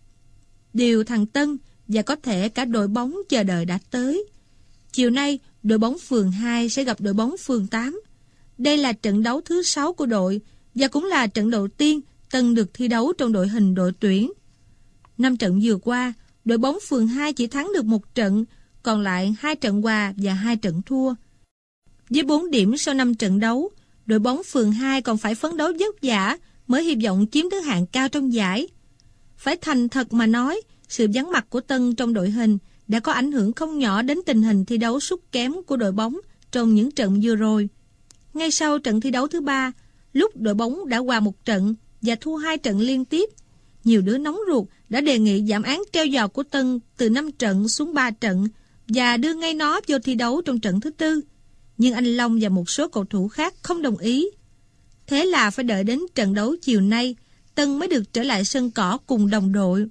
Điều thằng Tân và có thể cả đội bóng chờ đợi đã tới. Chiều nay, đội bóng phường 2 sẽ gặp đội bóng phường 8. Đây là trận đấu thứ 6 của đội và cũng là trận đầu tiên Tân được thi đấu trong đội hình đội tuyển. 5 trận vừa qua, đội bóng phường 2 chỉ thắng được 1 trận, còn lại 2 trận hòa và 2 trận thua. Với 4 điểm sau 5 trận đấu, đội bóng phường 2 còn phải phấn đấu vất vả mới hy vọng chiếm thứ hạng cao trong giải. Phải thành thật mà nói, sự vắng mặt của Tân trong đội hình đã có ảnh hưởng không nhỏ đến tình hình thi đấu sút kém của đội bóng trong những trận vừa rồi. Ngay sau trận thi đấu thứ 3, lúc đội bóng đã hòa 1 trận và thua 2 trận liên tiếp, nhiều đứa nóng ruột đã đề nghị giảm án treo giò của Tân từ 5 trận xuống 3 trận và đưa ngay nó vô thi đấu trong trận thứ 4. Nhưng anh Long và một số cầu thủ khác không đồng ý. Thế là phải đợi đến trận đấu chiều nay, Tân mới được trở lại sân cỏ cùng đồng đội.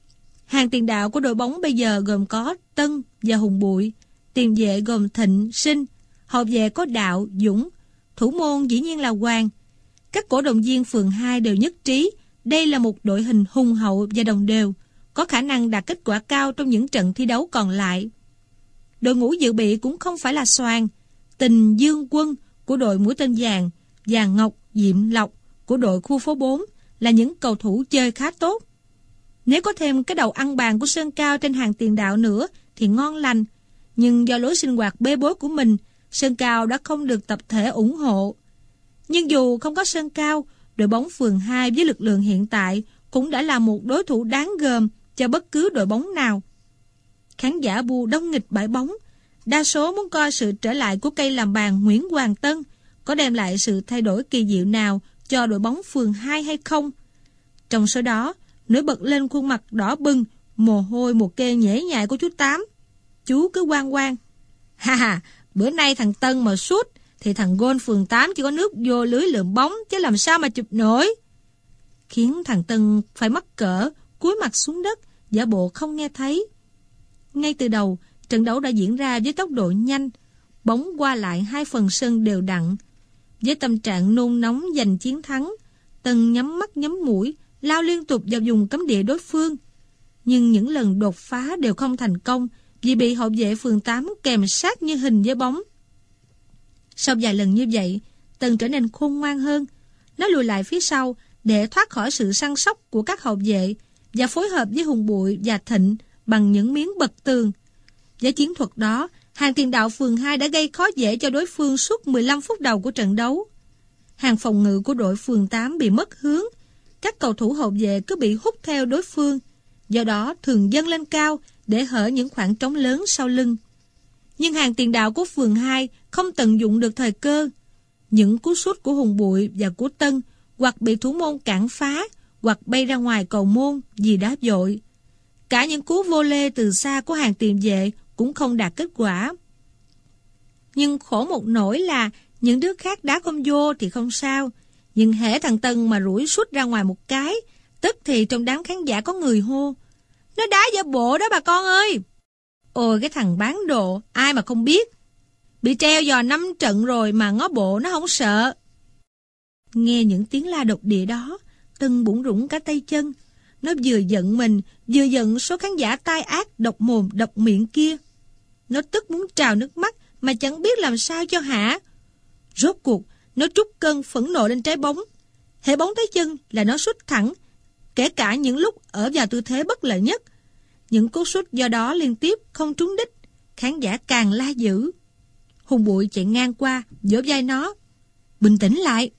Hàng tiền đạo của đội bóng bây giờ gồm có Tân và Hùng Bụi, tiền vệ gồm Thịnh, Sinh, hậu vệ có Đạo, Dũng, thủ môn dĩ nhiên là Hoàng. Các cổ động viên phường 2 đều nhất trí đây là một đội hình hùng hậu và đồng đều, có khả năng đạt kết quả cao trong những trận thi đấu còn lại. Đội ngũ dự bị cũng không phải là Soàn, Tình, Dương, Quân của đội Mũi Tên Vàng và Ngọc, Diệm, Lộc của đội khu phố 4 là những cầu thủ chơi khá tốt. Nếu có thêm cái đầu ăn bàn của Sơn Cao trên hàng tiền đạo nữa thì ngon lành, nhưng do lối sinh hoạt bê bối của mình, Sơn Cao đã không được tập thể ủng hộ. Nhưng dù không có Sơn Cao, đội bóng phường 2 với lực lượng hiện tại cũng đã là một đối thủ đáng gờm cho bất cứ đội bóng nào. Khán giả Bu đông nghịch bãi bóng, đa số muốn coi sự trở lại của cây làm bàn Nguyễn Hoàng Tân có đem lại sự thay đổi kỳ diệu nào cho đội bóng phường 2 hay không. Trong số đó, nổi bật lên khuôn mặt đỏ bừng, mồ hôi một kê nhễ nhại của chú Tám. Chú cứ oan oan: "Ha ha, bữa nay thằng Tân mà sút thì thằng Gôn phường 8 chỉ có nước vô lưới lượm bóng chứ làm sao mà chụp nổi." Khiến thằng Tân phải mắc cỡ, cúi mặt xuống đất, giả bộ không nghe thấy. Ngay từ đầu, trận đấu đã diễn ra với tốc độ nhanh, bóng qua lại 2 phần sân đều đặn. Với tâm trạng nôn nóng giành chiến thắng, Tân nhắm mắt nhắm mũi, lao liên tục vào vùng cấm địa đối phương. Nhưng những lần đột phá đều không thành công vì bị hậu vệ phường 8 kèm sát như hình với bóng. Sau vài lần như vậy, Tân trở nên khôn ngoan hơn. Nó lùi lại phía sau để thoát khỏi sự săn sóc của các hậu vệ và phối hợp với Hùng Bụi và Thịnh bằng những miếng bật tường. Với chiến thuật đó, hàng tiền đạo phường 2 đã gây khó dễ cho đối phương suốt 15 phút đầu của trận đấu. Hàng phòng ngự của đội phường 8 bị mất hướng. Các cầu thủ hậu vệ cứ bị hút theo đối phương, do đó thường dâng lên cao để hở những khoảng trống lớn sau lưng. Nhưng hàng tiền đạo của phường 2 không tận dụng được thời cơ. Những cú sút của Hùng Bụi và của Tân hoặc bị thủ môn cản phá, hoặc bay ra ngoài cầu môn vì đá vội. Cả những cú vô lê từ xa của hàng tiền vệ cũng không đạt kết quả. Nhưng khổ một nỗi là những đứa khác đá không vô thì không sao, nhưng hễ thằng Tân mà rủi sút ra ngoài một cái, tức thì trong đám khán giả có người hô: "Nó đá giả bộ đó bà con ơi!" Ôi cái thằng bán độ, ai mà không biết. Bị treo giò 5 trận rồi mà ngó bộ nó không sợ. Nghe những tiếng la độc địa đó, Tân bủn rủn cả tay chân. Nó vừa giận mình, vừa giận số khán giả tai ác, độc mồm, độc miệng kia. Nó tức muốn trào nước mắt mà chẳng biết làm sao cho hả. Rốt cuộc, nó trút cơn phẫn nộ lên trái bóng. Hễ bóng tới chân là nó sút thẳng, kể cả những lúc ở vào tư thế bất lợi nhất. Những cú sút do đó liên tiếp không trúng đích, khán giả càng la dữ. Hùng Bụi chạy ngang qua, vỗ vai nó: "Bình tĩnh lại."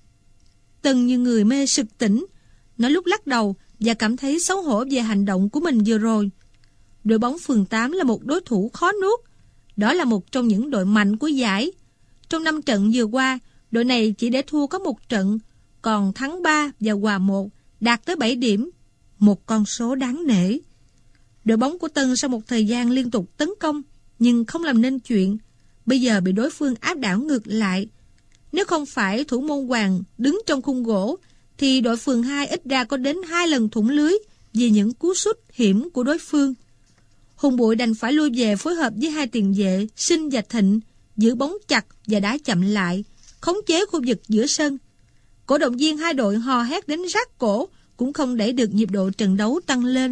Tân như người mê sực tỉnh. Nó lúc lắc đầu và cảm thấy xấu hổ về hành động của mình vừa rồi. Đội bóng phường 8 là một đối thủ khó nuốt. Đó là một trong những đội mạnh của giải. Trong 5 trận vừa qua, đội này chỉ để thua có 1 trận, còn thắng 3 và hòa 1, đạt tới 7 điểm. Một con số đáng nể. Đội bóng của Tân sau một thời gian liên tục tấn công, nhưng không làm nên chuyện, bây giờ bị đối phương áp đảo ngược lại. Nếu không phải thủ môn Hoàng đứng trong khung gỗ, thì đội phường 2 ít ra có đến 2 lần thủng lưới vì những cú sút hiểm của đối phương. Hùng Bụi đành phải lui về phối hợp với hai tiền vệ Sinh và Thịnh, giữ bóng chặt và đá chậm lại, khống chế khu vực giữa sân. Cổ động viên hai đội hò hét đến rát cổ cũng không đẩy được nhịp độ trận đấu tăng lên.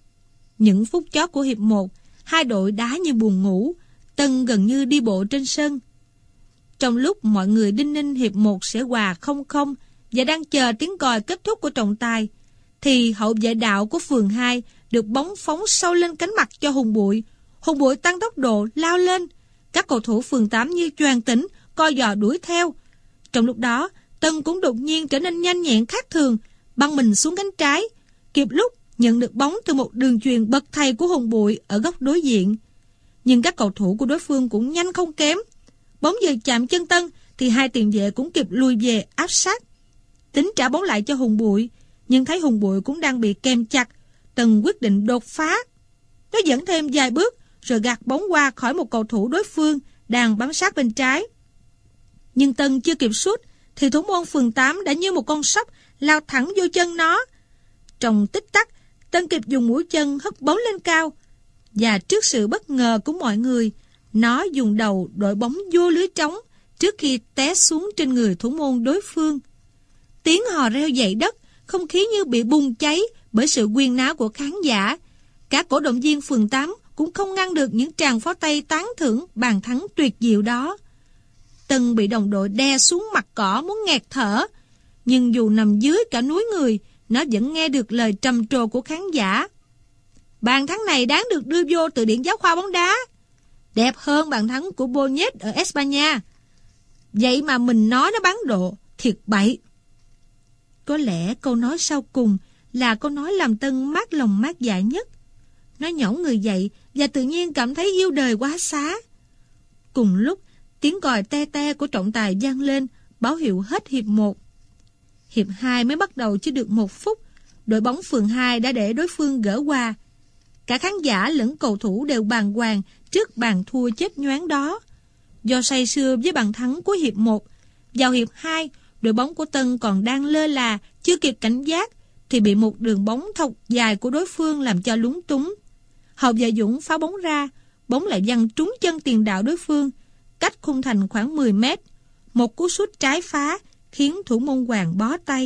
Những phút chót của hiệp 1, hai đội đá như buồn ngủ, Tân gần như đi bộ trên sân. Trong lúc mọi người đinh ninh hiệp 1 sẽ hòa 0-0 và đang chờ tiếng còi kết thúc của trọng tài, thì hậu vệ đạo của phường 2 được bóng phóng sâu lên cánh mặt cho Hùng Bụi. Hùng Bụi tăng tốc độ lao lên. Các cầu thủ phường 8 như choàng tỉnh, co giò đuổi theo. Trong lúc đó, Tân cũng đột nhiên trở nên nhanh nhẹn khác thường, băng mình xuống cánh trái, kịp lúc nhận được bóng từ một đường chuyền bật thầy của Hùng Bụi ở góc đối diện. Nhưng các cầu thủ của đối phương cũng nhanh không kém. Bóng vừa chạm chân Tân thì hai tiền vệ cũng kịp lùi về áp sát. Tính trả bóng lại cho Hùng Bụi, nhưng thấy Hùng Bụi cũng đang bị kèm chặt, Tân quyết định đột phá. Nó dẫn thêm vài bước rồi gạt bóng qua khỏi một cầu thủ đối phương đang bám sát bên trái. Nhưng Tân chưa kịp sút thì thủ môn phường 8 đã như một con sóc lao thẳng vô chân nó. Trong tích tắc, Tân kịp dùng mũi chân hất bóng lên cao, và trước sự bất ngờ của mọi người, nó dùng đầu đội bóng vô lưới trống trước khi té xuống trên người thủ môn đối phương. Tiếng hò reo dậy đất, không khí như bị bùng cháy bởi sự huyên náo của khán giả. Các cổ động viên phường 8 cũng không ngăn được những tràng pháo tay tán thưởng bàn thắng tuyệt diệu đó. Tân bị đồng đội đè xuống mặt cỏ muốn nghẹt thở, nhưng dù nằm dưới cả núi người, nó vẫn nghe được lời trầm trồ của khán giả. Bàn thắng này đáng được đưa vô từ điển giáo khoa bóng đá. Đẹp hơn bàn thắng của Bonet ở Espanya. Vậy mà mình nói nó bán độ, thiệt bậy. Có lẽ câu nói sau cùng là câu nói làm Tân mát lòng mát dạ nhất. Nó nhõng người dậy và tự nhiên cảm thấy yêu đời quá xá. Cùng lúc, tiếng còi te te của trọng tài vang lên, báo hiệu hết hiệp 1. Hiệp 2 mới bắt đầu chưa được 1 phút, đội bóng phường 2 đã để đối phương gỡ hòa. Cả khán giả lẫn cầu thủ đều bàng hoàng trước bàn thua chết nhoáng đó. Do say sưa với bàn thắng của hiệp 1, vào hiệp 2, đội bóng của Tân còn đang lơ là, chưa kịp cảnh giác, thì bị một đường bóng thọc dài của đối phương làm cho lúng túng. Hậu vệ Dũng phá bóng ra, bóng lại văng trúng chân tiền đạo đối phương, cách khung thành khoảng 10 mét. Một cú sút trái phá khiến thủ môn Hoàng bó tay.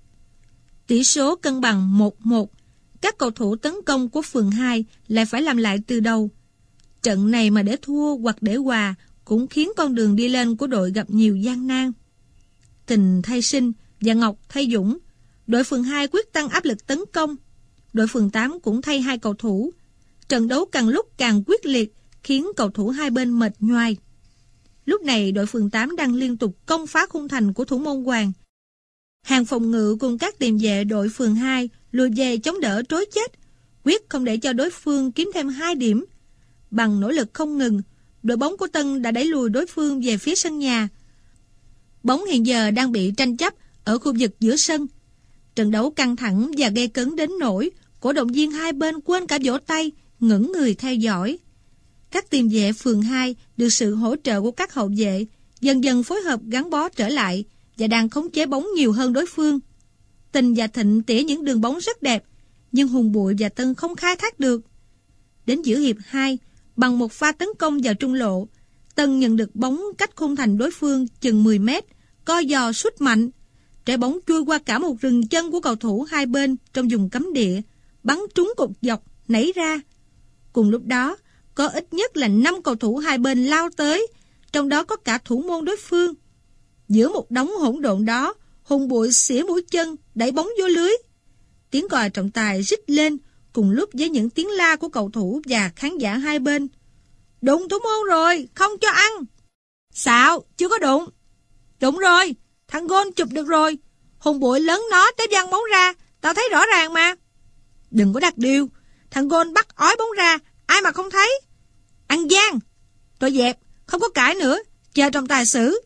Tỷ số cân bằng 1-1. Các cầu thủ tấn công của phường 2 lại phải làm lại từ đầu. Trận này mà để thua hoặc để hòa cũng khiến con đường đi lên của đội gặp nhiều gian nan. Tình thay Sinh và Ngọc thay Dũng. Đội phường 2 quyết tăng áp lực tấn công. Đội phường 8 cũng thay hai cầu thủ. Trận đấu càng lúc càng quyết liệt, khiến cầu thủ hai bên mệt nhoài. Lúc này đội phường 8 đang liên tục công phá khung thành của thủ môn Hoàng. Hàng phòng ngự cùng các tiền vệ đội phường 2 lùi về chống đỡ trối chết, quyết không để cho đối phương kiếm thêm 2 điểm. Bằng nỗ lực không ngừng, đội bóng của Tân đã đẩy lùi đối phương về phía sân nhà. Bóng hiện giờ đang bị tranh chấp ở khu vực giữa sân. Trận đấu căng thẳng và gay cấn đến nỗi cổ động viên hai bên quên cả vỗ tay, ngẩng người theo dõi. Các tiền vệ phường 2 được sự hỗ trợ của các hậu vệ dần dần phối hợp gắn bó trở lại và đang khống chế bóng nhiều hơn đối phương. Tình và Thịnh tỉa những đường bóng rất đẹp, nhưng Hùng Bụi và Tân không khai thác được. Đến giữa hiệp 2, bằng một pha tấn công vào trung lộ, Tân nhận được bóng cách khung thành đối phương chừng 10 mét, co giò sút mạnh. Trái bóng chui qua cả một rừng chân của cầu thủ hai bên trong vùng cấm địa, bắn trúng cột dọc, nảy ra. Cùng lúc đó, có ít nhất là 5 cầu thủ hai bên lao tới, trong đó có cả thủ môn đối phương. Giữa một đống hỗn độn đó, Hùng Bụi xỉa mũi chân, đẩy bóng vô lưới. Tiếng còi trọng tài rít lên, cùng lúc với những tiếng la của cầu thủ và khán giả hai bên. Đụng thủ môn rồi, không cho ăn. Xạo, chưa có đụng. Đụng rồi, thằng Gôn chụp được rồi. Hùng Bụi lớn nó tới văng bóng ra, tao thấy rõ ràng mà. Đừng có đặt điều, thằng Gôn bắt ói bóng ra, ai mà không thấy. Ăn gian. Tôi dẹp, không có cãi nữa, chờ trọng tài xử.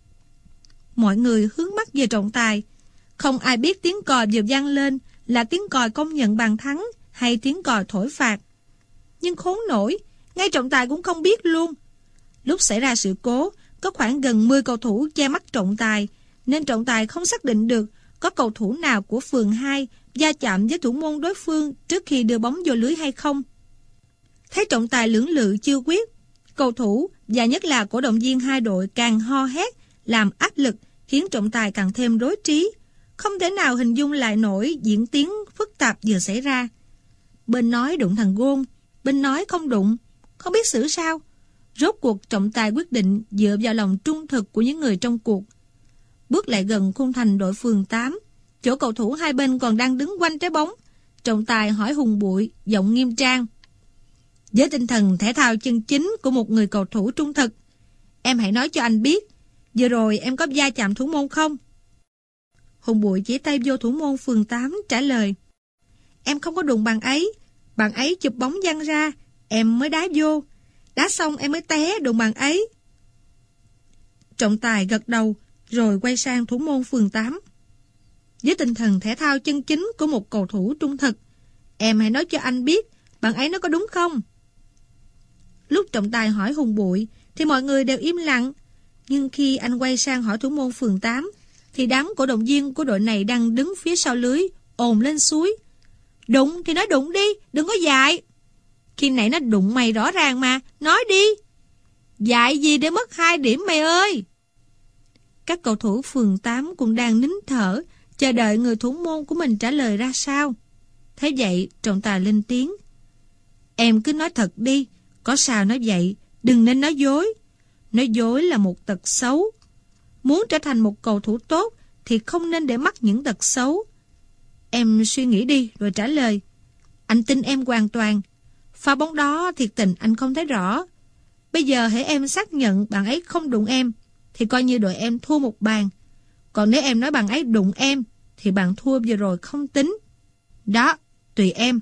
Mọi người hướng mắt về trọng tài. Không ai biết tiếng còi vừa vang lên là tiếng còi công nhận bàn thắng hay tiếng còi thổi phạt. Nhưng khốn nổi, ngay trọng tài cũng không biết luôn. Lúc xảy ra sự cố, có khoảng gần 10 cầu thủ che mắt trọng tài, nên trọng tài không xác định được có cầu thủ nào của phường 2 va chạm với thủ môn đối phương trước khi đưa bóng vô lưới hay không. Thấy trọng tài lưỡng lự chưa quyết, cầu thủ và nhất là cổ động viên hai đội càng ho hét, làm áp lực khiến trọng tài càng thêm rối trí, không thể nào hình dung lại nổi diễn tiến phức tạp vừa xảy ra. Bên nói đụng thằng Gôn, bên nói không đụng, không biết xử sao. Rốt cuộc trọng tài quyết định dựa vào lòng trung thực của những người trong cuộc. Bước lại gần khung thành đội phường 8, chỗ cầu thủ hai bên còn đang đứng quanh trái bóng, trọng tài hỏi Hùng Bụi, giọng nghiêm trang. Với tinh thần thể thao chân chính của một người cầu thủ trung thực, em hãy nói cho anh biết, vừa rồi em có va chạm thủ môn không? Hùng Bụi chỉ tay vô thủ môn phường 8 trả lời. Em không có đụng bạn ấy chụp bóng văng ra, em mới đá vô. Đá xong em mới té đụng bạn ấy. Trọng tài gật đầu, rồi quay sang thủ môn phường 8. Với tinh thần thể thao chân chính của một cầu thủ trung thực, em hãy nói cho anh biết, bạn ấy nói có đúng không? Lúc trọng tài hỏi Hùng Bụi, thì mọi người đều im lặng. Nhưng khi anh quay sang hỏi thủ môn phường 8, thì đám cổ động viên của đội này đang đứng phía sau lưới, ồn lên suối. Đụng thì nói đụng đi, đừng có dại. Khi nãy nó đụng mày rõ ràng mà, nói đi. Dại gì để mất 2 điểm mày ơi. Các cầu thủ phường 8 cũng đang nín thở, chờ đợi người thủ môn của mình trả lời ra sao. Thế vậy, trọng tài lên tiếng. Em cứ nói thật đi, có sao nói vậy, đừng nên nói dối. Nói dối là một tật xấu. Muốn trở thành một cầu thủ tốt thì không nên để mắc những tật xấu. Em suy nghĩ đi rồi trả lời. Anh tin em hoàn toàn. Pha bóng đó thiệt tình anh không thấy rõ. Bây giờ hễ em xác nhận bạn ấy không đụng em thì coi như đội em thua một bàn. Còn nếu em nói bạn ấy đụng em thì bạn thua vừa rồi không tính. Đó, tùy em.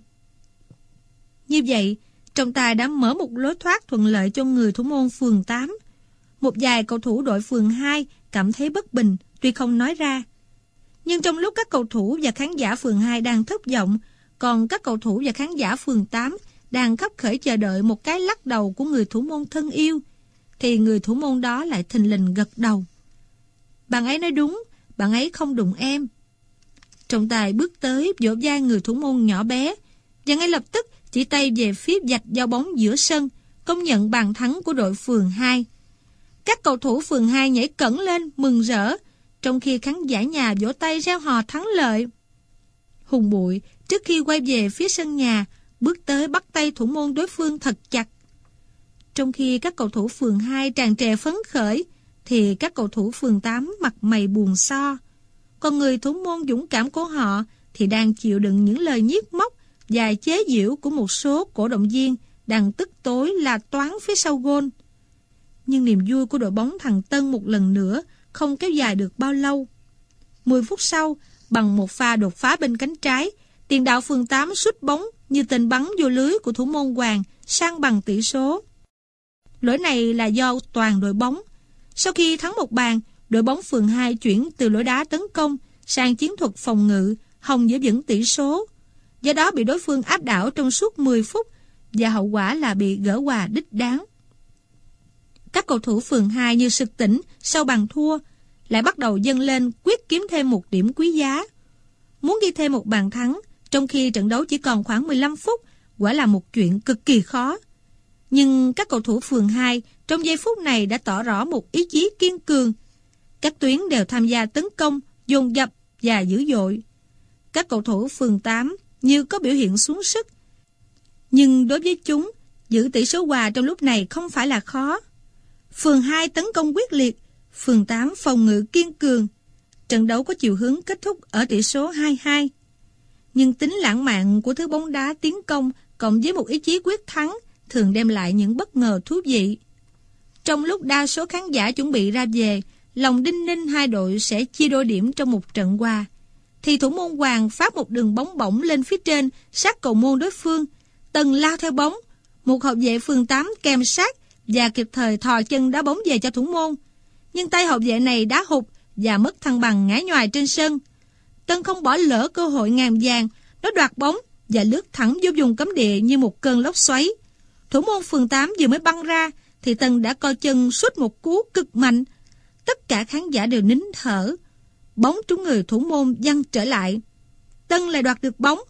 Như vậy, trọng tài đã mở một lối thoát thuận lợi cho người thủ môn phường 8. Một vài cầu thủ đội phường 2 cảm thấy bất bình tuy không nói ra. Nhưng trong lúc các cầu thủ và khán giả phường 2 đang thất vọng, còn các cầu thủ và khán giả phường 8 đang khấp khởi chờ đợi một cái lắc đầu của người thủ môn thân yêu, thì người thủ môn đó lại thình lình gật đầu. Bạn ấy nói đúng, bạn ấy không đụng em. Trọng tài bước tới vỗ vai người thủ môn nhỏ bé và ngay lập tức chỉ tay về phía vạch giao bóng giữa sân, công nhận bàn thắng của đội phường 2. Các cầu thủ phường 2 nhảy cẫng lên mừng rỡ, trong khi khán giả nhà vỗ tay reo hò thắng lợi. Hùng Bụi trước khi quay về phía sân nhà bước tới bắt tay thủ môn đối phương thật chặt. Trong khi các cầu thủ phường 2 tràn trề phấn khởi, thì các cầu thủ phường 8 mặt mày buồn so. Còn người thủ môn dũng cảm của họ thì đang chịu đựng những lời nhiếc móc và chế giễu của một số cổ động viên đang tức tối là toán phía sau gôn. Nhưng niềm vui của đội bóng thằng Tân một lần nữa không kéo dài được bao lâu. 10 phút sau, bằng một pha đột phá bên cánh trái, tiền đạo phường 8 sút bóng như tên bắn vô lưới của thủ môn Hoàng, sang bằng tỷ số. Lỗi này là do toàn đội bóng. Sau khi thắng một bàn, đội bóng phường 2 chuyển từ lối đá tấn công sang chiến thuật phòng ngự, hòng giữ vững tỷ số. Do đó bị đối phương áp đảo trong suốt 10 phút và hậu quả là bị gỡ hòa đích đáng. Các cầu thủ phường 2 như sực tỉnh sau bàn thua, lại bắt đầu dâng lên quyết kiếm thêm một điểm quý giá. Muốn ghi thêm một bàn thắng, trong khi trận đấu chỉ còn khoảng 15 phút, quả là một chuyện cực kỳ khó. Nhưng các cầu thủ phường 2 trong giây phút này đã tỏ rõ một ý chí kiên cường. Các tuyến đều tham gia tấn công, dồn dập và dữ dội. Các cầu thủ phường 8 như có biểu hiện xuống sức. Nhưng đối với chúng, giữ tỷ số hòa trong lúc này không phải là khó. Phường 2 tấn công quyết liệt, phường 8 phòng ngự kiên cường. Trận đấu có chiều hướng kết thúc ở tỷ số 2-2. Nhưng tính lãng mạn của thứ bóng đá tiến công cộng với một ý chí quyết thắng thường đem lại những bất ngờ thú vị. Trong lúc đa số khán giả chuẩn bị ra về, lòng đinh ninh hai đội sẽ chia đôi điểm trong một trận hòa, thì thủ môn Hoàng phát một đường bóng bổng lên phía trên sát cầu môn đối phương. Tần lao theo bóng, một hậu vệ phường 8 kèm sát và kịp thời thò chân đá bóng về cho thủ môn. Nhưng tay hậu vệ này đá hụt và mất thăng bằng ngã nhoài trên sân. Tân không bỏ lỡ cơ hội ngàn vàng, nó đoạt bóng và lướt thẳng vô vùng cấm địa như một cơn lốc xoáy. Thủ môn phường 8 vừa mới băng ra thì Tân đã co chân sút một cú cực mạnh. Tất cả khán giả đều nín thở. Bóng trúng người thủ môn văng trở lại. Tân lại đoạt được bóng.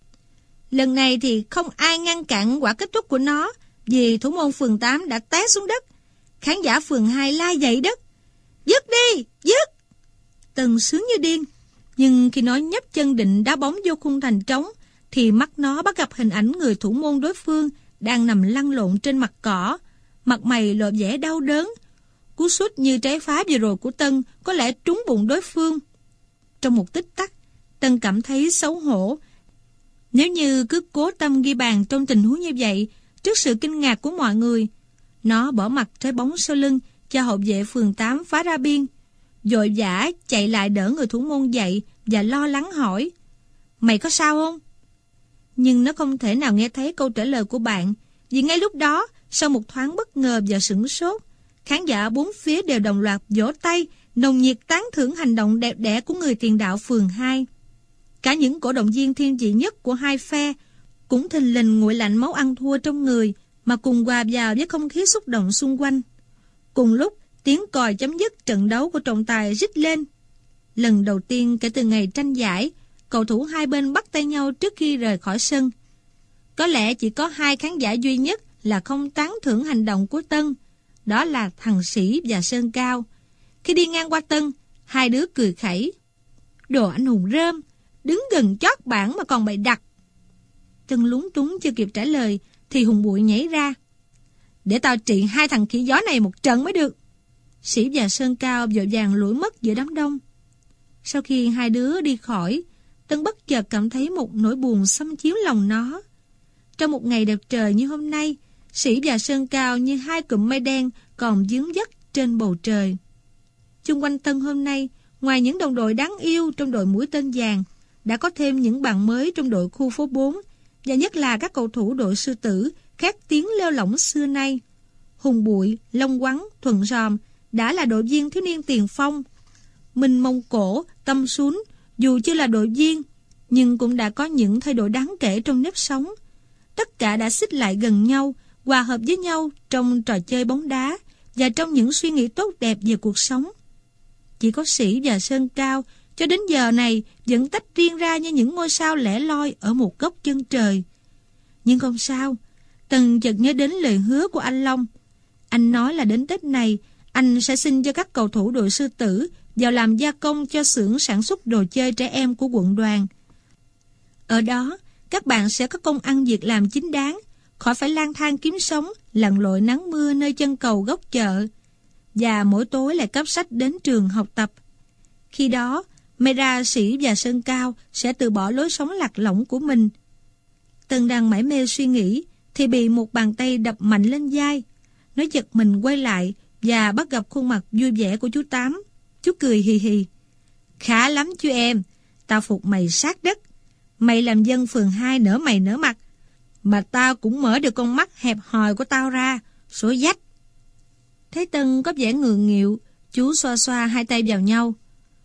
Lần này thì không ai ngăn cản quả kết thúc của nó, vì thủ môn phường 8 đã té xuống đất. Khán giả phường 2 la dậy đất. Dứt đi, dứt! Tân sướng như điên. Nhưng khi nó nhấc chân định đá bóng vô khung thành trống, thì mắt nó bắt gặp hình ảnh người thủ môn đối phương đang nằm lăn lộn trên mặt cỏ, mặt mày lộ vẻ đau đớn. Cú sút như trái phá vừa rồi của Tân có lẽ trúng bụng đối phương. Trong một tích tắc, Tân cảm thấy xấu hổ. Nếu như cứ cố tâm ghi bàn trong tình huống như vậy, trước sự kinh ngạc của mọi người, nó bỏ mặc trái bóng sau lưng cho hậu vệ phường 8 phá ra biên, vội vã chạy lại đỡ người thủ môn dậy và lo lắng hỏi: "Mày có sao không?" Nhưng nó không thể nào nghe thấy câu trả lời của bạn, vì ngay lúc đó, sau một thoáng bất ngờ và sửng sốt, khán giả bốn phía đều đồng loạt vỗ tay, nồng nhiệt tán thưởng hành động đẹp đẽ của người tiền đạo phường 2. Cả những cổ động viên thiên vị nhất của hai phe cũng thình lình nguội lạnh máu ăn thua trong người mà cùng hòa vào với không khí xúc động xung quanh. Cùng lúc, tiếng còi chấm dứt trận đấu của trọng tài rít lên. Lần đầu tiên kể từ ngày tranh giải, cầu thủ hai bên bắt tay nhau trước khi rời khỏi sân. Có lẽ chỉ có hai khán giả duy nhất là không tán thưởng hành động của Tân, đó là thằng Sĩ và Sơn Cao. Khi đi ngang qua Tân, hai đứa cười khẩy: "Đồ anh hùng rơm, đứng gần chót bảng mà còn bày đặt." Tân lúng túng chưa kịp trả lời thì Hùng Bụi nhảy ra: "Để tao trị hai thằng khỉ gió này một trận mới được." Sĩ và Sơn Cao vội vàng lủi mất giữa đám đông. Sau khi hai đứa đi khỏi, Tân bất chợt cảm thấy một nỗi buồn xâm chiếm lòng nó. Trong một ngày đẹp trời như hôm nay, Sĩ và Sơn Cao như hai cụm mây đen còn dướng dắt trên bầu trời. Chung quanh Tân hôm nay, ngoài những đồng đội đáng yêu trong đội mũi tên vàng, đã có thêm những bạn mới trong đội khu phố 4, và nhất là các cầu thủ đội Sư Tử khét tiếng lêu lỏng xưa nay. Hùng Bụi, Long Quắn, Thuận Ròm đã là đội viên thiếu niên tiền phong. Minh Mông Cổ, Tâm Sún dù chưa là đội viên, nhưng cũng đã có những thay đổi đáng kể trong nếp sống. Tất cả đã xích lại gần nhau, hòa hợp với nhau trong trò chơi bóng đá và trong những suy nghĩ tốt đẹp về cuộc sống. Chỉ có Sĩ và Sơn Cao cho đến giờ này vẫn tách riêng ra như những ngôi sao lẻ loi ở một góc chân trời. Nhưng không sao, Tần chợt nhớ đến lời hứa của anh Long. Anh nói là đến Tết này, anh sẽ xin cho các cầu thủ đội Sư Tử vào làm gia công cho xưởng sản xuất đồ chơi trẻ em của quận đoàn. Ở đó, các bạn sẽ có công ăn việc làm chính đáng, khỏi phải lang thang kiếm sống, lặn lội nắng mưa nơi chân cầu góc chợ, và mỗi tối lại cắp sách đến trường học tập. Khi đó, Mera, Sĩ và Sơn Cao sẽ từ bỏ lối sống lạc lõng của mình. Tân đang mải mê suy nghĩ thì bị một bàn tay đập mạnh lên vai. Nó giật mình quay lại và bắt gặp khuôn mặt vui vẻ của chú Tám. Chú cười hì hì: "Khá lắm chú em, tao phục mày sát đất. Mày làm dân phường 2 nở mày nở mặt, mà tao cũng mở được con mắt hẹp hòi của tao ra, số dách." Thấy Tân có vẻ ngượng nghịu, chú xoa xoa hai tay vào nhau: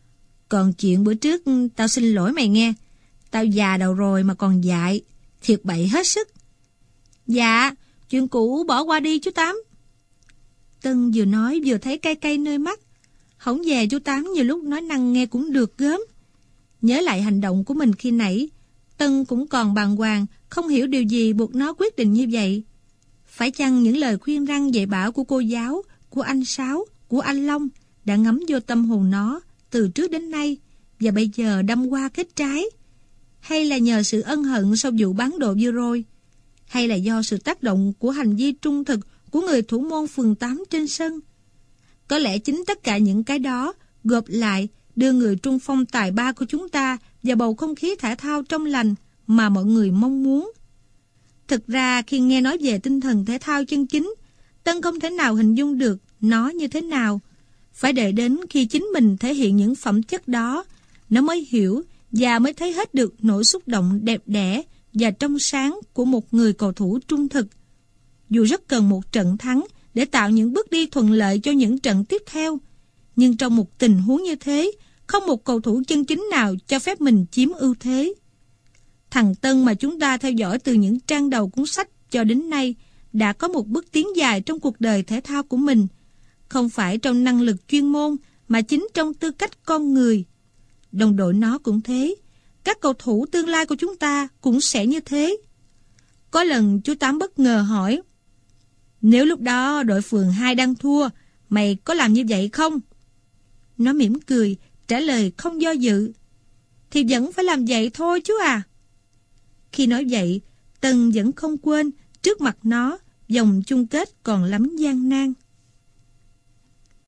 Còn chuyện bữa trước tao xin lỗi mày nghe. Tao già đầu rồi mà còn dại. Thiệt bậy hết sức. Dạ, chuyện cũ bỏ qua đi chú Tám. Tân vừa nói vừa thấy cay cay nơi mắt. Hổng về chú Tám nhiều lúc nói năng nghe cũng được gớm. Nhớ lại hành động của mình khi nãy, Tân cũng còn bàng hoàng, không hiểu điều gì buộc nó quyết định như vậy. Phải chăng những lời khuyên răn dạy bảo của cô giáo, của anh Sáu, của anh Long đã ngấm vô tâm hồn nó từ trước đến nay và bây giờ đâm qua kết trái? Hay là nhờ sự ân hận sau vụ bán đồ vừa rồi? Hay là do sự tác động của hành vi trung thực của người thủ môn phường 8 trên sân? Có lẽ chính tất cả những cái đó gộp lại đưa người trung phong tài ba của chúng ta vào bầu không khí thể thao trong lành mà mọi người mong muốn. Thực ra khi nghe nói về tinh thần thể thao chân chính, Tân không thể nào hình dung được nó như thế nào. Phải đợi đến khi chính mình thể hiện những phẩm chất đó, nó mới hiểu và mới thấy hết được nỗi xúc động đẹp đẽ và trong sáng của một người cầu thủ trung thực. Dù rất cần một trận thắng để tạo những bước đi thuận lợi cho những trận tiếp theo, nhưng trong một tình huống như thế, không một cầu thủ chân chính nào cho phép mình chiếm ưu thế. Thằng Tân mà chúng ta theo dõi từ những trang đầu cuốn sách cho đến nay đã có một bước tiến dài trong cuộc đời thể thao của mình, không phải trong năng lực chuyên môn mà chính trong tư cách con người. Đồng đội nó cũng thế, các cầu thủ tương lai của chúng ta cũng sẽ như thế. Có lần chú Tám bất ngờ hỏi: "Nếu lúc đó đội phường 2 đang thua, mày có làm như vậy không?" Nó mỉm cười, trả lời không do dự: "Thì vẫn phải làm vậy thôi chú à." Khi nói vậy, Tân vẫn không quên trước mặt nó vòng chung kết còn lắm gian nan.